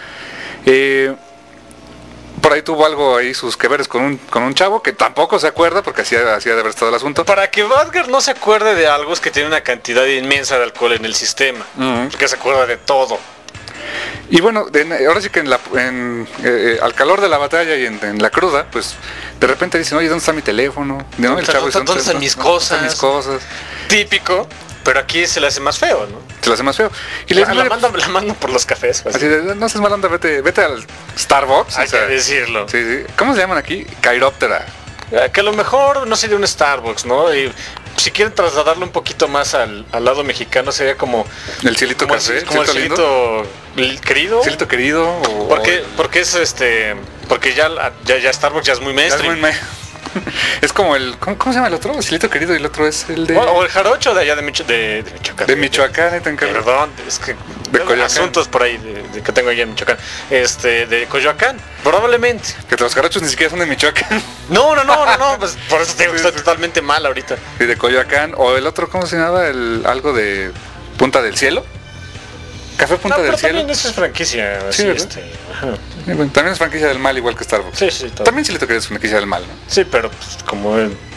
Por ahí tuvo algo ahí, sus que veres con un chavo que tampoco se acuerda porque hacía de haber estado el asunto. Para que Batgirl no se acuerde de algo es que tiene una cantidad inmensa de alcohol en el sistema, porque se acuerda de todo. Y bueno, ahora sí que al calor de la batalla y en la cruda, pues de repente dicen, oye, ¿dónde está mi teléfono? ¿No? El chavo dice, ¿Dónde están mis cosas? Típico, pero aquí se le hace más feo, ¿no? Se le hace más feo. Y la mando por los cafés. Así de, no seas mala onda, vete al Starbucks. Hay que decirlo. Sí. ¿Cómo se llaman aquí? Chiroptera. Que a lo mejor no sería un Starbucks, ¿no? Y si quieren trasladarlo un poquito más al lado mexicano, sería como... El cielito café. Como el cielito querido. Cielito querido. Porque es porque ya Starbucks ya es muy mainstream. Es como el... ¿Cómo se llama el otro? El cielito querido y el otro es el de... O el jarocho de allá de Michoacán. De Michoacán, Perdón, es que... De Coyoacán. Asuntos por ahí de que tengo allá en Michoacán. De Coyoacán, probablemente. Que los jarochos ni siquiera son de Michoacán. No, pues por eso tengo que estar totalmente mal ahorita. Y de Coyoacán, o el otro, ¿cómo se llamaba? Algo de Punta del Cielo. Café Punta del Cielo. También eso es franquicia. Sí, así, sí, bueno, también es franquicia del mal, igual que Starbucks. Sí, todo. También Cielito Querido es franquicia del mal, ¿no? Sí, pero pues, como...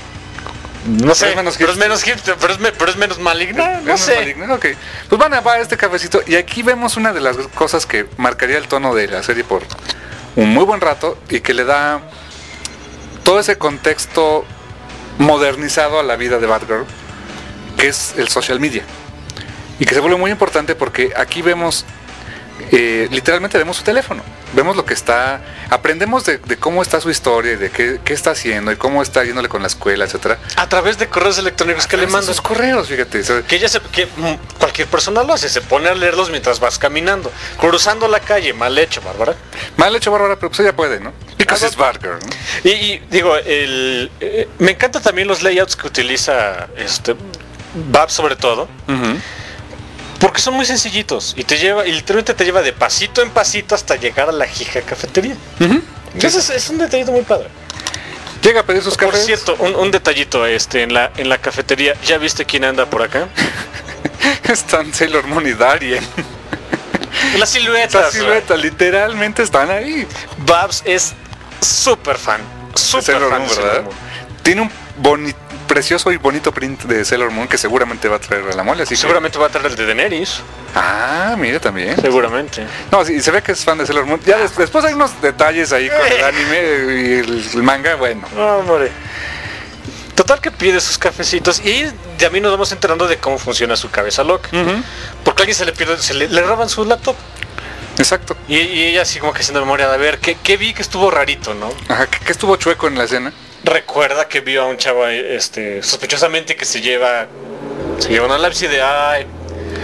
No sé, pero es menos hipster, pero es menos maligno, no sé. Maligno, okay. Pues van a este cafecito y aquí vemos una de las cosas que marcaría el tono de la serie por un muy buen rato y que le da todo ese contexto modernizado a la vida de Batgirl, que es el social media. Y que se vuelve muy importante porque aquí vemos, literalmente vemos su teléfono, vemos lo que está, aprendemos de cómo está su historia y de qué está haciendo y cómo está yéndole con la escuela, etcétera. A través de correos electrónicos que le mandan. Sus correos, fíjate. Que cualquier persona lo hace, se pone a leerlos mientras vas caminando, cruzando la calle. Mal hecho, Bárbara. Mal hecho, Bárbara, pero pues ella puede, ¿no? Because it's Batgirl, ¿no? Y digo, me encantan también los layouts que utiliza Babs sobre todo. Porque son muy sencillos y literalmente te lleva de pasito en pasito hasta llegar a la Jija Cafetería. Entonces es un detallito muy padre. Llega a pedir sus cafés. Por cierto, un detallito en la cafetería. ¿Ya viste quién anda por acá? Están Sailor Moon y Darien. Las siluetas. Literalmente están ahí. Babs es súper fan. Súper fan, ¿verdad? Tiene un precioso y bonito print de Sailor Moon que seguramente va a traer a la mole. Seguramente va a traer el de Daenerys. Ah, mira también. Seguramente. No, sí, se ve que es fan de Sailor Moon. Ya después hay unos detalles ahí con el anime y el manga, bueno. Hombre. Total que pide sus cafecitos y de a mí nos vamos enterando de cómo funciona su cabeza loca. Porque a alguien se le pierde, le roban su laptop. Exacto. Y ella así como que haciendo memoria de ver qué vi que estuvo rarito, ¿no? Ajá, que estuvo chueco en la escena. Recuerda que vio a un chavo sospechosamente que se lleva una lápiz de ay.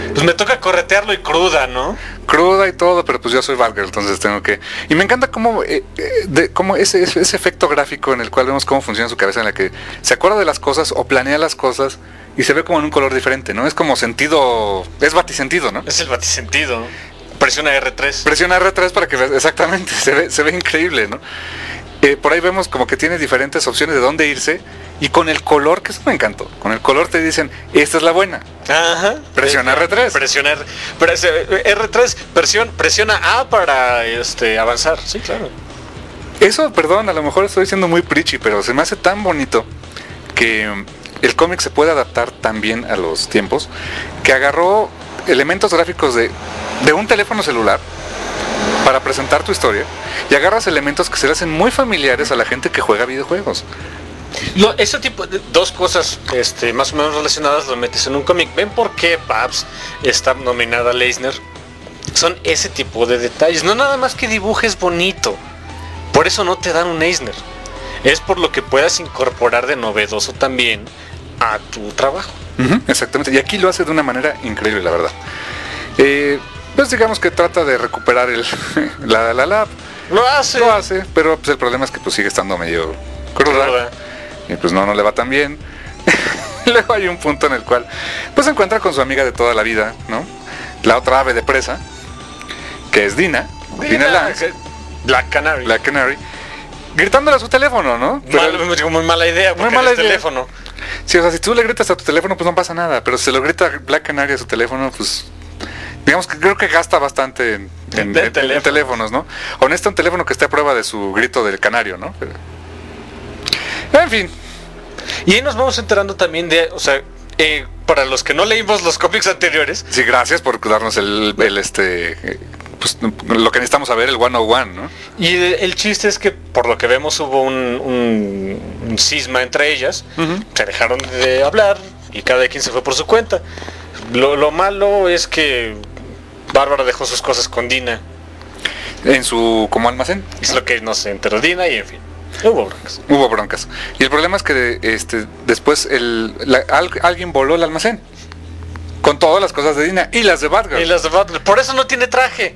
Pues me toca corretearlo y cruda, ¿no? Cruda y todo, pero pues yo soy Batgirl, entonces tengo que... Y me encanta cómo, cómo ese efecto gráfico en el cual vemos cómo funciona su cabeza, en la que se acuerda de las cosas o planea las cosas y se ve como en un color diferente, ¿no? Es como sentido... Es batisentido, ¿no? Es el batisentido. Presiona R3. Presiona R3 para que veas, exactamente, se ve increíble, ¿no? Por ahí vemos como que tiene diferentes opciones de dónde irse, y con el color, que eso me encantó, con el color te dicen, esta es la buena. Ajá. Presiona R3. R3, presiona A para avanzar. Sí, claro. Eso, perdón, a lo mejor estoy siendo muy preachy, pero se me hace tan bonito que el cómic se puede adaptar tan bien a los tiempos, que agarró elementos gráficos de un teléfono celular para presentar tu historia, y agarras elementos que se le hacen muy familiares a la gente que juega videojuegos. Ese tipo de dos cosas más o menos relacionadas lo metes en un cómic. ¿Ven por qué Babs está nominada a Eisner? Son ese tipo de detalles. No nada más que dibujes bonito. Por eso no te dan un Eisner. Es por lo que puedas incorporar de novedoso también a tu trabajo. Exactamente. Y aquí lo hace de una manera increíble, la verdad. Pues digamos que trata de recuperar la lab. Lo hace, pero pues el problema es que pues sigue estando medio cruda. Y pues no le va tan bien. Luego hay un punto en el cual pues se encuentra con su amiga de toda la vida, ¿no? La otra ave de presa, que es Dina Lance, Black Canary, gritándole a su teléfono, ¿no? Muy mala idea, muy mala idea. Teléfono. Sí, o sea, si tú le gritas a tu teléfono, pues no pasa nada, pero si se lo grita Black Canary a su teléfono, pues digamos que creo que gasta bastante en teléfonos, ¿no? Honesto, un teléfono que esté a prueba de su grito del canario, ¿no? Pero, en fin. Y ahí nos vamos enterando también de, para los que no leímos los cómics anteriores. Sí, gracias por darnos pues lo que necesitamos saber, el 101, ¿no? Y el chiste es que por lo que vemos hubo un cisma entre ellas. Se dejaron de hablar y cada quien se fue por su cuenta. Lo malo es que Bárbara dejó sus cosas con Dina en su como almacén. Es lo que nos enteró Dina, y en fin, hubo broncas. Y el problema es que después alguien voló el almacén con todas las cosas de Dina y las de Batgirl. Por eso no tiene traje.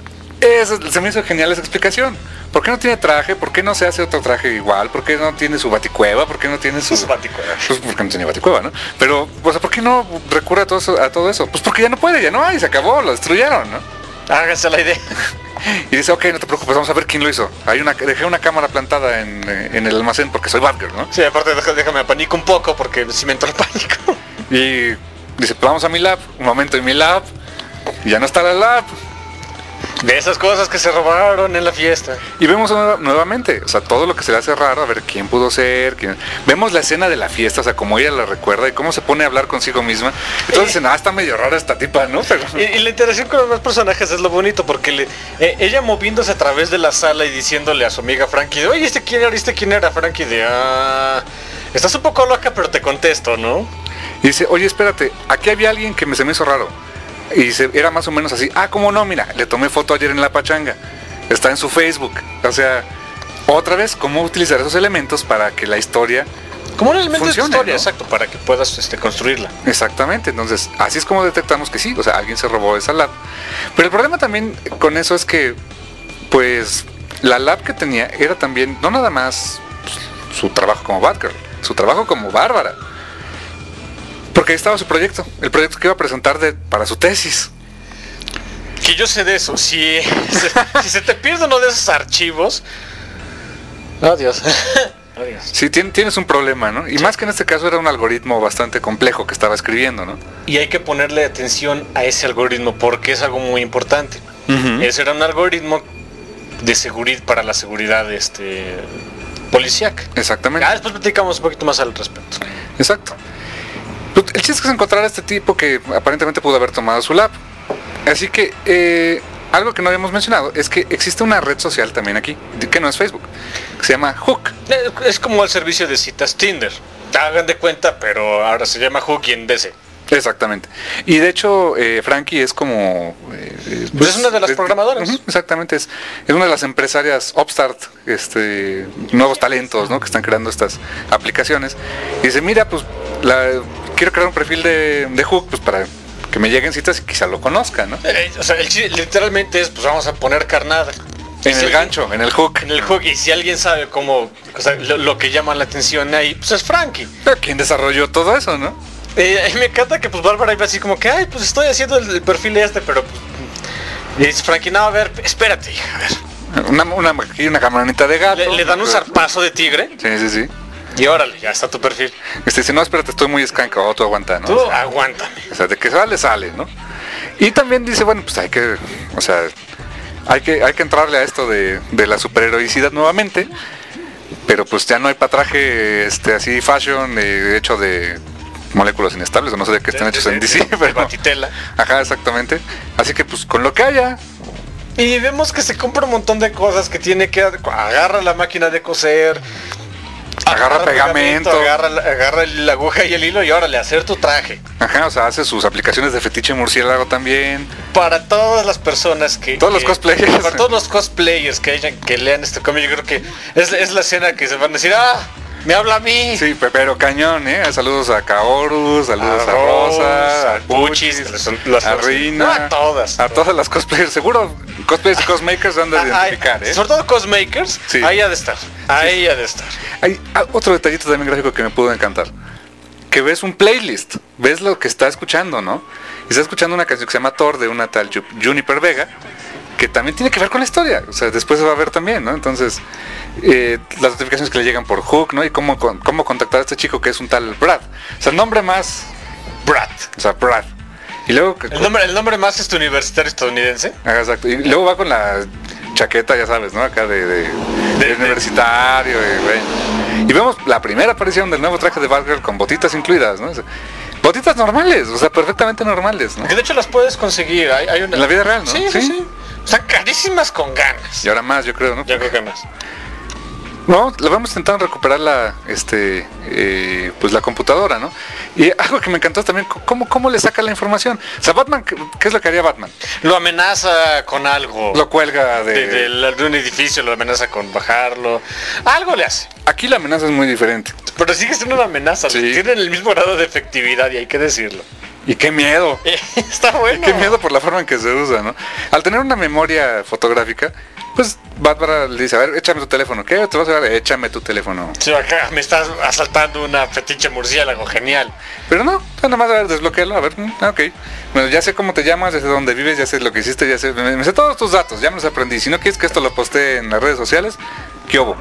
Se me hizo genial esa explicación. ¿Por qué no tiene traje? ¿Por qué no se hace otro traje igual? ¿Por qué no tiene su baticueva? ¿Por qué no tiene su baticueva? Pues porque no tenía baticueva, ¿no? Pero, o sea, ¿por qué no recurre a todo eso? Pues porque ya no puede, ya no hay, se acabó, lo destruyeron, ¿no? Háganse la idea. Y dice, ok, no te preocupes, vamos a ver quién lo hizo. Dejé una cámara plantada en el almacén porque soy Batgirl, ¿no? Sí, aparte déjame apanico un poco porque si me entró el pánico. Y dice, pues vamos a mi lab, un momento en mi lab, y ya no está la lab. De esas cosas que se robaron en la fiesta. Y vemos nuevamente, o sea, todo lo que se le hace raro, a ver quién pudo ser, Vemos la escena de la fiesta, o sea, como ella la recuerda y cómo se pone a hablar consigo misma. Entonces dicen, está medio rara esta tipa, ¿no? Pero... Y la interacción con los demás personajes es lo bonito, porque ella moviéndose a través de la sala y diciéndole a su amiga Frankie, oye, ¿este quién era? Frankie estás un poco loca, pero te contesto, ¿no? Y dice, oye, espérate, aquí había alguien que se me hizo raro. Y era más o menos así, cómo no, mira, le tomé foto ayer en la pachanga, está en su Facebook. O sea, otra vez, cómo utilizar esos elementos para que la historia como un elemento funcione, de historia, ¿no? Exacto, para que puedas construirla. Exactamente, entonces así es como detectamos que sí, o sea, alguien se robó esa lab. Pero el problema también con eso es que, pues, la lab que tenía era también, no nada más su trabajo como Batgirl, su trabajo como Bárbara. Porque ahí estaba su proyecto, el proyecto que iba a presentar para su tesis. Que yo sé de eso, si se te pierde uno de esos archivos... Adiós. Sí, tienes un problema, ¿no? Y sí. Más que en este caso era un algoritmo bastante complejo que estaba escribiendo, ¿no? Y hay que ponerle atención a ese algoritmo porque es algo muy importante. Ese era un algoritmo de seguridad para la seguridad policíaca. Exactamente. Después platicamos un poquito más al respecto. Exacto. El chiste es que se encontrara este tipo que aparentemente pudo haber tomado su lab. Así que algo que no habíamos mencionado es que existe una red social también aquí, que no es Facebook, que se llama Hook. Es como el servicio de citas Tinder. Hagan de cuenta, pero ahora se llama Hook y en DC. Exactamente. Y de hecho, Frankie es como... pues es una de las programadoras. Exactamente, es una de las empresarias upstart, nuevos talentos, ¿no? Que están creando estas aplicaciones. Y dice, mira, pues quiero crear un perfil de Hook, pues para que me lleguen citas y quizá lo conozca, ¿no? O sea, literalmente es, pues vamos a poner carnada. En el gancho, en el hook. En el hook, y si alguien sabe cómo, o sea, lo que llama la atención ahí, pues es Frankie. Pero ¿quién desarrolló todo eso, no? Y me encanta que pues Bárbara iba así como que, ay, pues estoy haciendo el perfil pero pues... Y dice Frankie, no, a ver, espérate, hija, a ver. Una camioneta de gato. Le dan un zarpazo de tigre. Sí. Y órale, ya está tu perfil. Dice, no, espérate, estoy muy escanca, tú aguanta, ¿no? Tú o sea, aguántame. O sea, de que sale, ¿no? Y también dice, bueno, pues hay que, o sea, hay que entrarle a esto de la superheroicidad nuevamente, pero pues ya no hay patraje así fashion hecho de moléculas inestables, o no sé de qué están hechos en DC, pero batitela. Ajá, exactamente. Así que pues con lo que haya. Y vemos que se compra un montón de cosas que tiene que agarra la máquina de coser, agarra pegamento, agarra la aguja y el hilo y órale, hacer tu traje. Ajá, o sea, hace sus aplicaciones de fetiche murciélago también. Para todas las personas los cosplayers. Para todos los cosplayers que lean este cómic, yo creo que es la escena que se van a decir, me habla a mí. Sí, pero cañón, Saludos a Kaoru, saludos a Rosa, a Puchis, a Rina, a todas. A todas las cosplayers. Seguro cosplayers y cosmakers van a identificar, Sobre todo cosmakers, sí. ahí ha de estar. Ahí ha de estar. Hay otro detallito también gráfico que me pudo encantar. Que ves un playlist, ves lo que está escuchando, ¿no? Y está escuchando una canción que se llama Thor de una tal Juniper Vega, que también tiene que ver con la historia, o sea, después se va a ver también, ¿no? Entonces, las notificaciones que le llegan por Hook, ¿no? Y cómo contactar a este chico que es un tal Brad. O sea, el nombre más... Brad. O sea, Brad. Y luego... El nombre más universitario estadounidense. Exacto. Y luego va con la chaqueta, ya sabes, ¿no? Acá de universitario, y vemos la primera aparición del nuevo traje de Batgirl con botitas incluidas, ¿no? Botitas normales, o sea, perfectamente normales, ¿no? Que de hecho las puedes conseguir. En la vida real, ¿no? Sí. Están carísimas con ganas. Y ahora más, yo creo, ¿no? Yo creo que más. No, la vamos intentando recuperar pues la computadora, ¿no? Y algo que me encantó también, ¿cómo le saca la información? O sea, Batman, ¿qué es lo que haría Batman? Lo amenaza con algo. Lo cuelga de un edificio, lo amenaza con bajarlo. Algo le hace. Aquí la amenaza es muy diferente. Pero sigue siendo una amenaza. Sí. Tienen el mismo grado de efectividad y hay que decirlo. Y qué miedo. Está bueno. Y qué miedo por la forma en que se usa, ¿no? Al tener una memoria fotográfica, pues Bárbara le dice, a ver, échame tu teléfono. ¿Qué? ¿Te vas a ver? Échame tu teléfono. Sí, acá me estás asaltando una fetiche murciélago, genial. Pero no, nada más a ver, desbloquearlo, a ver, ok. Bueno, ya sé cómo te llamas, ya sé dónde vives, ya sé lo que hiciste, ya sé, me sé todos tus datos, ya me los aprendí. Si no quieres que esto lo postee en las redes sociales, ¿qué hubo?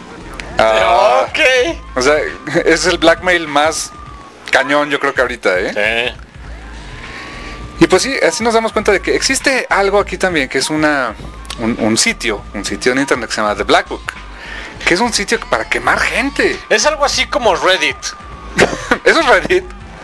Ok. O sea, es el blackmail más cañón, yo creo que ahorita, ¿eh? Sí. Y pues sí, así nos damos cuenta de que existe algo aquí también, que es un sitio en internet que se llama The Black Book, que es un sitio para quemar gente. Es algo así como Reddit. ¿Eso es Reddit?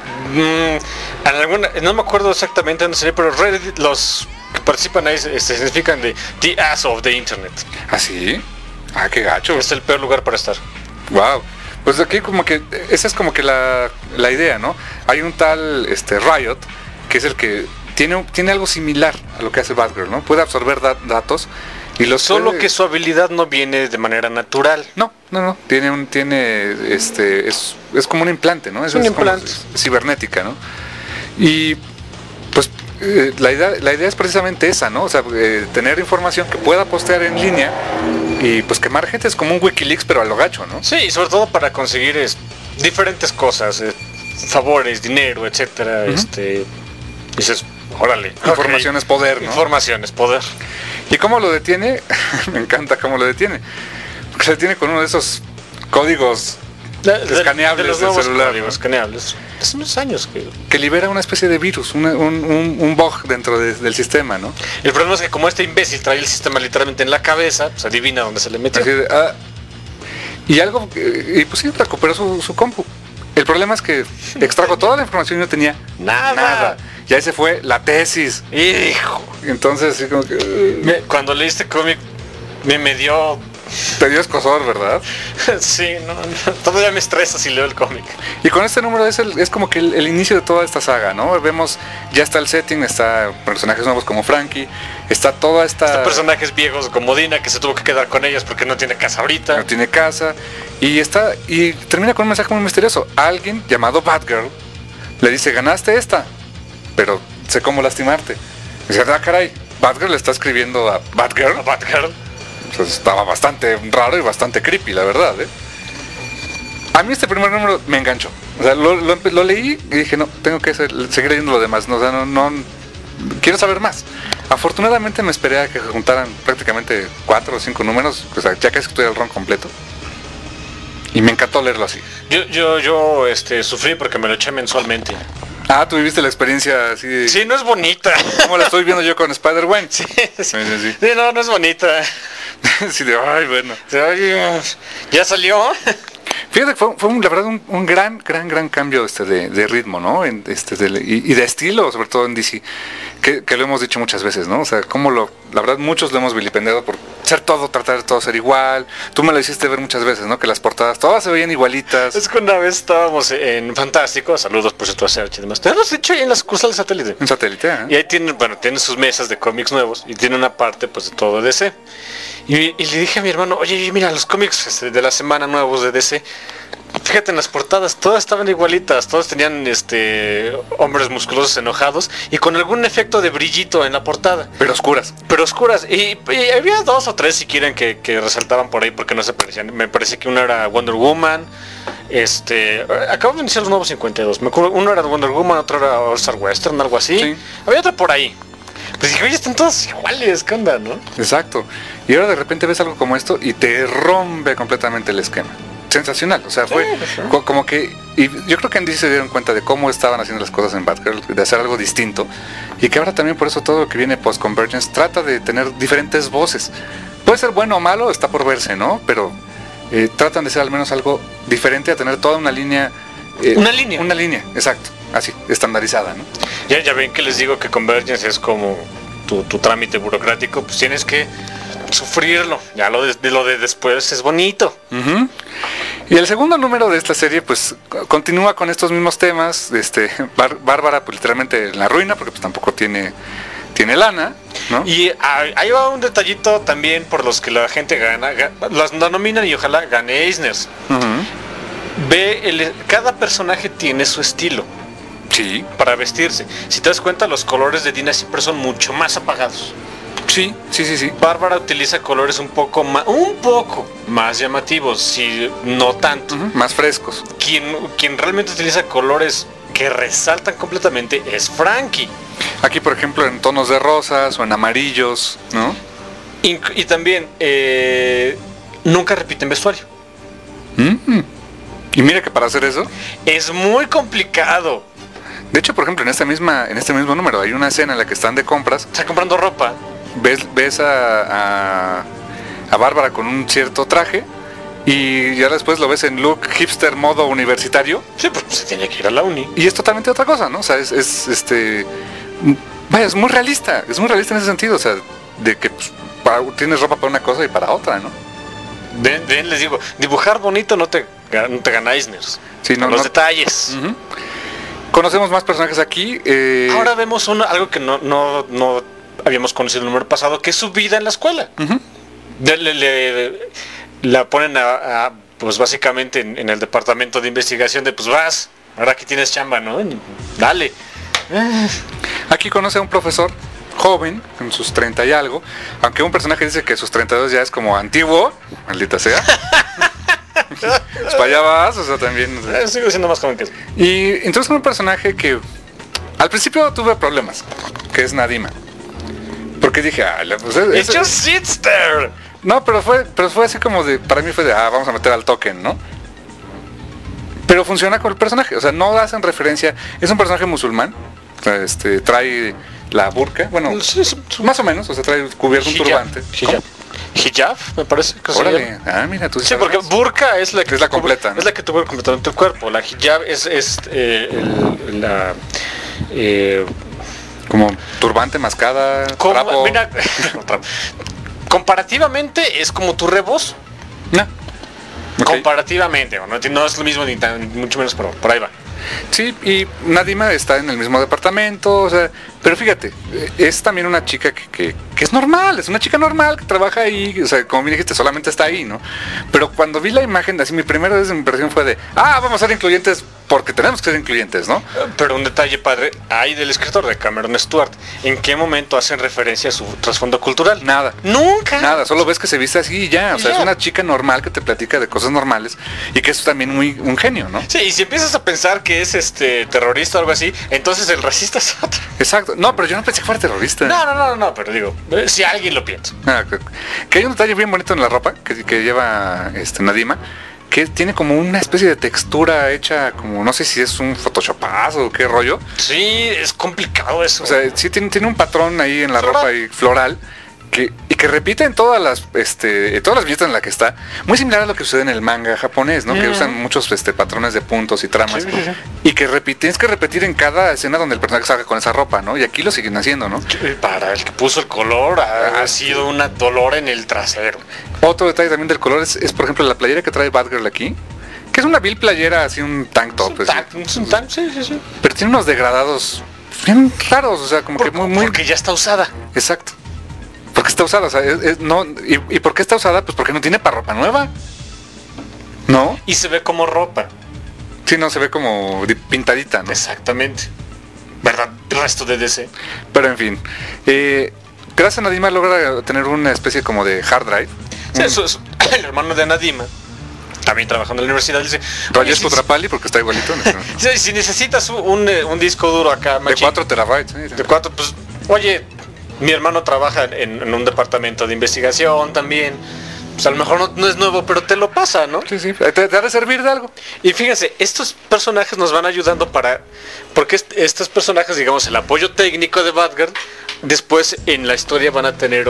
No me acuerdo exactamente dónde sería, pero Reddit, los que participan ahí significan de the ass of the internet. ¿Ah, sí? Ah, qué gacho. Es el peor lugar para estar. Wow. Pues aquí como que, esa es como que la idea, ¿no? Hay un tal Riot, que es el que tiene algo similar a lo que hace Batgirl, ¿no? Puede absorber datos y los solo que su habilidad no viene de manera natural. No. Es como un implante, ¿no? Es un implante cibernética, ¿no? Y pues la idea es precisamente esa, ¿no? O sea, tener información que pueda postear en línea y pues quemar gente. Es como un WikiLeaks pero a lo gacho, ¿no? Sí, sobre todo para conseguir diferentes cosas, favores, dinero, etcétera. Dices, órale. Información es poder, ¿no? Información es poder. ¿Y cómo lo detiene? Me encanta cómo lo detiene. Porque se detiene con uno de esos códigos escaneables del celular. Códigos escaneables. Hace unos años que libera una especie de virus, un bug dentro del sistema, ¿no? El problema es que como este imbécil trae el sistema literalmente en la cabeza, pues adivina dónde se le metió. Y pues sí, recuperó su compu. El problema es que extrajo toda la información y no tenía nada. Y ahí se fue la tesis. Hijo. Entonces, sí, como que... Cuando leíste cómic, me dio... Te dio escozor, ¿verdad? Sí, no, todavía me estresa si leo el cómic. Y con este número es como que el inicio de toda esta saga, ¿no? Vemos, ya está el setting, está personajes nuevos como Frankie, está toda esta... personajes viejos como Dina, que se tuvo que quedar con ellas porque no tiene casa ahorita. No tiene casa. Y termina con un mensaje muy misterioso. Alguien llamado Batgirl le dice, ganaste esta. pero sé cómo lastimarte. Y dice, caray, Batgirl le está escribiendo a Batgirl. A Batgirl. Pues estaba bastante raro y bastante creepy, la verdad, ¿eh? A mí este primer número me enganchó. O sea, lo leí y dije, no, tengo que seguir leyendo lo demás. No, o sea, no quiero saber más. Afortunadamente me esperé a que se juntaran prácticamente 4 o 5 números, o sea, ya casi estuve el ron completo. Y me encantó leerlo así. Yo sufrí porque me lo eché mensualmente. Ah, tú viviste la experiencia así de... Sí, no es bonita. Como la estoy viendo yo con Spider-Man. Sí. Sí, no es bonita. Sí, de, ay, bueno. Oye, ¿ya salió? Fíjate, fue la verdad un gran cambio de ritmo, ¿no? Y de estilo, sobre todo en DC, que lo hemos dicho muchas veces, ¿no? O sea, la verdad muchos lo hemos vilipendiado por tratar de todo ser igual. Tú me lo hiciste ver muchas veces, ¿no? Que las portadas todas se veían igualitas. Es que una vez estábamos en Fantástico, saludos por cierto a Sergio y demás. Te hemos dicho ahí en la sucursal de Satélite. En Satélite, ¿eh? Y ahí tienen sus mesas de cómics nuevos y tiene una parte pues de todo DC. Y le dije a mi hermano, oye, mira, los cómics de la semana nuevos de DC, fíjate en las portadas, todas estaban igualitas, todos tenían hombres musculosos enojados y con algún efecto de brillito en la portada. Pero oscuras. Y había 2 o 3 si quieren que resaltaban por ahí porque no se parecían. Me parece que uno era Wonder Woman. Acabo de iniciar los nuevos 52. Me acuerdo, uno era Wonder Woman, otro era All Star Western, algo así. Sí. Había otro por ahí. Pues dije, oye, están todos iguales, ¿qué onda, no? Exacto. Y ahora de repente ves algo como esto y te rompe completamente el esquema. Sensacional, o sea, fue como que... Y yo creo que en DC se dieron cuenta de cómo estaban haciendo las cosas en Batgirl, de hacer algo distinto. Y que ahora también por eso todo lo que viene post-Convergence trata de tener diferentes voces. Puede ser bueno o malo, está por verse, ¿no? Pero tratan de ser al menos algo diferente, a tener toda una línea... Una línea, exacto. Así, estandarizada, ¿no? Ya ven que les digo que Convergence es como tu trámite burocrático, pues tienes que sufrirlo. Ya lo de después es bonito. Uh-huh. Y el segundo número de esta serie pues continúa con estos mismos temas. Bárbara pues literalmente en la ruina porque pues tampoco tiene lana, ¿no? Y ahí va un detallito también por los que la gente las nominan y ojalá gane Eisners. Uh-huh. Cada personaje tiene su estilo. Sí. Para vestirse. Si te das cuenta, los colores de Dina siempre son mucho más apagados. Sí. Bárbara utiliza colores un poco más llamativos, si no tanto. Uh-huh. Más frescos. Quien realmente utiliza colores que resaltan completamente es Frankie. Aquí, por ejemplo, en tonos de rosas o en amarillos, ¿no? Y también nunca repiten vestuario. Mm-hmm. Y mira que para hacer eso es muy complicado. De hecho, por ejemplo, en este mismo número hay una escena en la que están de compras. Está comprando ropa. Ves a Bárbara con un cierto traje y ya después lo ves en look hipster modo universitario. Sí, pues se tiene que ir a la uni. Y es totalmente otra cosa, ¿no? O sea, es muy realista. Es muy realista en ese sentido. O sea, de que pues, tienes ropa para una cosa y para otra, ¿no? Les digo, dibujar bonito no te gana Eisners. Sí, los detalles. Uh-huh. Conocemos más personajes aquí. Ahora vemos algo que no habíamos conocido el número pasado, que es su vida en la escuela. Uh-huh. La ponen pues básicamente en el departamento de investigación de pues vas, ahora que tienes chamba, ¿no? Dale. Aquí conoce a un profesor joven, en sus 30 y algo, aunque un personaje dice que sus 32 ya es como antiguo, maldita sea. Pues para allá vas, o sea, también. Sigo siendo más joven que eso. Y entonces un personaje que al principio tuve problemas, que es Nadima. Porque dije, pues It just sits there. No, pero fue así como de, para mí fue de, vamos a meter al token, ¿no? Pero funciona con el personaje, o sea, no hacen referencia, es un personaje musulmán, trae la burka, bueno, más o menos, o sea, trae cubierto un turbante. Hijab, me parece que se llama. Mira, tú sí, porque burka es la que es la completa, ¿no? Es la que cubre completamente el cuerpo. La hijab es como turbante, mascada, trapo. Mira, comparativamente es como tu rebozo. No. Okay. Comparativamente, no es lo mismo ni mucho menos, pero por ahí va. Sí, y Nadima está en el mismo departamento, o sea, pero fíjate, es también una chica que es normal, es una chica normal que trabaja ahí, o sea, como bien dijiste, solamente está ahí, ¿no? Pero cuando vi la imagen, así mi primera impresión fue de, vamos a ser incluyentes porque tenemos que ser incluyentes, ¿no? Pero un detalle padre, hay del escritor de Cameron Stewart, ¿en qué momento hacen referencia a su trasfondo cultural? Nada. Nunca. Nada, solo ves que se viste así y ya. O sea, Ya. es una chica normal que te platica de cosas normales y que es también un genio, ¿no? Sí, y si empiezas a pensar que es terrorista o algo así, entonces el racista es otro. Exacto. No, pero yo no pensé que fuera terrorista. No, pero digo, si alguien lo piensa. Que hay un detalle bien bonito en la ropa que lleva Nadima, que tiene como una especie de textura hecha como, no sé si es un photoshopazo o qué rollo. Sí, es complicado eso. O sea, sí tiene un patrón ahí en la Floral. ropa y floral y que repite en todas las viñetas en la que está, muy similar a lo que sucede en el manga japonés, ¿no? Que usan muchos patrones de puntos y tramas. Sí. Y que tienes que repetir en cada escena donde el personaje salga con esa ropa, ¿no? Y aquí lo siguen haciendo, ¿no? Para el que puso el color ha sido una dolor en el trasero. Otro detalle también del color es por ejemplo, la playera que trae Batgirl aquí, que es una vil playera, así un tank top. Es un tank, sí. Pero tiene unos degradados bien raros, o sea, como que muy... Porque ya está usada. Exacto. Porque está usada, o sea, ¿y por qué está usada? Pues porque no tiene para ropa nueva. ¿No? Y se ve como ropa. Sí, no, se ve como pintadita, ¿no? Exactamente. ¿Verdad? El resto de DC. Pero en fin. Gracias a Nadima logra tener una especie como de hard drive. Sí, eso es el hermano de Nadima. También trabajando en la universidad, dice... Rayesh Kutrapali, porque está igualito. Si necesitas un disco duro acá, de 4 terabytes. De 4, pues, oye, mi hermano trabaja en un departamento de investigación también. Pues a lo mejor no es nuevo, pero te lo pasa, ¿no? Sí, te ha de servir de algo. Y fíjense, estos personajes nos van ayudando porque estos personajes, digamos, el apoyo técnico de Batgirl, después en la historia van a tener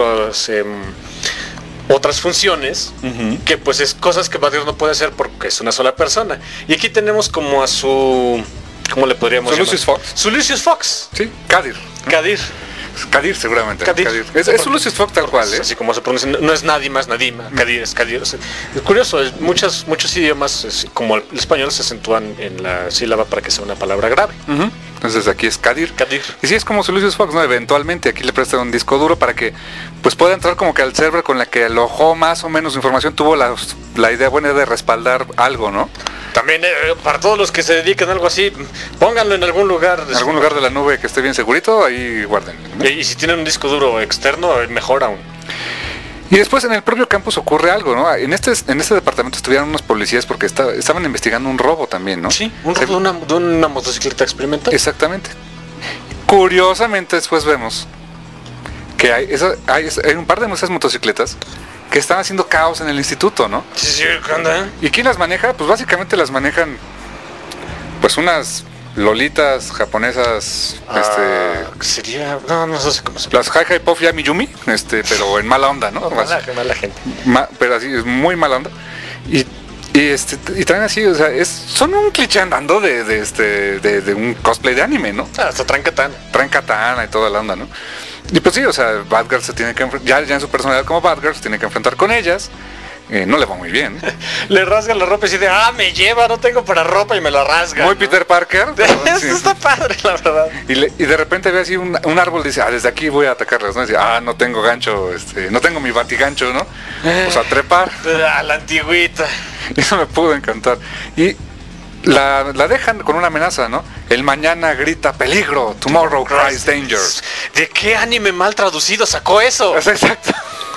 otras funciones, que pues es cosas que Batgirl no puede hacer porque es una sola persona. Y aquí tenemos como a su... ¿Cómo le podríamos llamar? Lucius Fox. Su Lucius Fox. Sí, Kadir. Kadir, seguramente. Kadir. Es un Lucius Fox tal cual, ¿eh? Así como se pronuncia, no es nadie más, Nadima, Kadir es Kadir. O sea, es curioso, muchos idiomas, como el español, se acentúan en la sílaba para que sea una palabra grave. Entonces aquí es Kadir. Kadir. Y sí, es como su Lucius Fox, ¿no? Eventualmente aquí le prestan un disco duro para que pues pueda entrar como que al server con la que alojó más o menos información, tuvo la buena idea de respaldar algo, ¿no? También para todos los que se dedican a algo así, pónganlo en algún lugar. En algún lugar de la nube que esté bien segurito, ahí guarden, ¿no? Y si tienen un disco duro externo, mejor aún. Y después en el propio campus ocurre algo, ¿no? En este departamento estuvieron unos policías porque estaban investigando un robo también, ¿no? Sí, un robo de una motocicleta experimental. Exactamente. Curiosamente después vemos que hay un par de esas motocicletas que están haciendo caos en el instituto, ¿no? Sí, ¿qué onda? ¿Y quién las maneja? Pues básicamente las manejan pues unas lolitas japonesas, sería, no sé cómo se llama. las Hi Hi Puff Yami Yumi, pero en mala onda, ¿no? Mala gente. Pero así es muy mala onda. Y traen así, o sea, son un cliché andando de un cosplay de anime, ¿no? Hasta traen katana. Traen katana y toda la onda, ¿no? Y pues sí, o sea, Batgirl se tiene que enfrentar, ya en su personalidad como Batgirl se tiene que enfrentar con ellas. No le va muy bien. Le rasga la ropa y dice, me lleva, no tengo para ropa, y me la rasga. Muy ¿no? Peter Parker. Eso Sí. está padre, la verdad. Y de repente ve así un árbol y dice, desde aquí voy a atacarlas, ¿no? Y dice, no tengo gancho, no tengo mi batigancho, ¿no? Pues a trepar. A la antigüita. Eso me pudo encantar. Y la dejan con una amenaza, ¿no? El mañana grita peligro, tomorrow cries danger. ¿De qué anime mal traducido sacó eso? Es exacto.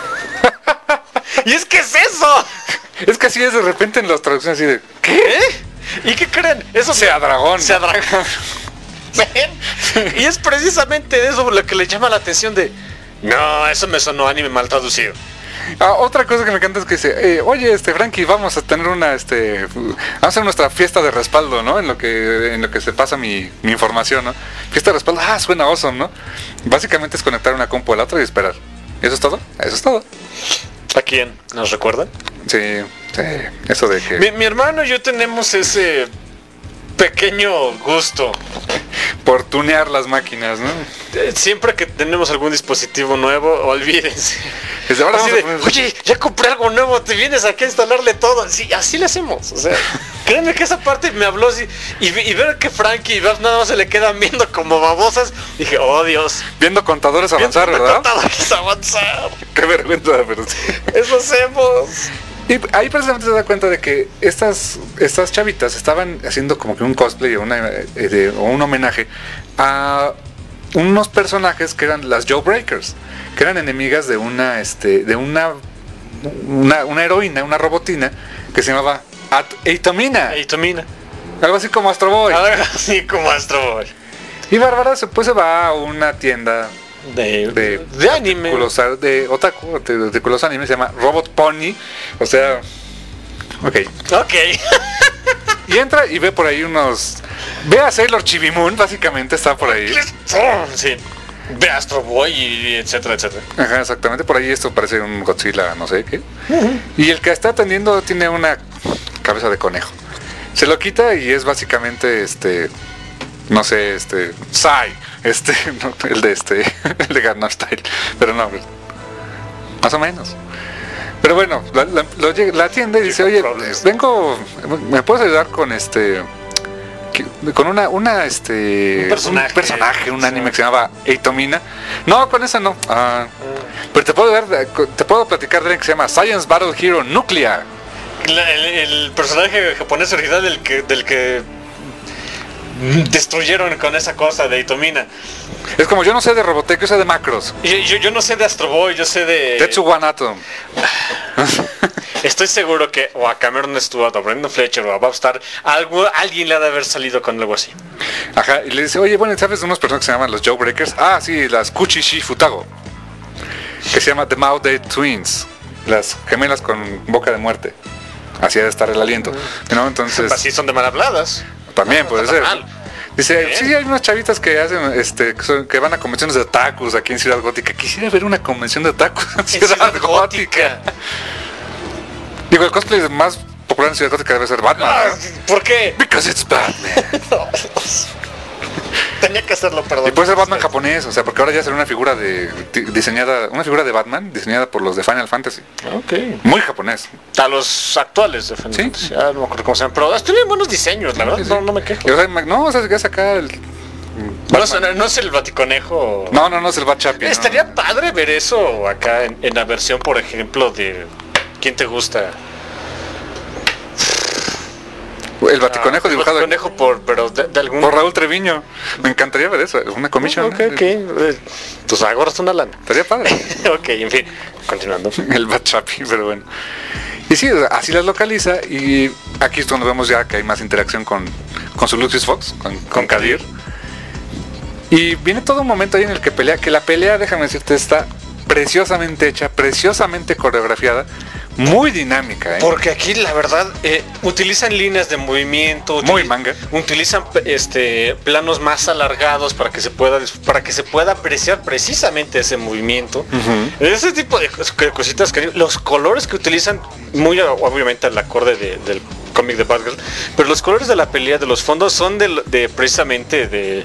¿Y es que es eso? Es que así es de repente en las traducciones así de, ¿qué? ¿Y qué creen? Eso Sea dragón. Sea dragón. ¿Ven? Y es precisamente eso lo que le llama la atención de, no, eso me sonó anime mal traducido. Otra cosa que me encanta es que dice, oye, Frankie, vamos a tener vamos a hacer nuestra fiesta de respaldo, ¿no? En lo que se pasa mi información, ¿no? Fiesta de respaldo, suena awesome, ¿no? Básicamente es conectar una compu a la otra y esperar. ¿Eso es todo? Eso es todo. ¿A quién? ¿Nos recuerdan? Sí, eso de que... Mi hermano y yo tenemos ese pequeño gusto por tunear las máquinas, ¿no? Siempre que tenemos algún dispositivo nuevo, olvídense. Desde ahora así oye, ya compré algo nuevo, te vienes aquí a instalarle todo. Sí, así le hacemos. O sea, créanme que esa parte me habló así. Y ver que Frankie y Babs nada más se le quedan viendo como babosas. Dije, oh Dios. Viendo contadores avanzar, viendo ¿verdad? Contadores avanzar. Qué vergüenza, pero sí. Eso hacemos. Y ahí precisamente se da cuenta de que estas chavitas estaban haciendo como que un cosplay o un homenaje a unos personajes que eran las Jawbreakers, que eran enemigas de una heroína, una robotina que se llamaba Eitomina. Algo así como Astro Boy. Y Bárbara se va a una tienda de anime, de otaku, de los animes, se llama Robot Pony. O sea, ok. Y entra y ve por ahí ve a Sailor Chibimun, básicamente está por ahí. Sí. Ve Astro Boy y etcétera. Ajá, exactamente. Por ahí esto parece un Godzilla, no sé qué. Y el que está atendiendo tiene una cabeza de conejo. Se lo quita y es básicamente no sé, Sai, no, el de Gangnam Style, pero no, más o menos. Pero bueno, la atiende y dice, oye, vengo, ¿me puedes ayudar con con un personaje, un anime que se llamaba Eitomina? No, con esa no. Pero te puedo platicar de alguien que se llama Science Battle Hero Nuclear. El personaje japonés original del que destruyeron con esa cosa de Eitomina. Es como, yo no sé de Robotech, yo sé de Macros. Yo no sé de Astro Boy, yo sé de Tetsu One Atom. Estoy seguro que o a Cameron Stewart o a Brendan Fletcher o a Bob Starr alguien le ha de haber salido con algo así. Ajá, y le dice, oye, bueno, ¿sabes de unas personas que se llaman los Jawbreakers? Ah, sí, las Kuchishi Futago, que se llama The Mouth Dead Twins, las gemelas con boca de muerte. Así ha de estar el aliento, ¿no? Entonces, así son de mal habladas. También puede ser. Mal. Dice, Bien. sí, hay unas chavitas que hacen, que van a convenciones de otakus aquí en Ciudad Gótica. Quisiera ver una convención de otakus en Ciudad Gótica. Digo, el cosplay más popular en Ciudad Gótica debe ser Batman, ¿no? ¿Por qué? Because it's Batman. Tenía que hacerlo, perdón. Y puede ser Batman japonés, o sea, porque ahora ya será una figura una figura de Batman diseñada por los de Final Fantasy. Ok. Muy japonés. A los actuales de Final Fantasy. No me acuerdo cómo se llaman, pero tienen buenos diseños, la verdad. Sí. No me quejo. Y, o sea, no, o sea, ya saca el... No es el Baticonejo. No es el Batchapi. Estaría padre ver eso acá en la versión, por ejemplo, de... ¿Quién te gusta? El Baticonejo dibujado. El Baticonejo pero de algún... Por Raúl Treviño. Me encantaría ver eso. Una comisión. Ok. Tus ahorras una lana. Estaría padre. Ok, en fin. Continuando. El Batchapi, pero bueno. Y sí, así las localiza. Y aquí es donde vemos ya que hay más interacción con su Lucius Fox, con Kadir. Y viene todo un momento ahí en el que la pelea, déjame decirte, está preciosamente hecha, preciosamente coreografiada, muy dinámica, ¿eh? Porque aquí la verdad utilizan líneas de movimiento, muy manga, utilizan planos más alargados para que se pueda apreciar precisamente ese movimiento. Ese tipo de cositas, los colores que utilizan, muy obviamente al acorde del cómic de Batgirl, pero los colores de la pelea, de los fondos, son de precisamente de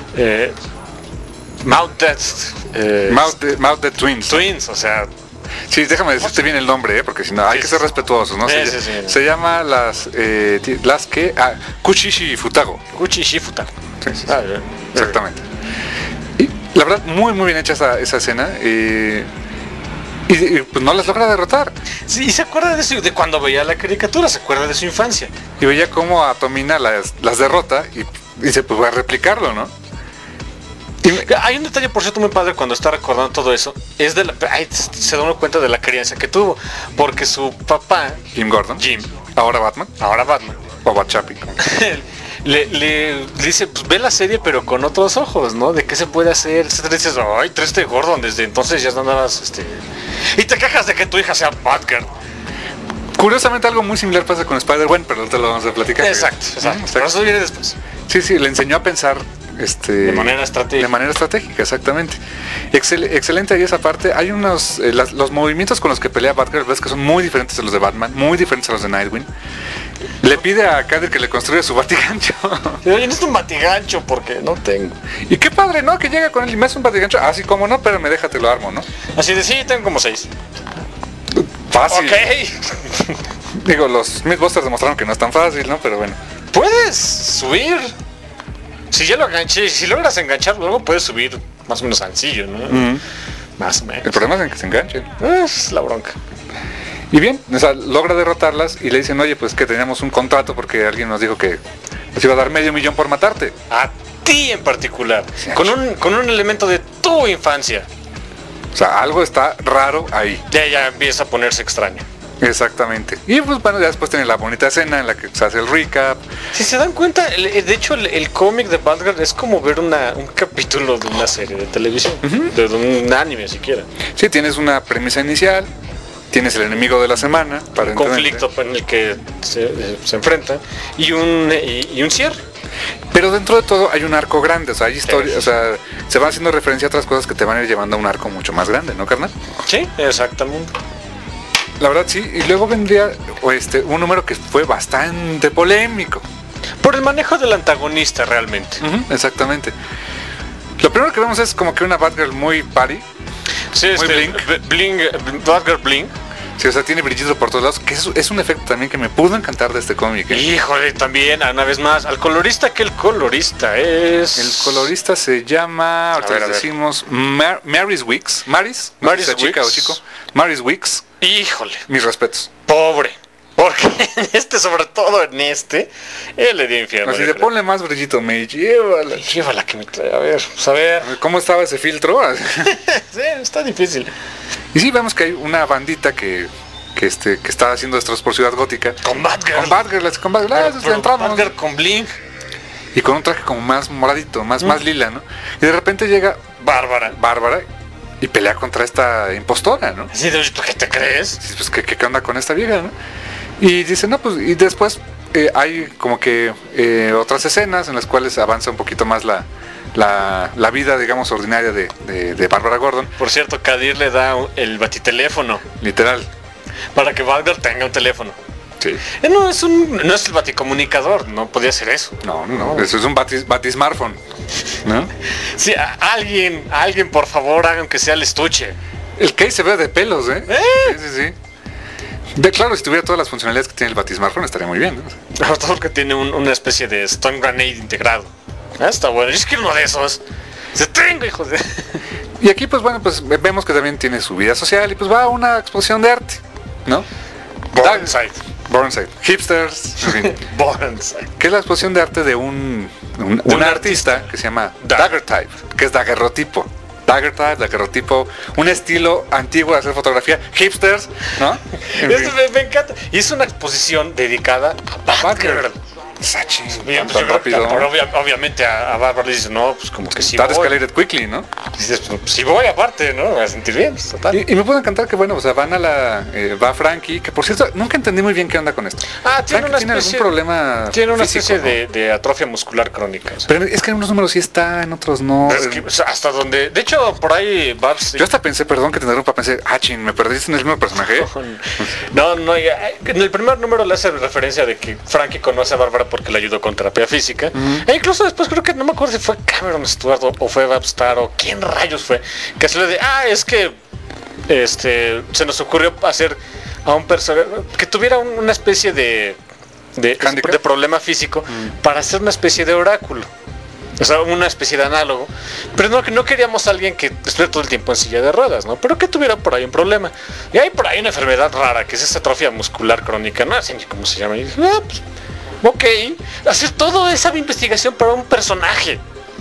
Mouth Dead Twins, o sea. Sí, déjame decirte bien el nombre, porque si no, hay que ser respetuosos, ¿no? Se llama las que... Kuchishi Futago. Kuchishi Futago. Sí. Exactamente. Y la verdad, muy bien hecha esa escena. Y pues no las logra derrotar. Sí, y se acuerda de cuando veía la caricatura, se acuerda de su infancia. Y veía cómo a Tomina las derrota y dice, pues voy a replicarlo, ¿no? Hay un detalle, por cierto, muy padre cuando está recordando todo eso. Se da uno cuenta de la crianza que tuvo. Porque su papá, Jim Gordon, ahora Batman, o Batchapi, le dice, pues ve la serie pero con otros ojos, ¿no? De qué se puede hacer. Entonces dices, ay, Triste Gordon, desde entonces ya andabas, y te quejas de que tu hija sea Batgirl. Curiosamente algo muy similar pasa con Spider-Man, pero no te lo vamos a platicar. Exacto. Pero eso viene después. Sí, le enseñó a pensar de manera estratégica, exactamente. Excelente ahí esa parte. Hay los movimientos con los que pelea Batgirl, ves que son muy diferentes a los de Batman, muy diferentes a los de Nightwing. Le pide a Kadir que le construya su batigancho. Oye, necesito un batigancho porque no tengo. Y qué padre, ¿no? Que llega con él y me hace un batigancho. Así como no, pero me déjate lo armo, ¿no? Así de sí, tengo como 6. Fácil. Ok. Digo, los Mythbusters demostraron que no es tan fácil, ¿no? Pero bueno. Puedes subir. Si ya lo enganché, si logras engancharlo, luego puedes subir más o menos sencillo, ¿no? Más o menos. El problema es en que se enganchen. Es la bronca. Y bien, o sea, logra derrotarlas y le dicen, oye, pues que teníamos un contrato porque alguien nos dijo que nos iba a dar $500,000 por matarte. A ti en particular. Sí. Con un elemento de tu infancia. O sea, algo está raro ahí. Ya empieza a ponerse extraño. Exactamente. Y pues bueno, ya después tiene la bonita escena en la que se hace el recap. Si se dan cuenta, de hecho el cómic de Batgirl es como ver un capítulo de una serie de televisión, de un anime siquiera. Sí, tienes una premisa inicial, tienes el enemigo de la semana, Un conflicto en el que se enfrentan y un cierre. Pero dentro de todo hay un arco grande, o sea, hay historia, o sea, se va haciendo referencia a otras cosas que te van a ir llevando a un arco mucho más grande, ¿no, carnal? Sí, exactamente. La verdad sí, y luego vendría un número que fue bastante polémico. Por el manejo del antagonista realmente. Exactamente. Lo primero que vemos es como que una Batgirl muy party. Sí, muy Batgirl Bling. Sí, o sea, tiene brillito por todos lados, que es un efecto también que me pudo encantar de este cómic. Híjole, también, una vez más, al colorista, que el colorista es... El colorista se llama, ahorita les decimos, Maris Wicks. Maris chica o chico. Maris Wicks. Híjole. Mis respetos. Pobre. Porque sobre todo en él le dio infierno. Así de ponle más brillito, me llévala. Llévala que me trae, a ver, pues a ver. ¿Cómo estaba ese filtro? Sí, está difícil. Y sí, vemos que hay una bandita que está haciendo destrozos por Ciudad Gótica. Con Batgirl. Con Batgirl, entramos. Batgirl con Bling. Y con un traje como más moradito, más lila, ¿no? Y de repente llega Bárbara y pelea contra esta impostora, ¿no? Sí, ¿tú qué te crees? Sí, pues ¿qué onda con esta vieja, no? Y dice, no, pues, y después hay como que otras escenas en las cuales avanza un poquito más la vida, digamos, ordinaria de Bárbara Gordon. Por cierto, Kadir le da el batiteléfono. Literal. Para que Batgirl tenga un teléfono. Sí. No es el baticomunicador, no podía ser eso. No, eso es un batismartphone, ¿no? Sí, alguien por favor hagan que sea el estuche. El case se ve de pelos, ¿eh? Sí. Claro, si tuviera todas las funcionalidades que tiene el batismartphone estaría muy bien, ¿no? Todo que tiene una especie de Stun Grenade integrado. Está bueno, yo quiero uno de esos. Se tengo, hijos de... Y aquí pues bueno, pues vemos que también tiene su vida social y pues va a una exposición de arte, ¿no? Burnside. Hipsters. En fin. Burnside. Que es la exposición de arte de un artista que se llama Daggertype, que es daguerrotipo. Daguerrotipo, un estilo antiguo de hacer fotografía, hipsters, ¿no? Me encanta. Y es una exposición dedicada a Batgirl. Bien, pues rápido. Pero obviamente a Bárbara le dice, no, pues como que sí That escalated quickly, ¿no? Dices, pues sí voy aparte, ¿no? Me voy a sentir bien, total. Y me puede encantar que, bueno, o sea, va Frankie, que por cierto, nunca entendí muy bien qué onda con esto. Tiene algún problema tiene una físico, especie de atrofia muscular crónica. O sea. Pero es que en unos números sí está, en otros no. Es que, o sea, hasta donde... De hecho, por ahí Babs... Yo hasta pensé, perdón que te interrumpa, pensé, me perdiste en el mismo personaje. No, en el primer número le hace referencia de que Frankie conoce a Bárbara porque le ayudó con terapia física. E incluso después creo que, no me acuerdo si fue Cameron Stewart o fue Babstar o quién rayos fue, que se le de, es que se nos ocurrió hacer a un personaje que tuviera una especie de problema físico para hacer una especie de oráculo. O sea, una especie de análogo. Pero no queríamos a alguien que estuviera todo el tiempo en silla de ruedas, ¿no? Pero que tuviera por ahí un problema. Y hay por ahí una enfermedad rara, que es esa atrofia muscular crónica, no sé ni cómo se llama. Y dije, pues, ok, hacer toda esa investigación para un personaje.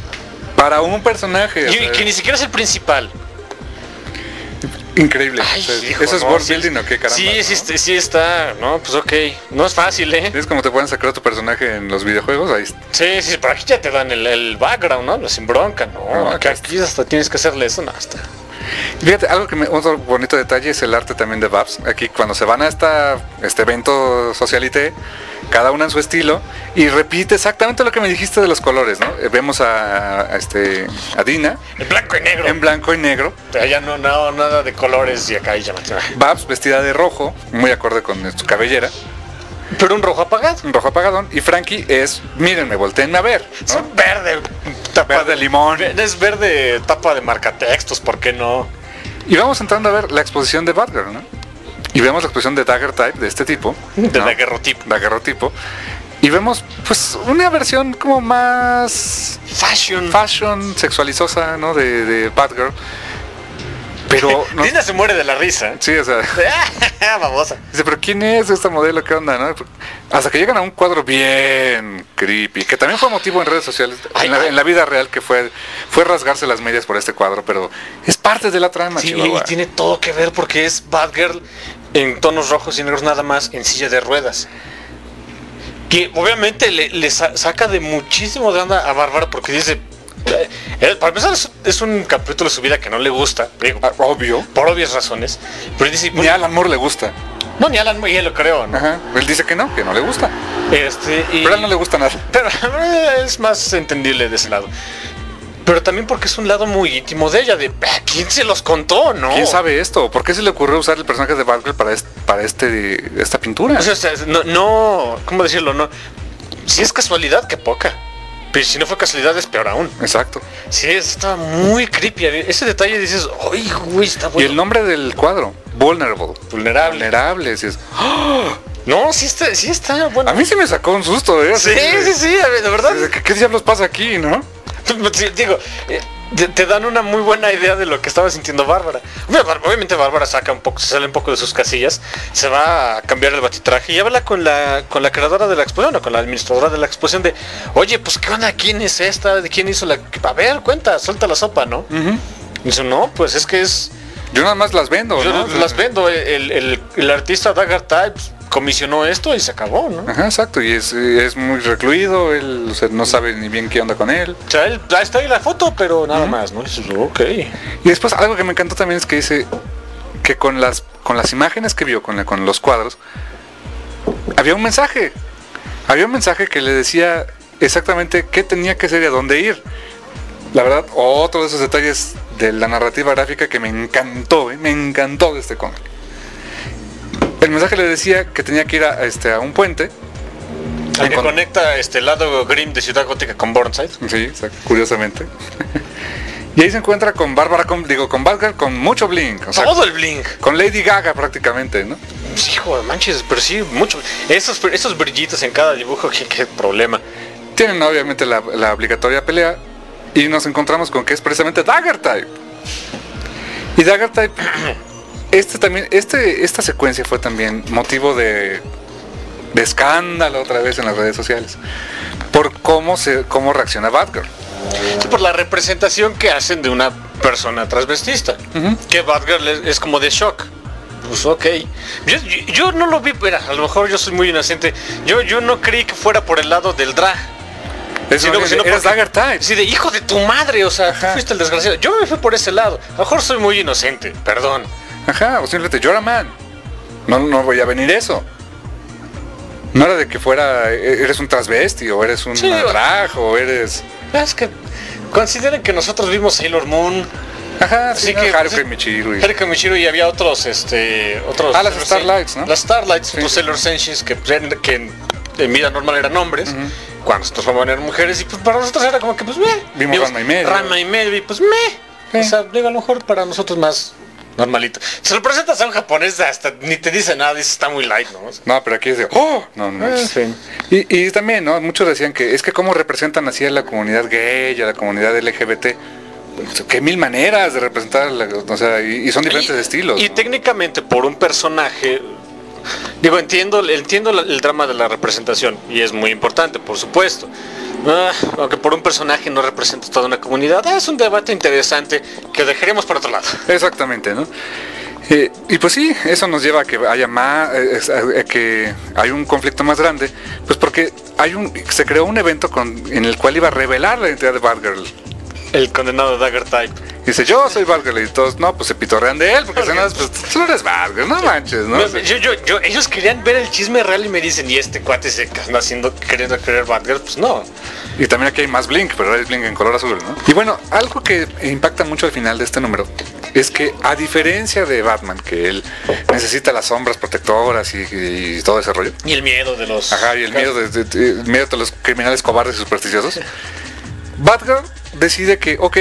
Y que ni siquiera es el principal. Increíble. ¿Eso es world sí, building o qué caramba? Sí, sí está, no, pues ok. No es fácil, Es como te pueden sacar a tu personaje en los videojuegos, ahí está. Sí, por aquí ya te dan el background, ¿no? Sin bronca, no, aquí hasta tienes que hacerle eso, no, hasta. Fíjate, otro bonito detalle es el arte también de Babs. Aquí cuando se van a este evento socialité, cada una en su estilo, y repite exactamente lo que me dijiste de los colores, ¿no? Vemos a Dina en blanco y negro. En blanco y negro. Pero ya no, nada de colores y acá ya. Babs vestida de rojo, muy acorde con su cabellera. Pero un rojo apagado. Un rojo apagadón. Y Frankie es, mírenme, volteenme a ver, ¿no? Es un verde. Verde limón. Es verde tapa de marcatextos, ¿por qué no? Y vamos entrando a ver la exposición de Batgirl, ¿no? Y vemos la exposición de Daggertype, de este tipo. De ¿no? Daguerrotipo. Y vemos, pues, una versión como más... Fashion sexualizosa, ¿no? De Batgirl. Pero no, Dina se muere de la risa. sí, o sea, Babosa. dice, pero ¿quién es esta modelo? ¿Qué onda? ¿No? Hasta que llegan a un cuadro bien creepy, que también fue motivo en redes sociales, en la vida real, que fue rasgarse las medias por este cuadro, pero es parte de la trama, Sí, Chihuahua. y tiene todo que ver porque es Batgirl en tonos rojos y negros nada más, en silla de ruedas. Que obviamente le saca de muchísimo de onda a Bárbara porque dice... para empezar es un capítulo de su vida que no le gusta, digo, Obvio. por obvias razones. Pero dice, Ni a Alan Moore le gusta. no, ni Alan Moore, ya lo creo, ¿no? Ajá. Él dice que no le gusta. Pero a él no le gusta nada. Pero es más entendible de ese lado. Pero también porque es un lado muy íntimo de ella, de ¿quién se los contó, no? ¿Quién sabe esto? ¿Por qué se le ocurrió usar el personaje de Batgirl para esta pintura? O sea, no, ¿cómo decirlo? No. Si es casualidad, qué poca. Pero si no fue casualidad, es peor aún. Exacto. Sí, está muy creepy. Ese detalle dices, ¡ay, güey, está Y bueno! el nombre del cuadro, Vulnerable. Vulnerable, sí es. No, sí está bueno. A mí sí me sacó un susto, ¿eh? Sí, a ver, de verdad. ¿Qué diablos pasa aquí, no? Sí, digo, te dan una muy buena idea de lo que estaba sintiendo Bárbara. Obviamente Bárbara se sale un poco de sus casillas, se va a cambiar el batitraje y habla con la creadora de la exposición, o con la administradora de la exposición de, oye, pues qué onda, ¿quién es esta? ¿De quién hizo la? A ver, cuenta, suelta la sopa, ¿no? Y dice, no, pues es que es... Yo nada más las vendo, Yo ¿no? las vendo, el artista Dagger Types comisionó esto y se acabó, ¿no? Ajá, exacto, y es muy recluido, él, o sea, no sabe ni bien qué onda con él. O sea, ahí está ahí la foto, pero nada más, ¿no? Y dices, ok. Y después algo que me encantó también es que dice que con las imágenes que vio, con los cuadros, había un mensaje que le decía exactamente qué tenía que hacer y a dónde ir. La verdad, otro de esos detalles de la narrativa gráfica que me encantó de este cómic. El mensaje le decía que tenía que ir a un puente. El que conecta el lado Grimm de Ciudad Gótica con Burnside. Sí, curiosamente. Y ahí se encuentra con Bárbara, con Batgirl, con mucho bling. O sea, todo el bling. Con Lady Gaga prácticamente, ¿no? Hijo de manches, pero sí, mucho. Esos brillitos en cada dibujo, qué problema. Tienen obviamente la obligatoria pelea. Y nos encontramos con que es precisamente Dagger Type. Y Dagger Type... Esta secuencia fue también motivo de escándalo otra vez en las redes sociales. Por cómo reacciona Batgirl. Sí, por la representación que hacen de una persona transvestista. Que Batgirl es como de shock. Pues ok. Yo no lo vi, pero a lo mejor yo soy muy inocente. Yo no creí que fuera por el lado del drag. Eres Dagger Type. Sí, de hijo de tu madre, o sea, tú fuiste el desgraciado. Yo me fui por ese lado. A lo mejor soy muy inocente, perdón. Ajá, o simplemente you're a man. No voy a venir eso. No era de que eres un transvesti, o eres un drag, o eres... Es que consideren que nosotros vimos Sailor Moon. Ajá, sí, que Haruka Michiru. Haruka Michiru y había otros. Las Starlights, ¿no? Las Starlights, los Sailor Senshis, que en vida normal eran hombres. Cuando se transformaban en mujeres, y pues para nosotros era como que, pues, vimos Ranma y medio, y pues, o sea, digo, a lo mejor para nosotros más normalito. Se lo presentas a un japonés, hasta ni te dice nada, dice, está muy light, ¿no? O sea, no, pero aquí es de, no. Sí. Y también, ¿no? Muchos decían que es que cómo representan así a la comunidad gay, a la comunidad LGBT. Pues, que mil maneras de representar, o sea, y son diferentes estilos. Y técnicamente por un personaje... Digo, entiendo el drama de la representación y es muy importante, por supuesto. Aunque por un personaje no representa toda una comunidad, es un debate interesante que dejaremos para otro lado. Exactamente, ¿no? Y pues sí, eso nos lleva a que haya que hay un conflicto más grande, pues porque se creó un evento en el cual iba a revelar la identidad de Batgirl. El condenado Dagger Type. Dice, yo soy Batgirl, y todos, no, pues se pitorrean de él, porque si no, pues tú eres Batgirl, no manches, ¿no? Ellos querían ver el chisme real y me dicen, y este cuate se anda queriendo creer Batgirl, pues no. Y también aquí hay más Blink, pero es Blink en color azul, ¿no? Y bueno, algo que impacta mucho al final de este número es que, a diferencia de Batman, que él necesita las sombras protectoras y todo ese rollo. Y el miedo de los... Ajá, y el miedo de los criminales cobardes y supersticiosos. Batgirl decide que, ok,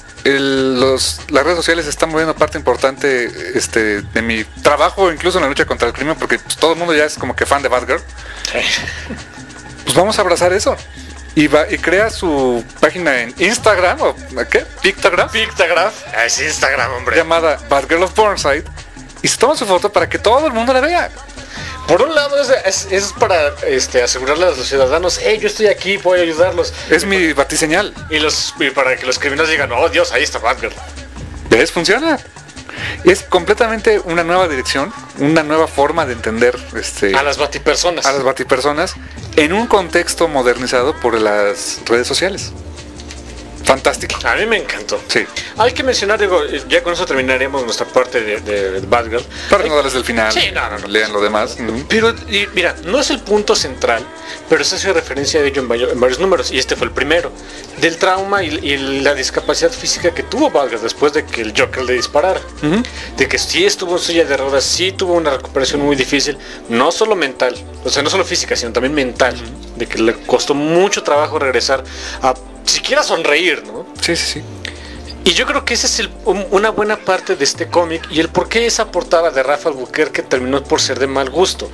las redes sociales están moviendo parte importante de mi trabajo, incluso en la lucha contra el crimen, porque pues, todo el mundo ya es como que fan de Batgirl. Pues vamos a abrazar eso. y crea su página en Instagram, o ¿qué? Pictagraph. Es Instagram, hombre. Llamada Batgirl of Burnside, y se toma su foto para que todo el mundo la vea. Por un lado es para asegurarle a los ciudadanos, yo estoy aquí, voy a ayudarlos. Es mi batiseñal. Y para que los criminales digan, oh Dios, ahí está Batgirl. ¿Ves? Funciona. Es completamente una nueva dirección, una nueva forma de entender a las batipersonas. A las batipersonas en un contexto modernizado por las redes sociales. Fantástico. A mí me encantó. Sí. Hay que mencionar, digo, ya con eso terminaríamos nuestra parte de Batgirl. Para no darles el final. Sí, no. Lean lo demás. Pero, mira, no es el punto central, pero se hace referencia de ello en varios números, y este fue el primero. Del trauma y la discapacidad física que tuvo Batgirl después de que el Joker le disparara. De que sí estuvo en silla de ruedas, sí tuvo una recuperación muy difícil, no solo mental, o sea, no solo física, sino también mental. De que le costó mucho trabajo regresar a siquiera sonreír, ¿no? Sí. Y yo creo que esa es una buena parte de este cómic y el por qué esa portada de Rafa Albuquerque terminó por ser de mal gusto.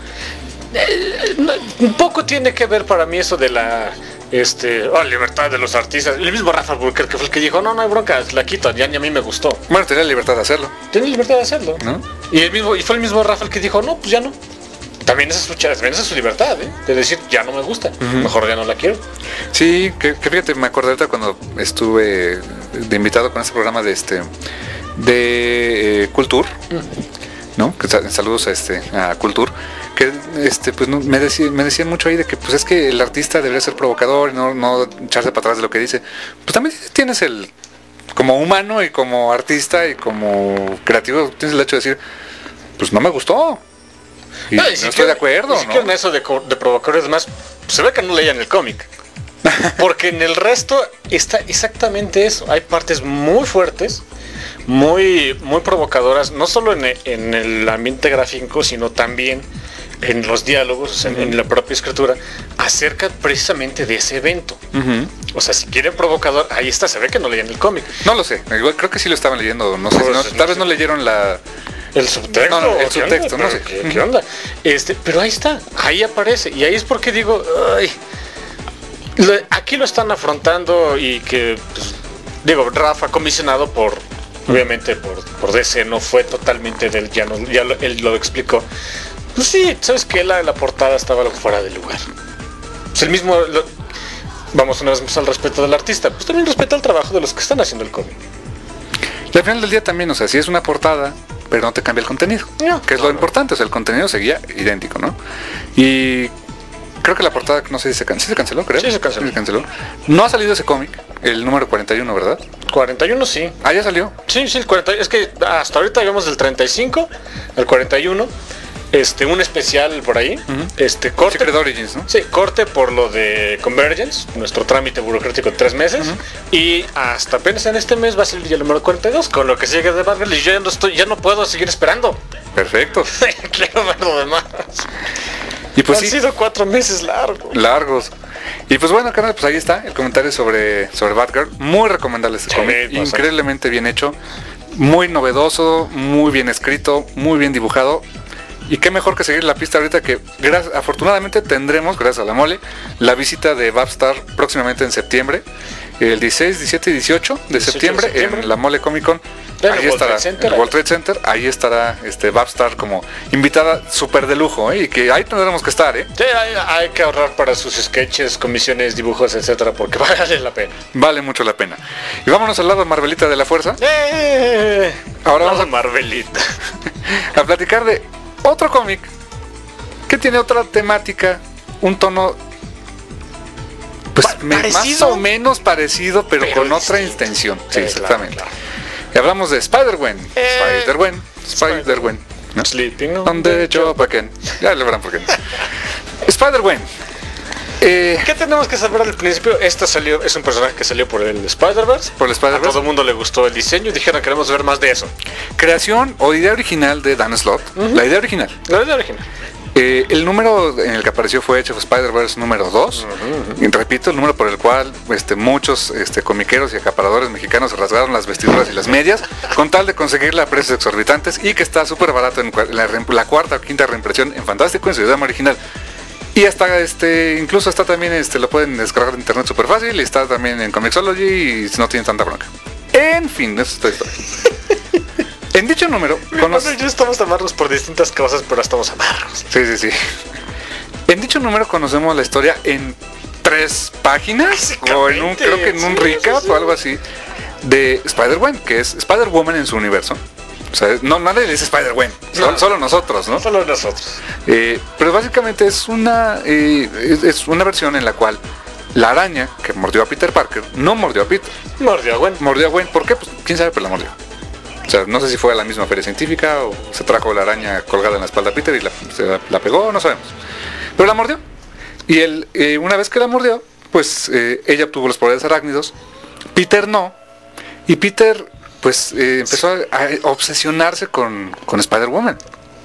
Un poco tiene que ver para mí eso de la libertad de los artistas. El mismo Rafa Albuquerque fue el que dijo, no hay bronca, la quito, ya ni a mí me gustó. Bueno, tenía la libertad de hacerlo. ¿No? Y fue el mismo Rafa el que dijo, no, pues ya no. También esa es su libertad, de decir, ya no me gusta, mejor ya no la quiero. Sí, que fíjate, me acordé ahorita cuando estuve de invitado con este programa de Culture, ¿no? Que saludos a Culture, que pues me decían mucho ahí de que pues es que el artista debería ser provocador y no echarse para atrás de lo que dice. Pues también tienes como humano y como artista y como creativo, tienes el hecho de decir, pues no me gustó. Y no estoy de acuerdo, ¿no? En eso de provocadores demás, se ve que no leían el cómic. Porque en el resto está exactamente eso. Hay partes muy fuertes, muy provocadoras, no solo en el ambiente gráfico, sino también en los diálogos, o sea, en la propia escritura, acerca precisamente de ese evento. O sea, si quieren provocador, ahí está, se ve que no leían el cómic. No lo sé, igual creo que sí lo estaban leyendo, no sé, tal vez no leyeron el subtexto. No, el subtexto, no sé. ¿Qué onda? Pero ahí está, ahí aparece. Y ahí es porque digo, aquí lo están afrontando y que, pues, digo, Rafa, comisionado obviamente por DC, no fue totalmente del, él lo explicó. Pues sí, ¿sabes qué? La portada estaba algo fuera de lugar. Pues el mismo, vamos una vez más al respeto del artista, pues también respeta el trabajo de los que están haciendo el cómic. Y al final del día también, o sea, si es una portada, pero no te cambia el contenido, que es lo importante, o sea, el contenido seguía idéntico, ¿no? Y creo que la portada, no sé si se canceló, creo. Sí, se canceló. No ha salido ese cómic, el número 41, ¿verdad? 41 sí. Ah, ya salió. Sí, el 41, es que hasta ahorita llevamos del 35 al 41. Un especial por ahí, corte. Secret Origins, ¿no? Sí, corte por lo de Convergence, nuestro trámite burocrático de 3 meses, y hasta apenas en este mes va a salir el número 42, con lo que sigue de Batgirl, y yo ya no puedo seguir esperando. Perfecto. Quiero ver lo demás. Y pues Han sido 4 meses largos. Y pues bueno, carnal, pues ahí está el comentario sobre Batgirl. Muy recomendable este cómic, increíblemente bien hecho, muy novedoso, muy bien escrito, muy bien dibujado. Y qué mejor que seguir la pista ahorita que afortunadamente tendremos, gracias a la mole, la visita de Babstar próximamente en septiembre, el 16, 17 y 18 de septiembre en la Mole Comic Con. Ahí estará, en el World Trade Center, ahí estará Babstar como invitada súper de lujo, y que ahí tendremos que estar, Sí, hay que ahorrar para sus sketches, comisiones, dibujos, etcétera, porque vale la pena. Vale mucho la pena. Y vámonos al lado Marvelita de la fuerza. Ahora vamos a Marvelita. A platicar de otro cómic que tiene otra temática, un tono pues más o menos parecido, pero con otra intención. Sí, exactamente. Claro. Y hablamos de Spider-Gwen. Spider-Gwen. ¿No? Sleeping on the job again. Ya le verán por qué. Spider-Gwen. ¿Qué tenemos que saber al principio? Es un personaje que salió por el Spider-Verse. A todo el mundo le gustó el diseño y dijeron queremos ver más de eso. Creación o idea original de Dan Slott. La idea original. El número en el que apareció fue Age of Spider-Verse número 2. Y repito, el número por el cual muchos comiqueros y acaparadores mexicanos se rasgaron las vestiduras y las medias con tal de conseguirla a precios exorbitantes, y que está súper barato en la cuarta o quinta reimpresión en Fantástico en su idioma original. Y hasta incluso está también, lo pueden descargar de internet súper fácil, y está también en Comixology y no tiene tanta bronca. En fin, eso es toda historia. En dicho número... Ya estamos amarros por distintas cosas, pero estamos amarros. Sí. En dicho número conocemos la historia en 3 páginas, o creo que en un recap o algo así, de Spider-Gwen, que es Spider-Woman en su universo. O sea, no, nadie le dice Spider-Gwen, solo nosotros, ¿no? Solo nosotros. Pero básicamente es una versión en la cual la araña que mordió a Peter Parker no mordió a Peter. Mordió a Gwen. Mordió a Gwen. ¿Por qué? Pues quién sabe, pero la mordió. O sea, no sé si fue a la misma feria científica o se trajo la araña colgada en la espalda a Peter y la pegó, no sabemos. Pero la mordió. Y una vez que la mordió, pues ella obtuvo los poderes arácnidos. Peter no. Y Peter... pues empezó a obsesionarse con Spider-Woman.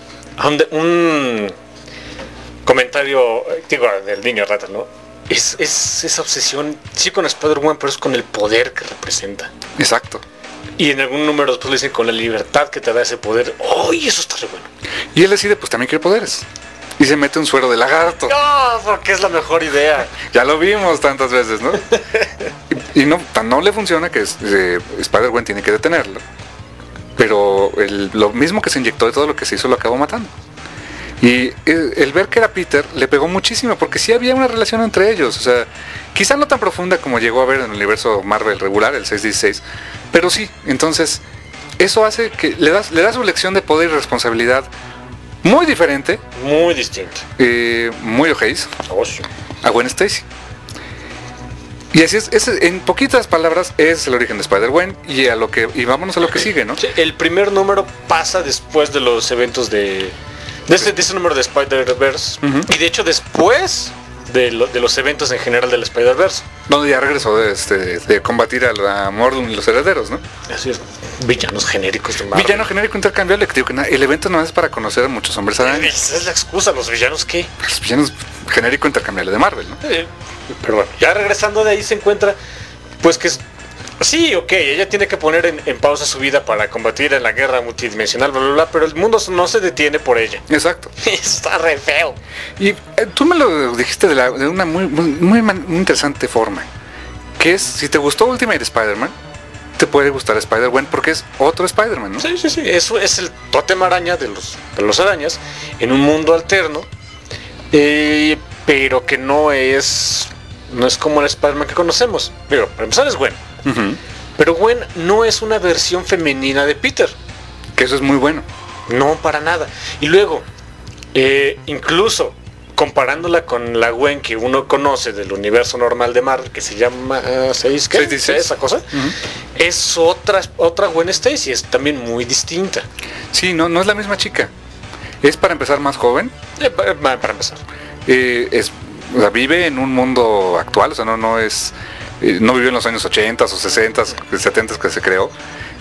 Un comentario, del niño rata, ¿no? Es esa obsesión, sí, con Spider-Woman, pero es con el poder que representa. Exacto. Y en algún número después le dicen con la libertad que te da ese poder. ¡Ay, eso está re bueno! Y él decide, pues también quiere poderes. Y se mete un suero de lagarto. ¡No! Porque es la mejor idea. Ya lo vimos tantas veces, ¿no? Y no le funciona que Spider-Gwen tiene que detenerlo. Pero lo mismo que se inyectó de todo lo que se hizo lo acabó matando. Y el ver que era Peter le pegó muchísimo, porque sí había una relación entre ellos. O sea, quizá no tan profunda como llegó a ver en el universo Marvel regular, el 616, pero sí. Entonces, eso hace que le da su lección de poder y responsabilidad muy diferente. Muy distinto. Muy ojéis. A Gwen Stacy. Y así es, en poquitas palabras, es el origen de Spider-Gwen y vámonos a lo que sigue, ¿no? Sí, el primer número pasa después de los eventos de ese número de Spider-Verse. Y de hecho después de los eventos en general del Spider-Verse. Donde ya regresó de combatir a la Mordum y los herederos, ¿no? Así es. Villanos genéricos de Marvel. Villano genérico intercambiable, que digo que el evento no es para conocer a muchos hombres araña. Esa es la excusa, ¿los villanos qué? Los villanos genérico intercambiable de Marvel, ¿no? Pero bueno, ya regresando de ahí se encuentra, pues que es... Sí, ok, ella tiene que poner en pausa su vida para combatir en la guerra multidimensional, bla, bla, bla, pero el mundo no se detiene por ella. Exacto. Está re feo. Y tú me lo dijiste de una muy interesante forma, que es, si te gustó Ultimate Spider-Man, te puede gustar Spider-Gwen porque es otro Spider-Man, ¿no? Sí. Eso es el tótem araña de los arañas en un mundo alterno, pero que no es como el Spider-Man que conocemos. Pero para empezar es Gwen. Pero Gwen no es una versión femenina de Peter. Que eso es muy bueno. No, para nada. Y luego, incluso comparándola con la Gwen que uno conoce del universo normal de Marvel, que se llama 616, esa cosa, es otra Gwen Stacy, es también muy distinta. Sí, no es la misma chica. Es, para empezar, más joven. Para empezar. O sea, vive en un mundo actual, o sea, no vivió en los años 80 o 60, 70 que se creó.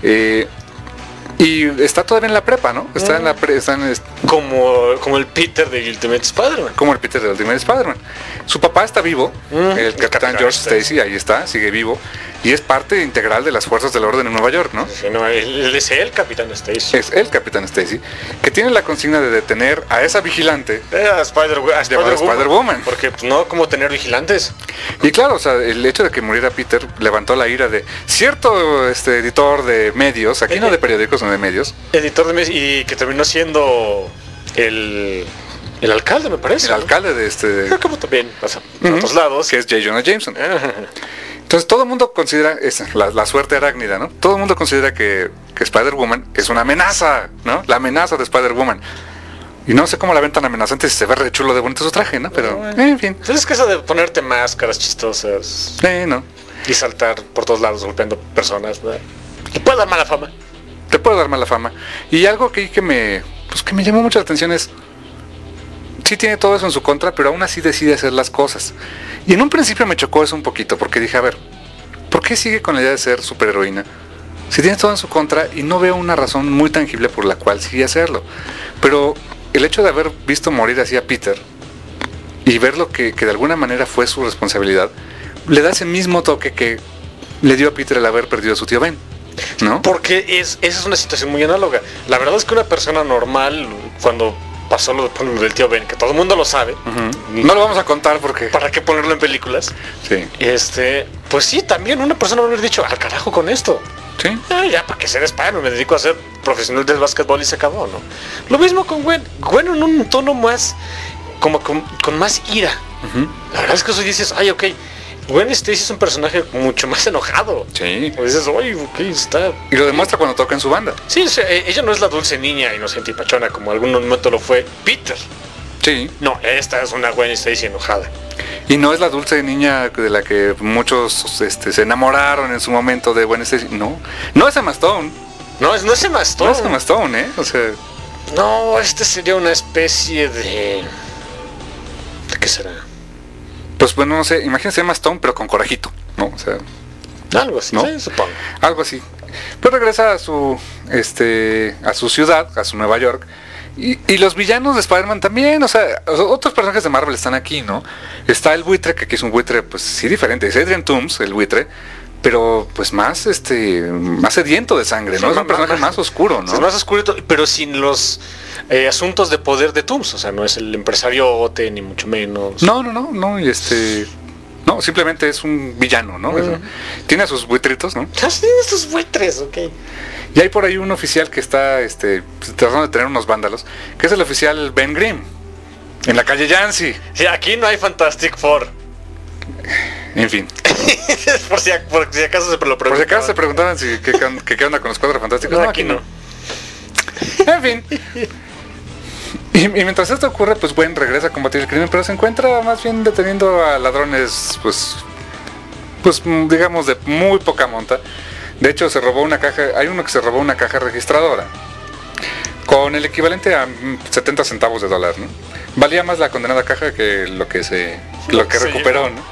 Y está todavía en la prepa, ¿no? Está como el Peter de Ultimate Spider-Man. Como el Peter de Ultimate Spider-Man. Su papá está vivo, el Capitán George Stacy, ahí está, sigue vivo. Y es parte integral de las fuerzas del orden en Nueva York, ¿no? Sí, no, él es el Capitán Stacy. Es el Capitán Stacy, que tiene la consigna de detener a esa vigilante. A Spider-Woman. Porque pues, no, como tener vigilantes. Y claro, o sea, el hecho de que muriera Peter levantó la ira de cierto editor de medios, aquí no de periódicos, sino de medios. Editor de medios, y que terminó siendo el alcalde, me parece. El alcalde de como también pasa en otros lados. Que es J. Jonah Jameson. Entonces todo el mundo considera la suerte arácnida, ¿no? Todo el mundo considera que Spider-Woman es una amenaza, ¿no? La amenaza de Spider-Woman. Y no sé cómo la ven tan amenazante si se ve re chulo de bonito su traje, ¿no? Pero, en fin. Es que eso de ponerte máscaras chistosas. No. Y saltar por todos lados golpeando personas, ¿verdad? Te puede dar mala fama. Te puede dar mala fama. Y algo que me llamó mucho la atención es... Sí tiene todo eso en su contra, pero aún así decide hacer las cosas. Y en un principio me chocó eso un poquito, porque dije, a ver, ¿por qué sigue con la idea de ser superheroína? Si tiene todo en su contra y no veo una razón muy tangible por la cual sigue hacerlo. Pero el hecho de haber visto morir así a Peter y ver lo que de alguna manera fue su responsabilidad, le da ese mismo toque que le dio a Peter el haber perdido a su tío Ben, ¿no? Porque esa es una situación muy análoga. La verdad es que una persona normal, cuando pasó lo del tío Ben, que todo el mundo lo sabe. No lo vamos a contar porque... ¿Para qué ponerlo en películas? Sí. Pues sí, también una persona va a haber dicho, al carajo con esto. Sí. Ya, para que ser Spider-Man, me dedico a ser profesional del básquetbol y se acabó, ¿no? Lo mismo con Gwen. Gwen en un tono más, como con más ira. La verdad es que eso dices, ay, ok. Gwen Stacy es un personaje mucho más enojado. Sí. O dices, oye, ok, está... Y lo demuestra cuando toca en su banda. Sí, o sea, ella no es la dulce niña inocente y pachona como algún momento lo fue Peter. Sí. No, esta es una Gwen Stacy enojada. Y no es la dulce niña de la que muchos se enamoraron en su momento de Gwen Stacy. No. No es Emma Stone. No es Emma Stone. No es Emma Stone, ¿eh? O sea... No, sería una especie de... ¿De qué será? Pues bueno, no sé, imagínense Emma Stone, pero con corajito, ¿no? O sea... Algo así, ¿no? Sí, supongo. Algo así. Pues regresa a su ciudad, a su Nueva York. Y los villanos de Spider-Man también, o sea, otros personajes de Marvel están aquí, ¿no? Está el buitre, que aquí es un buitre, pues sí diferente. Es Adrian Toomes, el buitre, pero pues más sediento de sangre, ¿no? Es un personaje más oscuro, ¿no? Es más oscuro, pero sin los asuntos de poder de Toomes, o sea, no es el empresariote, ni mucho menos. No, y no, simplemente es un villano, ¿no? Tiene a sus buitritos, ¿no? Tiene sus buitres, ok. Y hay por ahí un oficial que está tratando de tener unos vándalos, que es el oficial Ben Grimm, en la calle Yancy. Sí, aquí no hay Fantastic Four. En fin. por si acaso se lo preguntaban. Por si acaso se preguntaban qué onda con los Cuatro Fantásticos. No, aquí no. En fin. Y mientras esto ocurre, pues Gwen regresa a combatir el crimen, pero se encuentra más bien deteniendo a ladrones, pues digamos de muy poca monta. De hecho, se robó una caja, hay uno que se robó una caja registradora con el equivalente a 70 centavos de dólar, ¿no? Valía más la condenada caja que lo que recuperó, ¿no?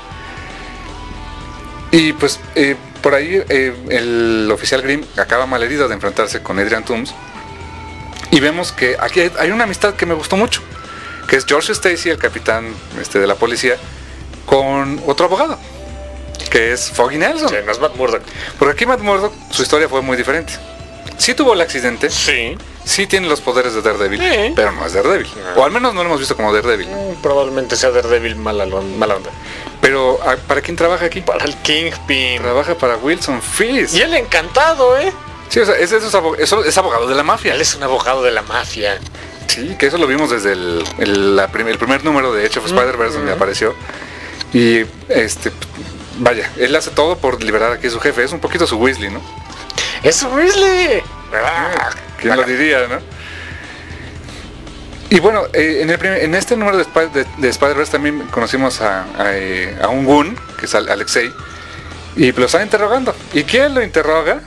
Y pues por ahí el oficial Grimm acaba malherido de enfrentarse con Adrian Toomes. Y vemos que aquí hay una amistad que me gustó mucho, que es George Stacy, el capitán de la policía, con otro abogado, que es Foggy Nelson. Sí, no es Matt Murdock. Porque aquí Matt Murdock, su historia fue muy diferente. Sí tuvo el accidente, Sí. sí tiene los poderes de Daredevil, Sí. pero no es Daredevil. O al menos no lo hemos visto como Daredevil. Probablemente sea Daredevil mala onda. Pero ¿para quién trabaja aquí? Para el Kingpin. Trabaja para Wilson Fisk. Y él encantado, ¿eh? Sí, o sea, es abogado de la mafia. Él es un abogado de la mafia. Sí, que eso lo vimos desde el primer número de Edge of Spider-Verse donde apareció. Y vaya, él hace todo por liberar aquí a su jefe. Es un poquito su Weasley, ¿no? ¡Es Weasley! ¿Quién lo diría, no? Y bueno, en este número de Spider-Verse también conocimos a un Goon, que es Alexei, y lo están interrogando. ¿Y quién lo interroga?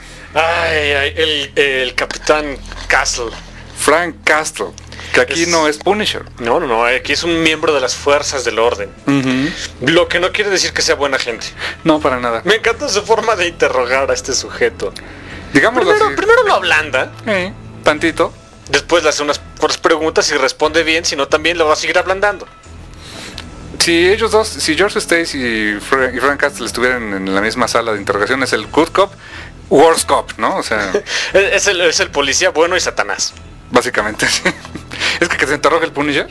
El Capitán Castle. Frank Castle, que aquí no es Punisher. No, aquí es un miembro de las fuerzas del orden. Lo que no quiere decir que sea buena gente. No, para nada. Me encanta su forma de interrogar a este sujeto. Digámoslo así. Primero lo ablanda. Tantito. Después le hace unas preguntas y responde bien, si no también lo va a seguir ablandando. Si ellos dos, si George Stacy y Frank Castle estuvieran en la misma sala de interrogación, es el good cop, worst cop, ¿no? O sea... es el policía bueno y Satanás. Básicamente, sí. Es que se interroga el Punisher.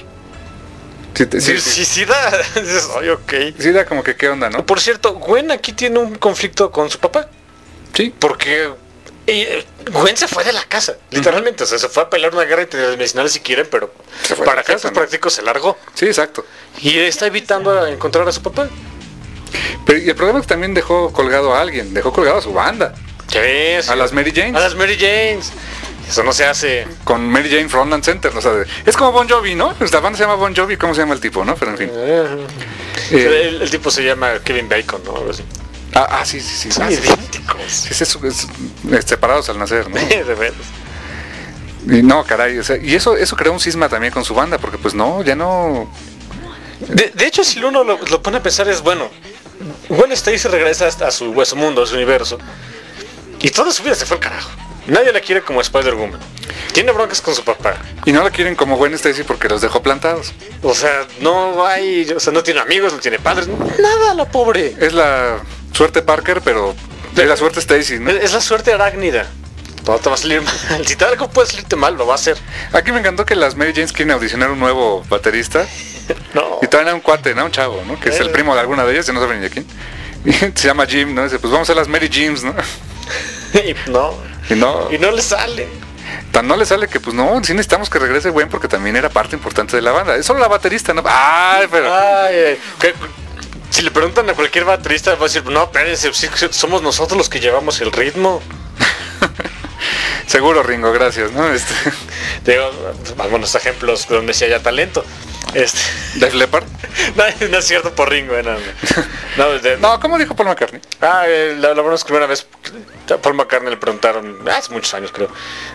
Sí da. Ay, ok. Sí da como que qué onda, ¿no? Por cierto, Gwen aquí tiene un conflicto con su papá. Sí. Porque Gwen se fue de la casa, literalmente. O sea, se fue a pelear una guerra interdimensional si quieren, pero para efectos prácticos se largó. Sí, exacto. Y está evitando encontrar a su papá. Pero y el problema es que también dejó colgado a alguien, dejó colgado a su banda. Sí. A las Mary Janes. A las Mary Janes. Eso no se hace. Con Mary Jane Frontline Center, o sea, es como Bon Jovi, ¿no? La banda se llama Bon Jovi, ¿cómo se llama el tipo, no? Pero en fin. El tipo se llama Kevin Bacon, ¿no? Algo así. Sí. Son idénticos. Sí, separados al nacer, ¿no? De veras. Y no, caray, o sea, y eso creó un cisma también con su banda, porque pues no, ya no... De hecho, si uno lo pone a pensar, es bueno. Gwen Stacy regresa a su mundo, a su universo, y toda su vida se fue al carajo. Nadie la quiere como Spider-Woman. Tiene broncas con su papá. Y no la quieren como Gwen Stacy porque los dejó plantados. O sea, no tiene amigos, no tiene padres, nada, la pobre. Es la suerte Parker, pero es la suerte Stacy, ¿no? Es la suerte arácnida. todo te va a salir mal. Si algo puede salirte mal, lo va a hacer. Aquí me encantó que las Mary Janes quieren audicionar un nuevo baterista. No. Y traen a un cuate, ¿no? Un chavo, ¿no? Que es el primo de alguna de ellas, y no saben ni de quién. Y se llama Jim, ¿no? Dice, pues vamos a las Mary Jims, ¿no? Y no le sale. Tan no le sale que pues no, sí necesitamos que regrese Gwen porque también era parte importante de la banda. Es solo la baterista, ¿no? Ay, pero... Si le preguntan a cualquier baterista, va a decir, no, espérense, somos nosotros los que llevamos el ritmo. Seguro, Ringo, gracias, ¿no? Digo, algunos ejemplos donde sí haya talento. Def Leppard. No es cierto por Ringo, No, ¿cómo dijo Paul McCartney? La buena primera vez a Paul McCartney le preguntaron, hace muchos años creo,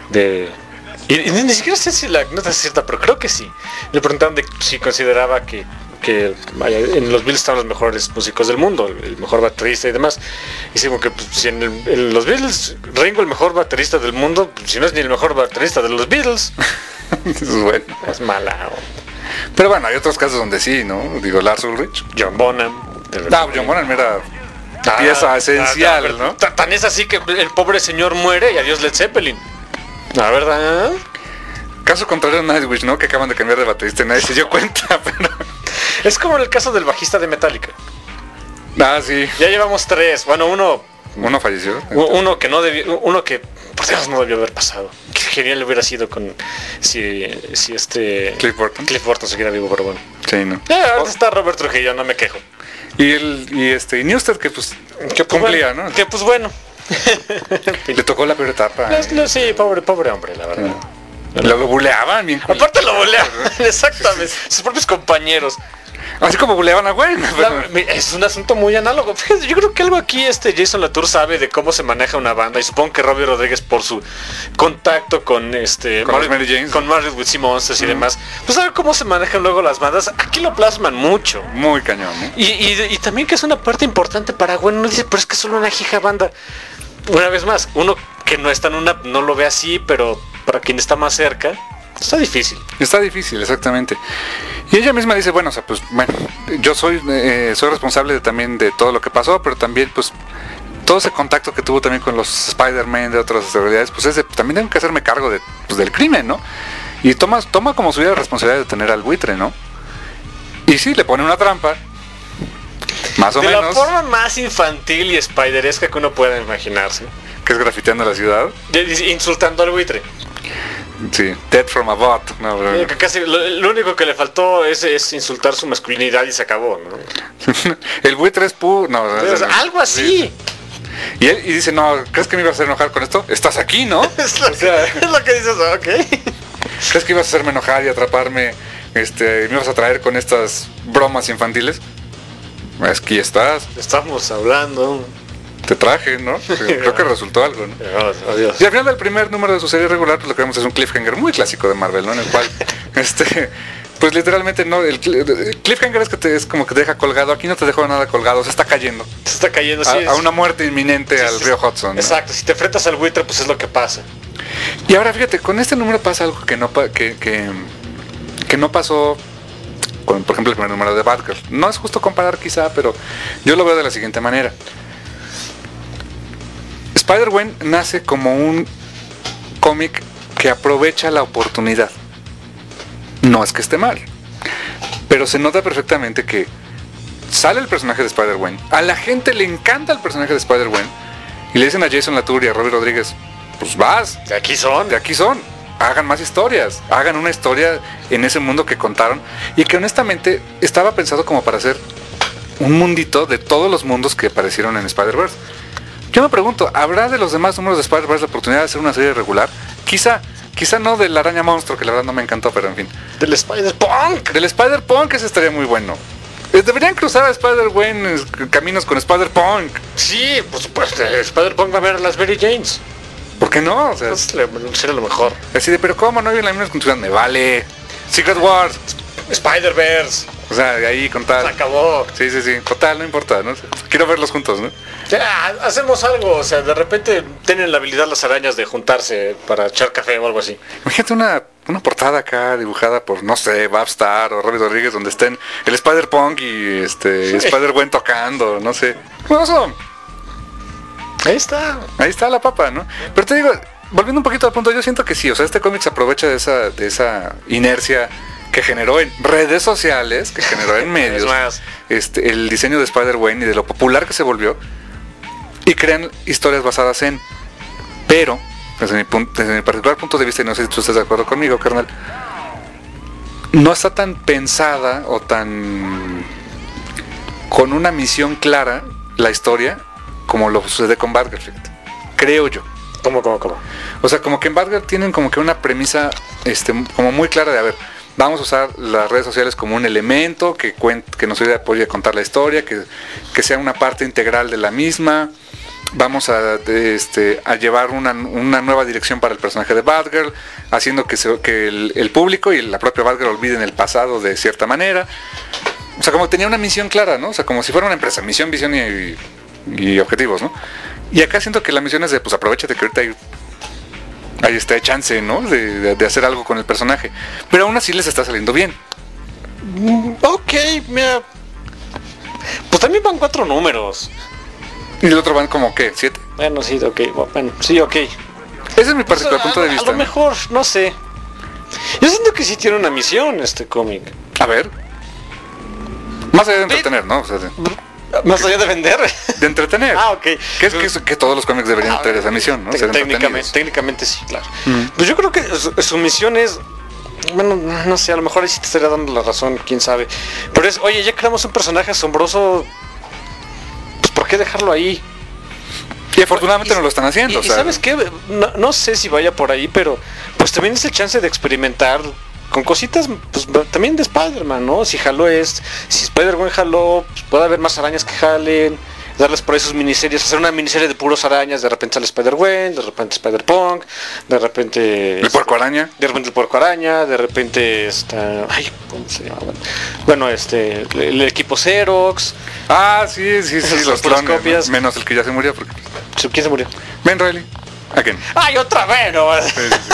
y ni siquiera sé si la nota es cierta, pero creo que sí. Le preguntaron de si consideraba que vaya, en los Beatles estaban los mejores músicos del mundo, el mejor baterista y demás. Y digo que pues, si en los Beatles Ringo el mejor baterista del mundo, pues, si no es ni el mejor baterista de los Beatles. Es bueno. Es mala. Pero bueno, hay otros casos donde sí, ¿no? Digo, Lars Ulrich. John Bonham. John Bonham era pieza esencial, ¿no? Tan es así que el pobre señor muere y adiós Led Zeppelin. La verdad. Caso contrario a Nightwish, ¿no? Que acaban de cambiar de baterista y nadie se dio cuenta, pero... Es como en el caso del bajista de Metallica. Sí. Ya llevamos 3. Bueno, uno falleció. Uno que por Dios no debió haber pasado. Qué genial hubiera sido con si Cliff Burton. Cliff Burton siguiera vivo, pero bueno. Sí, ¿no? Ahora está Robert Trujillo, no me quejo. Y Newsted que pues cumplía, bueno, ¿no? Que pues bueno. Le tocó la peor etapa. Sí, pobre hombre, la verdad. Lo buleaban bien. Aparte lo buleaban, exactamente. Sus propios compañeros. Así como buleaban a Gwen. Es un asunto muy análogo. Fíjate, yo creo que algo aquí Jason Latour sabe de cómo se maneja una banda. Y supongo que Robbie Rodríguez, por su contacto con Mary Janes, con Married with Sea Monsters y demás, pues sabe cómo se manejan luego las bandas. Aquí lo plasman mucho. Muy cañón, ¿no? Y también que es una parte importante para Gwen. Uno dice, pero es que solo una hija banda. Una vez más, uno que no está en una, no lo ve así, pero para quien está más cerca, está difícil. Está difícil, exactamente. Y ella misma dice, bueno, yo soy responsable también de todo lo que pasó, pero también, pues, todo ese contacto que tuvo también con los Spider-Man de otras celebridades, pues también tengo que hacerme cargo del crimen, ¿no? Y toma como su vida la responsabilidad de tener al buitre, ¿no? Y sí, le pone una trampa, más o menos. De la forma más infantil y spideresca que uno pueda imaginarse. Que es grafiteando la ciudad. Insultando al buitre. Sí, dead from a bot. No, casi lo único que le faltó es insultar su masculinidad y se acabó, ¿no? El buitre es algo así. Y dice, no, ¿crees que me ibas a hacer enojar con esto? Estás aquí, ¿no? Es lo que dices, ok. ¿Crees que ibas a hacerme enojar y atraparme? Me ibas a traer con estas bromas infantiles. Aquí estás. Estamos hablando. Te traje, ¿no? Creo que resultó algo, ¿no? Adiós. Y al final del primer número de su serie regular, pues lo que vemos es un cliffhanger muy clásico de Marvel, ¿no? En el cual, pues literalmente no, el cliffhanger es como que te deja colgado. Aquí no te dejó nada colgado, se está cayendo. Se está cayendo, sí. A una muerte inminente al río Hudson, ¿no? Exacto, si te enfrentas al buitre, pues es lo que pasa. Y ahora fíjate, con este número pasa algo que no pasó con, por ejemplo, el primer número de Batgirl. No es justo comparar quizá, pero yo lo veo de la siguiente manera. Spider-Gwen nace como un cómic que aprovecha la oportunidad. No es que esté mal, pero se nota perfectamente que sale el personaje de Spider-Gwen, a la gente le encanta el personaje de Spider-Gwen, y le dicen a Jason Latour y a Robbie Rodríguez, pues vas, de aquí son, hagan más historias, hagan una historia en ese mundo que contaron, y que honestamente estaba pensado como para hacer un mundito de todos los mundos que aparecieron en Spider-Verse. Yo me pregunto, ¿habrá de los demás números de Spider-Verse la oportunidad de hacer una serie regular? Quizá no de la araña monstruo, que la verdad no me encantó, pero en fin. Del Spider-Punk. Del Spider-Punk, ese estaría muy bueno. Deberían cruzar a Spider-Gwen caminos con Spider-Punk. Sí, por supuesto. Spider-Punk va a ver a las Mary Janes. ¿Por qué no? O sea, sería lo mejor. Así de, pero ¿cómo no hay la misma continuidad? Me vale. Secret Wars. Spider-Verse. O sea, ahí con tal. Se acabó. Sí. Total, no importa, ¿no? Quiero verlos juntos, ¿no? Ya, hacemos algo, o sea, de repente tienen la habilidad las arañas de juntarse para echar café o algo así. Imagínate una portada acá dibujada por, no sé, Babstar o Robbie Rodríguez, donde estén el Spider-Punk y Spider-Gwen tocando, no sé. ¡Hermoso! Ahí está la papa, ¿no? Pero te digo, volviendo un poquito al punto, yo siento que sí, o sea, este cómic se aprovecha de esa inercia que generó en redes sociales, que generó en medios, el diseño de Spider-Gwen y de lo popular que se volvió, y crean historias basadas en, pero, desde mi particular punto de vista, y no sé si tú estás de acuerdo conmigo, carnal, no está tan pensada o tan con una misión clara la historia como lo sucede con Batgirl, creo yo. ¿Cómo? O sea, como que en Batgirl tienen como que una premisa como muy clara de, a ver, vamos a usar las redes sociales como un elemento que nos apoye a contar la historia, que sea una parte integral de la misma. Vamos a llevar una nueva dirección para el personaje de Batgirl, haciendo que el público y la propia Batgirl olviden el pasado de cierta manera. O sea, como tenía una misión clara, ¿no? O sea, como si fuera una empresa, misión, visión y objetivos, ¿no? Y acá siento que la misión es de, pues aprovechate que ahorita hay chance, ¿no? De hacer algo con el personaje. Pero aún así les está saliendo bien. Ok, mira. Pues también van 4 números. Y el otro van como, ¿qué? ¿7? Bueno, sí, ok. Bueno, sí, ok. Ese es mi particular punto de vista. A lo mejor, no sé. Yo siento que sí tiene una misión este cómic. A ver. Más allá de entretener, ¿no? O sea, más allá de vender. De entretener. Ah, ok. Que todos los cómics deberían tener esa misión, ¿no? Técnicamente sí, claro. Pues yo creo que su misión es... Bueno, no sé, a lo mejor ahí sí te estaría dando la razón, quién sabe. Pero es, oye, ya creamos un personaje asombroso, pues ¿por qué dejarlo ahí? Y afortunadamente no lo están haciendo. Y ¿sabes qué? No sé si vaya por ahí, pero pues también es el chance de experimentar con cositas, pues también de Spider-Man, ¿no? Si Spider-Man jaló, pues puede haber más arañas que jalen, darles por ahí sus miniseries, hacer una miniserie de puros arañas, de repente sale Spider-Gwen, de repente Spider-Punk, de repente... ¿El puerco araña? De repente el puerco araña, de repente está... Ay, ¿cómo se llama? Bueno, el equipo Xerox. Ah, sí, los clones, copias. Menos el que ya se murió. Porque... ¿Quién se murió? Ben Reilly. Again. ¡Ay, otra vez! No. Sí.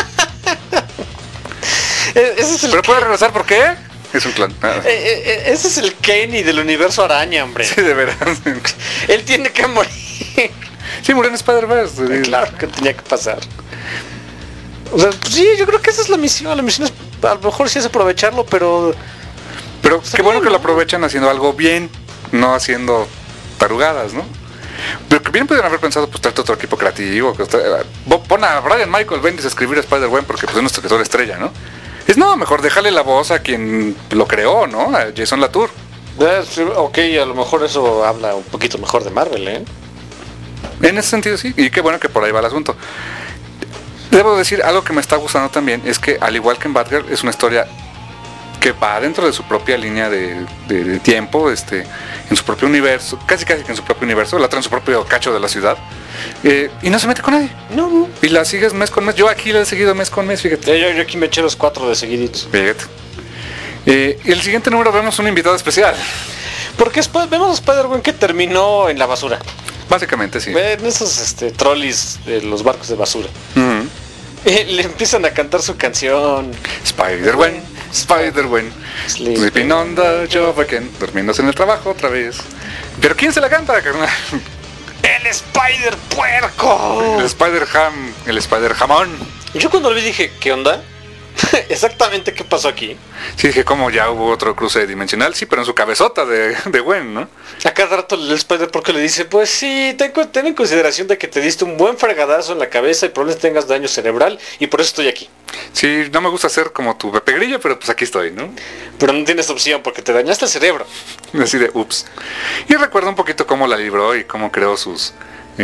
Ese es el ¿Pero puede regresar por qué? Es un clon. Ese es el Kenny del universo araña, hombre. Sí, de veras. Él tiene que morir. Sí, murió en Spider-Verse. Claro que tenía que pasar. O sea, pues sí, yo creo que esa es la misión. La misión es, a lo mejor sí es aprovecharlo, pero... Pero qué bueno que lo aprovechan haciendo algo bien, no haciendo tarugadas, ¿no? Pero que bien pudieron haber pensado, pues traer otro equipo creativo. Pon a Brian Michael Bendis a escribir a Spider-Gwen porque pues es nuestro escritor estrella, ¿no? Mejor déjale la voz a quien lo creó, ¿no? A Jason Latour. Ok, a lo mejor eso habla un poquito mejor de Marvel, ¿eh? En ese sentido sí, y qué bueno que por ahí va el asunto. Debo decir, algo que me está gustando también es que, al igual que en Batgirl, es una historia que va dentro de su propia línea de tiempo, en su propio universo, casi que en su propio universo, la trae en su propio cacho de la ciudad, y no se mete con nadie. No. Y la sigues mes con mes. Yo aquí la he seguido mes con mes, fíjate. Yo aquí me eché los 4 de seguiditos. Fíjate. Y el siguiente número vemos un invitado especial. Porque vemos a Spider-Gwen que terminó en la basura. Básicamente, sí. En esos trolleys de los barcos de basura. Le empiezan a cantar su canción. Spider-Gwen, Spider-Gwen, sleeping on the job again, durmiéndose en el trabajo otra vez. ¿Pero quién se la canta, carnal? ¡El Spider-Puerco! El Spider-Ham, el Spider-Jamón. Yo cuando lo vi dije, ¿qué onda? Exactamente qué pasó aquí. Sí, dije, como ya hubo otro cruce dimensional, sí, pero en su cabezota de Gwen, ¿no? A cada rato el Spider-Puerco le dice, pues sí, ten en consideración de que te diste un buen fregadazo en la cabeza y probablemente tengas daño cerebral y por eso estoy aquí. Sí, no me gusta ser como tu Pepe Grillo, pero pues aquí estoy, ¿no? Pero no tienes opción porque te dañaste el cerebro. Así de, ups. Y recuerdo un poquito cómo la libró y cómo creó sus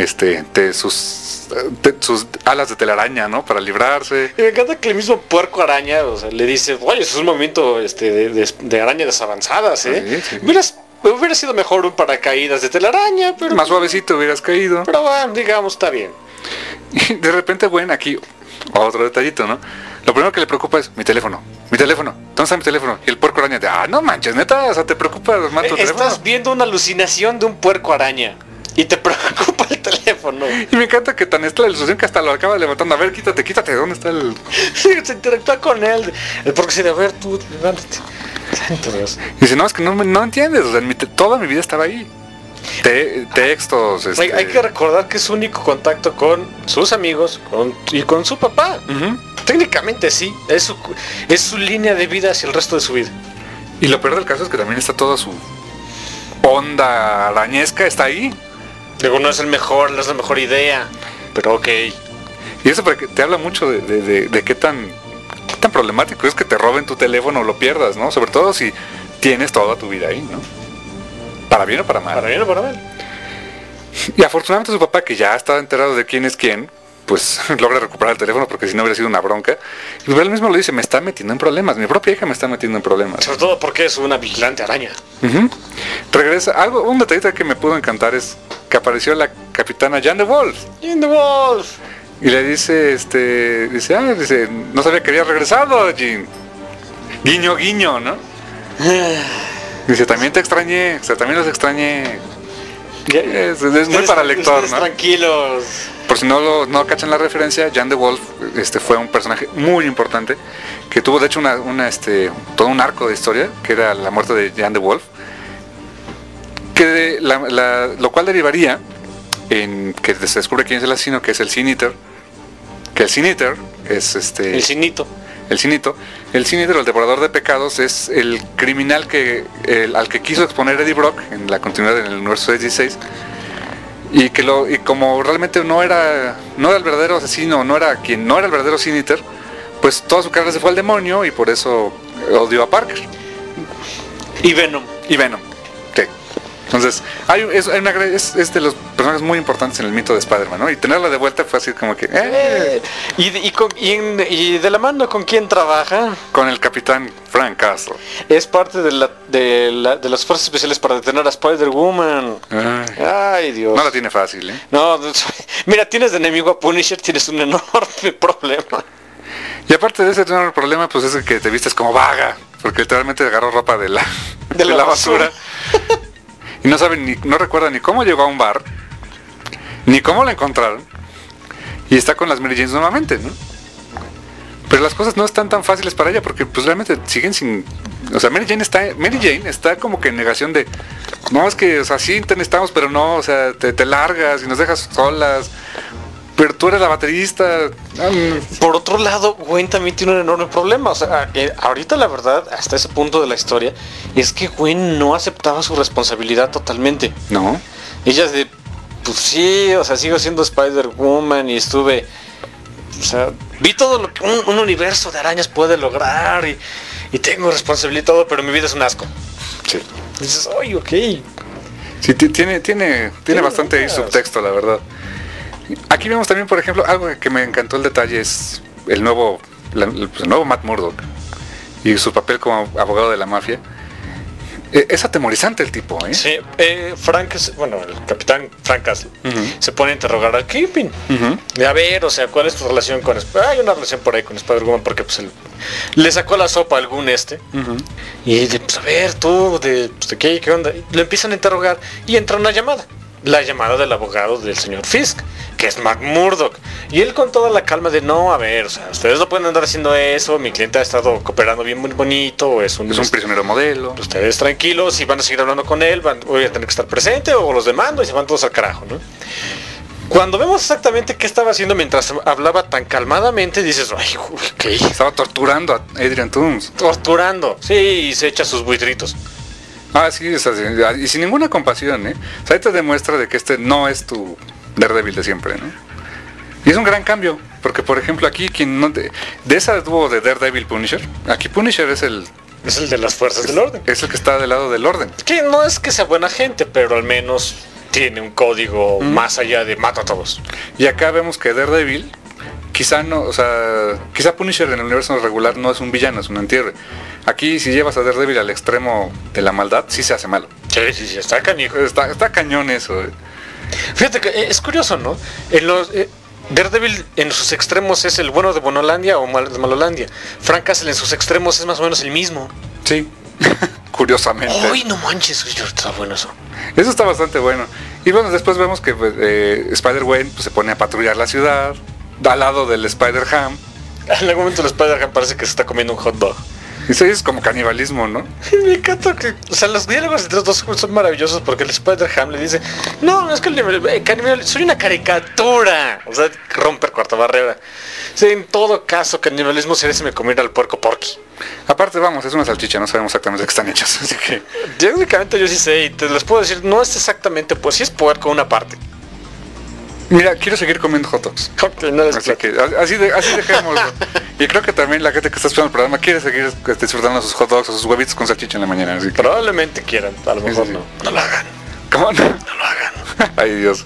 alas de telaraña, ¿no? Para librarse. Y me encanta que el mismo puerco araña, o sea, le dice, oye, eso es un movimiento de arañas avanzadas, ¿eh? Sí. Hubiera sido mejor un paracaídas de telaraña, pero... Más suavecito hubieras caído. Pero bueno, digamos, está bien. Y de repente, bueno, aquí otro detallito, ¿no? Lo primero que le preocupa es mi teléfono. ¿Dónde está mi teléfono? Y el puerco araña, no manches, neta, o sea, te preocupa armar tu teléfono. Estás viendo una alucinación de un puerco araña. Y te preocupa el teléfono. Y me encanta que tan es la ilusión que hasta lo acaba levantando. A ver, quítate, ¿dónde está el...? Sí, se interactúa con él. Porque se de, a ver, tú, levántate. Santo Dios. Y dice, no, es que no entiendes. O sea, toda mi vida estaba ahí. textos. Hay que recordar que es su único contacto con sus amigos y con su papá. Técnicamente sí, es su línea de vida hacia el resto de su vida. Y lo peor del caso es que también está toda su onda arañesca, está ahí. Digo, no es la mejor idea, pero ok. Y eso te habla mucho de qué tan problemático es que te roben tu teléfono o lo pierdas, ¿no? Sobre todo si tienes toda tu vida ahí, ¿no? Para bien o para mal. Para bien o para mal. Y afortunadamente su papá, que ya estaba enterado de quién es quién, pues logra recuperar el teléfono, porque si no hubiera sido una bronca. Y él mismo lo dice, me está metiendo en problemas, mi propia hija me está metiendo en problemas. Sobre todo porque es una vigilante araña. Regresa, un detallito que me pudo encantar es que apareció la capitana Jan de Wolf. Jan de Wolf. Y le dice, no sabía que había regresado, Jean. Guiño, guiño, ¿no? Dice, también te extrañé, también los extrañé. Es muy para lector, ¿no? Tranquilos. Por si no cachan la referencia, Jan de Wolf fue un personaje muy importante que tuvo de hecho todo un arco de historia, que era la muerte de Jan de Wolf, que lo cual derivaría en que se descubre quién es el asesino, que es el Sin Eater, que el Sin Eater es el Sinito. El Sin Eater, el devorador de pecados, es el criminal al que quiso exponer Eddie Brock en la continuidad en el universo 16, y como realmente no era el verdadero asesino, no era el verdadero Sin Eater, pues toda su carrera se fue al demonio y por eso odió a Parker. Y Venom. Sí. Entonces, es de los personajes muy importantes en el mito de Spider-Man, ¿no? Y tenerla de vuelta fue así como que... ¿Y de la mano con quién trabaja? Con el capitán Frank Castle. Es parte de las fuerzas especiales para detener a Spider-Woman. Ay, Dios. No la tiene fácil, ¿eh? No, mira, tienes de enemigo a Punisher, tienes un enorme problema. Y aparte de ese enorme problema, pues es que te vistes como vaga, porque literalmente agarró ropa de la basura. Y no recuerda ni cómo llegó a un bar, ni cómo la encontraron, y está con las Mary Janes nuevamente, ¿no? Pero las cosas no están tan fáciles para ella, porque pues realmente siguen sin... O sea, Mary Jane está como que en negación de... No, es que, o sea, sí necesitamos, pero no, o sea, te largas y nos dejas solas. Pero tú eres la baterista. Por otro lado, Gwen también tiene un enorme problema. O sea, ahorita la verdad, hasta ese punto de la historia, es que Gwen no aceptaba su responsabilidad totalmente. No. Ella pues sí, o sea, sigo siendo Spider-Woman y estuve... O sea, vi todo lo que un universo de arañas puede lograr y tengo responsabilidad y todo, pero mi vida es un asco. Sí. Y dices, ay, ok. Sí, tiene bastante subtexto, la verdad. Aquí vemos también, por ejemplo, algo que me encantó el detalle es el nuevo Matt Murdock y su papel como abogado de la mafia. Es atemorizante el tipo, ¿eh? Sí, el capitán Frank Castle se pone a interrogar al Kingpin. A ver, o sea, ¿cuál es tu relación con hay una relación por ahí con Spider-Woman? Porque pues le sacó la sopa a algún y pues a ver, tú, ¿de qué onda? Y lo empiezan a interrogar y entra una llamada. La llamada del abogado del señor Fisk, que es Matt Murdock. Y él con toda la calma de, no, a ver, o sea, ustedes no pueden andar haciendo eso, mi cliente ha estado cooperando bien muy bonito, es un prisionero modelo. Ustedes tranquilos, si van a seguir hablando con él, voy a tener que estar presente o los demando y se van todos al carajo, ¿no? Cuando vemos exactamente qué estaba haciendo mientras hablaba tan calmadamente, dices, ay, ¿qué? Estaba torturando a Adrian Toomes. Torturando, sí, y se echa sus buitritos. Ah, sí, y sin ninguna compasión, ¿eh? O sea, ahí te demuestra de que no es tu Daredevil de siempre, ¿no? Y es un gran cambio, porque por ejemplo aquí de esa dúo de Daredevil Punisher, aquí Punisher es el de las fuerzas del orden. Es el que está del lado del orden. Que no es que sea buena gente, pero al menos tiene un código más allá de mata a todos. Y acá vemos que Daredevil, quizá Punisher en el universo regular no es un villano, es un antihéroe. Aquí si llevas a Daredevil al extremo de la maldad, sí se hace malo. Sí, está canijo. Está cañón eso. Fíjate que es curioso, ¿no? Daredevil en sus extremos es el bueno de Bonolandia o de Malolandia. Frank Castle en sus extremos es más o menos el mismo. Sí, curiosamente. ¡Ay, no manches! Está bueno eso. Eso está bastante bueno. Y bueno, después vemos que Spider-Gwen se pone a patrullar la ciudad, al lado del Spider-Ham. En algún momento el Spider-Ham parece que se está comiendo un hot dog. Eso es como canibalismo, ¿no? Me encanta que, o sea, los diálogos entre los dos son maravillosos porque el Spider-Ham le dice, no, es que soy una caricatura. O sea, romper cuarta barrera. Sí, en todo caso, canibalismo sería si me comiera al puerco Porky. Aparte, vamos, es una salchicha, no sabemos exactamente de qué están hechas, así que... Técnicamente yo sí sé, y te les puedo decir, no es exactamente, pues sí es puerco una parte. Mira, quiero seguir comiendo hot dogs. Ok, no les Así que así dejémoslo. Y creo que también la gente que está escuchando el programa quiere seguir disfrutando sus hot dogs o sus huevitos con salchicha en la mañana. Así que... Probablemente quieran, a lo mejor sí. no. No lo hagan. ¿Cómo no? No lo hagan. Ay, Dios.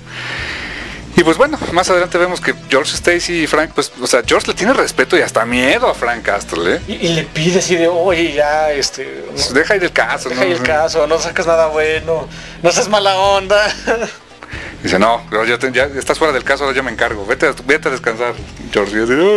Y pues bueno, más adelante vemos que George Stacy y Frank, pues, o sea, George le tiene respeto y hasta miedo a Frank Castle, ¿eh? Y le pide así de, oye, ya, Pues deja ir el caso, deja ir el caso, no sacas nada bueno, no seas mala onda. Dice, no, pero ya estás fuera del caso, ahora yo me encargo. Vete a descansar, George.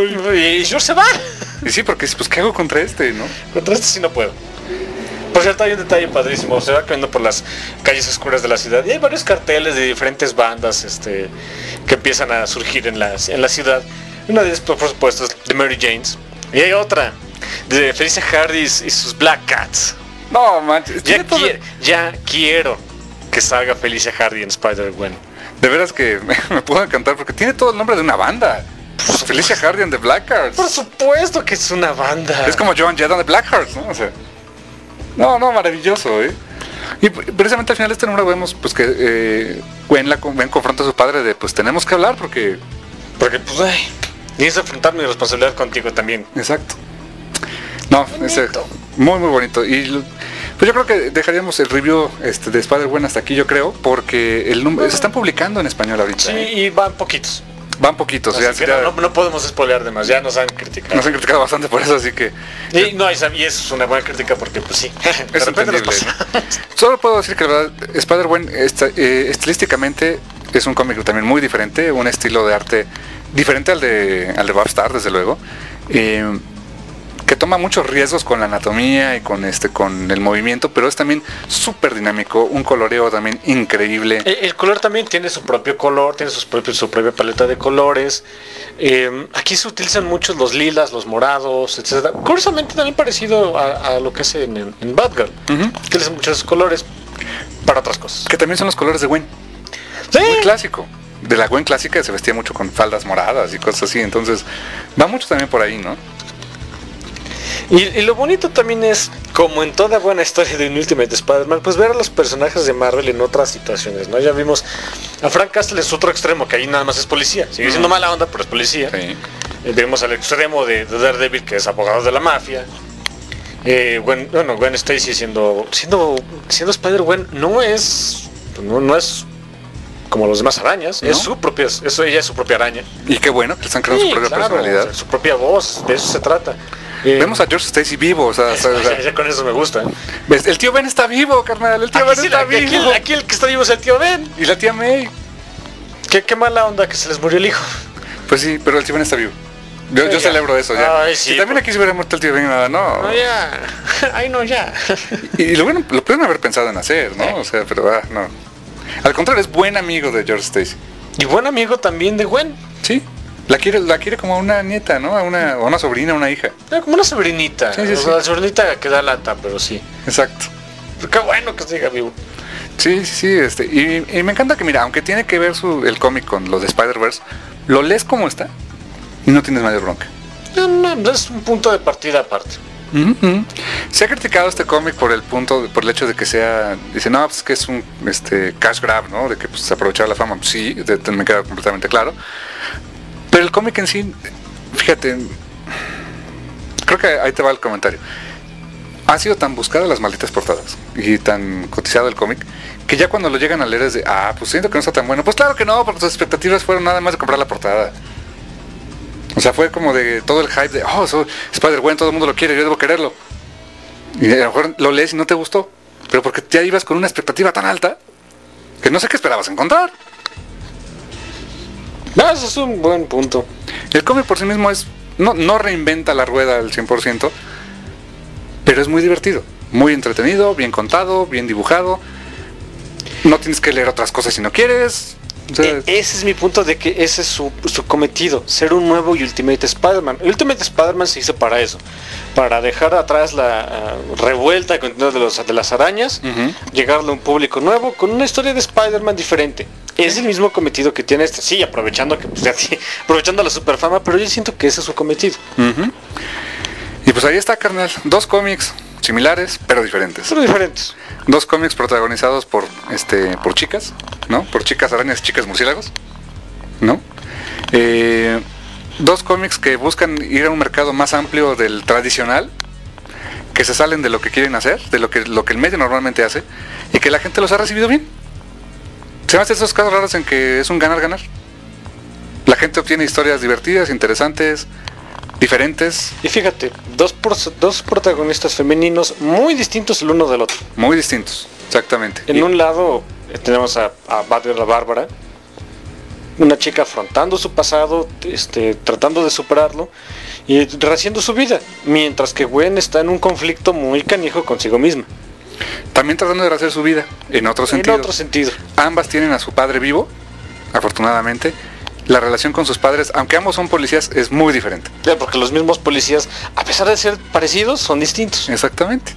Y George se va. Y sí, porque pues, ¿qué hago contra este, no? Contra este sí no puedo. Por cierto, hay un detalle padrísimo. Se va caminando por las calles oscuras de la ciudad y hay varios carteles de diferentes bandas que empiezan a surgir en la ciudad. Una de ellas, por supuesto, es The Mary Janes. Y hay otra, de Felicia Hardy y sus Black Cats. No, manches. Ya quiero que salga Felicia Hardy en Spider-Gwen. De veras que me puedo encantar porque tiene todo el nombre de una banda. Pues Felicia Hardy and the Blackhearts. Por supuesto que es una banda. Es como Joan Jett and the Blackhearts, ¿no? O sea, no, maravilloso, ¿eh? Y precisamente al final de este número vemos pues que Gwen confronta a su padre de pues tenemos que hablar porque pues tienes que enfrentar mi responsabilidad contigo también. Exacto. No, ese, muy bonito. Y pues yo creo que dejaríamos el review de Spider-Gwen hasta aquí, yo creo, porque se están publicando en español ahorita. Sí, y van poquitos. Van poquitos, no podemos spoilear de más, ya nos han criticado. Nos han criticado bastante por eso, así que... Y eso es una buena crítica porque pues sí, es entendible, ¿no? Solo puedo decir que la verdad, Spider-Gwen estilísticamente es un cómic también muy diferente, un estilo de arte diferente al de Bob Starr, desde luego, que toma muchos riesgos con la anatomía y con el movimiento, pero es también súper dinámico, un coloreo también increíble. El color también tiene su propio color, tiene su propia paleta de colores. Aquí se utilizan muchos los lilas, los morados, etcétera. Curiosamente también parecido a lo que hace en Batgirl. Utilizan muchos colores para otras cosas. Que también son los colores de Gwen. Sí. Muy clásico. De la Gwen clásica se vestía mucho con faldas moradas y cosas así, entonces va mucho también por ahí, ¿no? Y lo bonito también es, como en toda buena historia de un Ultimate Spider-Man, pues ver a los personajes de Marvel en otras situaciones, ¿no? Ya vimos a Frank Castle en su otro extremo, que ahí nada más es policía. Sigue siendo mala onda, pero es policía. Sí. Vemos al extremo de Daredevil, que es abogado de la mafia. Gwen Stacy siendo Spider-Gwen no es como los demás arañas, ¿no? Ella es su propia araña. Y qué bueno que le están creando su propia personalidad. Su propia voz, de eso se trata. Vemos a George Stacy vivo, ya con eso me gusta. El tío Ben está vivo, carnal, el tío Ben está vivo. Aquí el que está vivo es el tío Ben. Y la tía May. Qué mala onda que se les murió el hijo. Pues sí, pero el tío Ben está vivo. Yo celebro eso ya. Ay, sí, si también aquí se hubiera muerto el tío Ben, nada, no. No, ya. Ay, no, ya. Y lo pudieron haber pensado en hacer, ¿no? O sea, pero no. Al contrario, es buen amigo de George Stacy. Y buen amigo también de Gwen. Sí. La quiere como una nieta, ¿no? Una sobrina, una hija. Como una sobrinita. Sí. La sobrinita que da lata, pero sí. Exacto. Pero qué bueno que siga vivo. Sí. Y me encanta que, mira, aunque tiene que ver el cómic con los de Spider-Verse, lo lees como está y no tienes mayor bronca. No, es un punto de partida aparte. Se ha criticado este cómic por el hecho de que dice, no, pues que es un cash grab, ¿no? De que pues, se aprovechaba la fama. Pues, sí, me queda completamente claro. Pero el cómic en sí, fíjate, creo que ahí te va el comentario. Ha sido tan buscada las malditas portadas y tan cotizado el cómic que ya cuando lo llegan a leer es de, pues siento que no está tan bueno. Pues claro que no, porque sus expectativas fueron nada más de comprar la portada. O sea, fue como de todo el hype de, Spider-Gwen, todo el mundo lo quiere, yo debo quererlo. Y a lo mejor lo lees y no te gustó, pero porque ya ibas con una expectativa tan alta que no sé qué esperabas encontrar. Eso es un buen punto. El cómic por sí mismo no reinventa la rueda al 100%, pero es muy divertido, muy entretenido, bien contado, bien dibujado. No tienes que leer otras cosas si no quieres. O sea, Ese es mi punto de que ese es su cometido, ser un nuevo Ultimate Spider-Man. El Ultimate Spider-Man se hizo para eso, para dejar atrás la revuelta continua de las arañas, llegarle a un público nuevo con una historia de Spider-Man diferente. Es el mismo cometido que tiene este, sí, aprovechando que pues, aprovechando la superfama, pero yo siento que ese es su cometido. Y pues ahí está, carnal, 2 cómics similares pero diferentes. Pero diferentes. 2 cómics protagonizados por chicas, ¿no? Por chicas arañas y chicas murciélagos, ¿no? 2 cómics que buscan ir a un mercado más amplio del tradicional, que se salen de lo que quieren hacer, de lo que el medio normalmente hace, y que la gente los ha recibido bien. Se me hacen esos casos raros en que es un ganar-ganar. La gente obtiene historias divertidas, interesantes, diferentes. Y fíjate, dos protagonistas femeninos muy distintos el uno del otro. Muy distintos, exactamente. En un lado tenemos a Batgirl, la Bárbara, una chica afrontando su pasado, tratando de superarlo y rehaciendo su vida, mientras que Gwen está en un conflicto muy canijo consigo misma. También tratando de rehacer su vida, en otro sentido. Ambas tienen a su padre vivo, afortunadamente. La relación con sus padres, aunque ambos son policías, es muy diferente. Ya, porque los mismos policías, a pesar de ser parecidos, son distintos. Exactamente.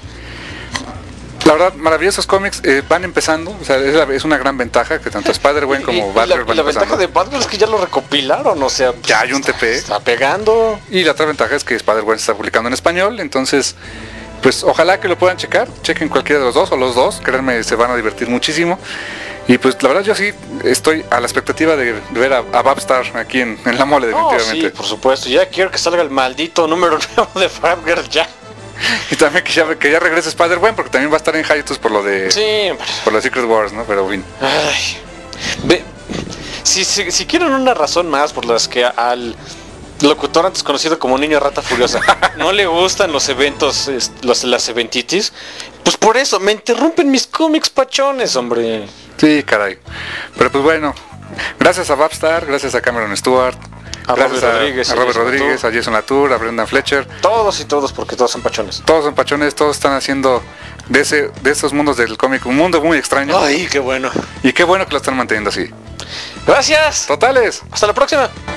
La verdad, maravillosos cómics, van empezando, o sea, es una gran ventaja que tanto Spider-Gwen como Batgirl van la empezando. ventaja de Batgirl es que ya lo recopilaron, o sea, ya hay un TP. Está pegando. Y la otra ventaja es que Spider-Gwen se está publicando en español, entonces, pues ojalá que lo puedan checar, chequen cualquiera de los dos o los dos, créanme, se van a divertir muchísimo. Y pues la verdad yo sí estoy a la expectativa de ver a Babstar aquí en la mole, definitivamente. Sí, por supuesto, ya quiero que salga el maldito número nuevo de Batgirl ya. Y también que ya regrese Spider-Gwen, porque también va a estar en hiatus por lo de por los Secret Wars, ¿no? Pero bien. Ay, si quieren una razón más por las que al locutor antes conocido como Niño Rata Furiosa no le gustan los eventos, las eventitis, pues por eso me interrumpen mis cómics pachones, hombre. Sí, caray. Pero pues bueno, gracias a Babstar, gracias a Cameron Stewart, gracias a Robert Rodríguez, a Jason Latour, a Brendan Fletcher. Todos y todos, porque todos son pachones. Todos son pachones, todos están haciendo de esos mundos del cómic un mundo muy extraño. Ay, qué bueno. Y qué bueno que lo están manteniendo así. Gracias. Totales. Hasta la próxima.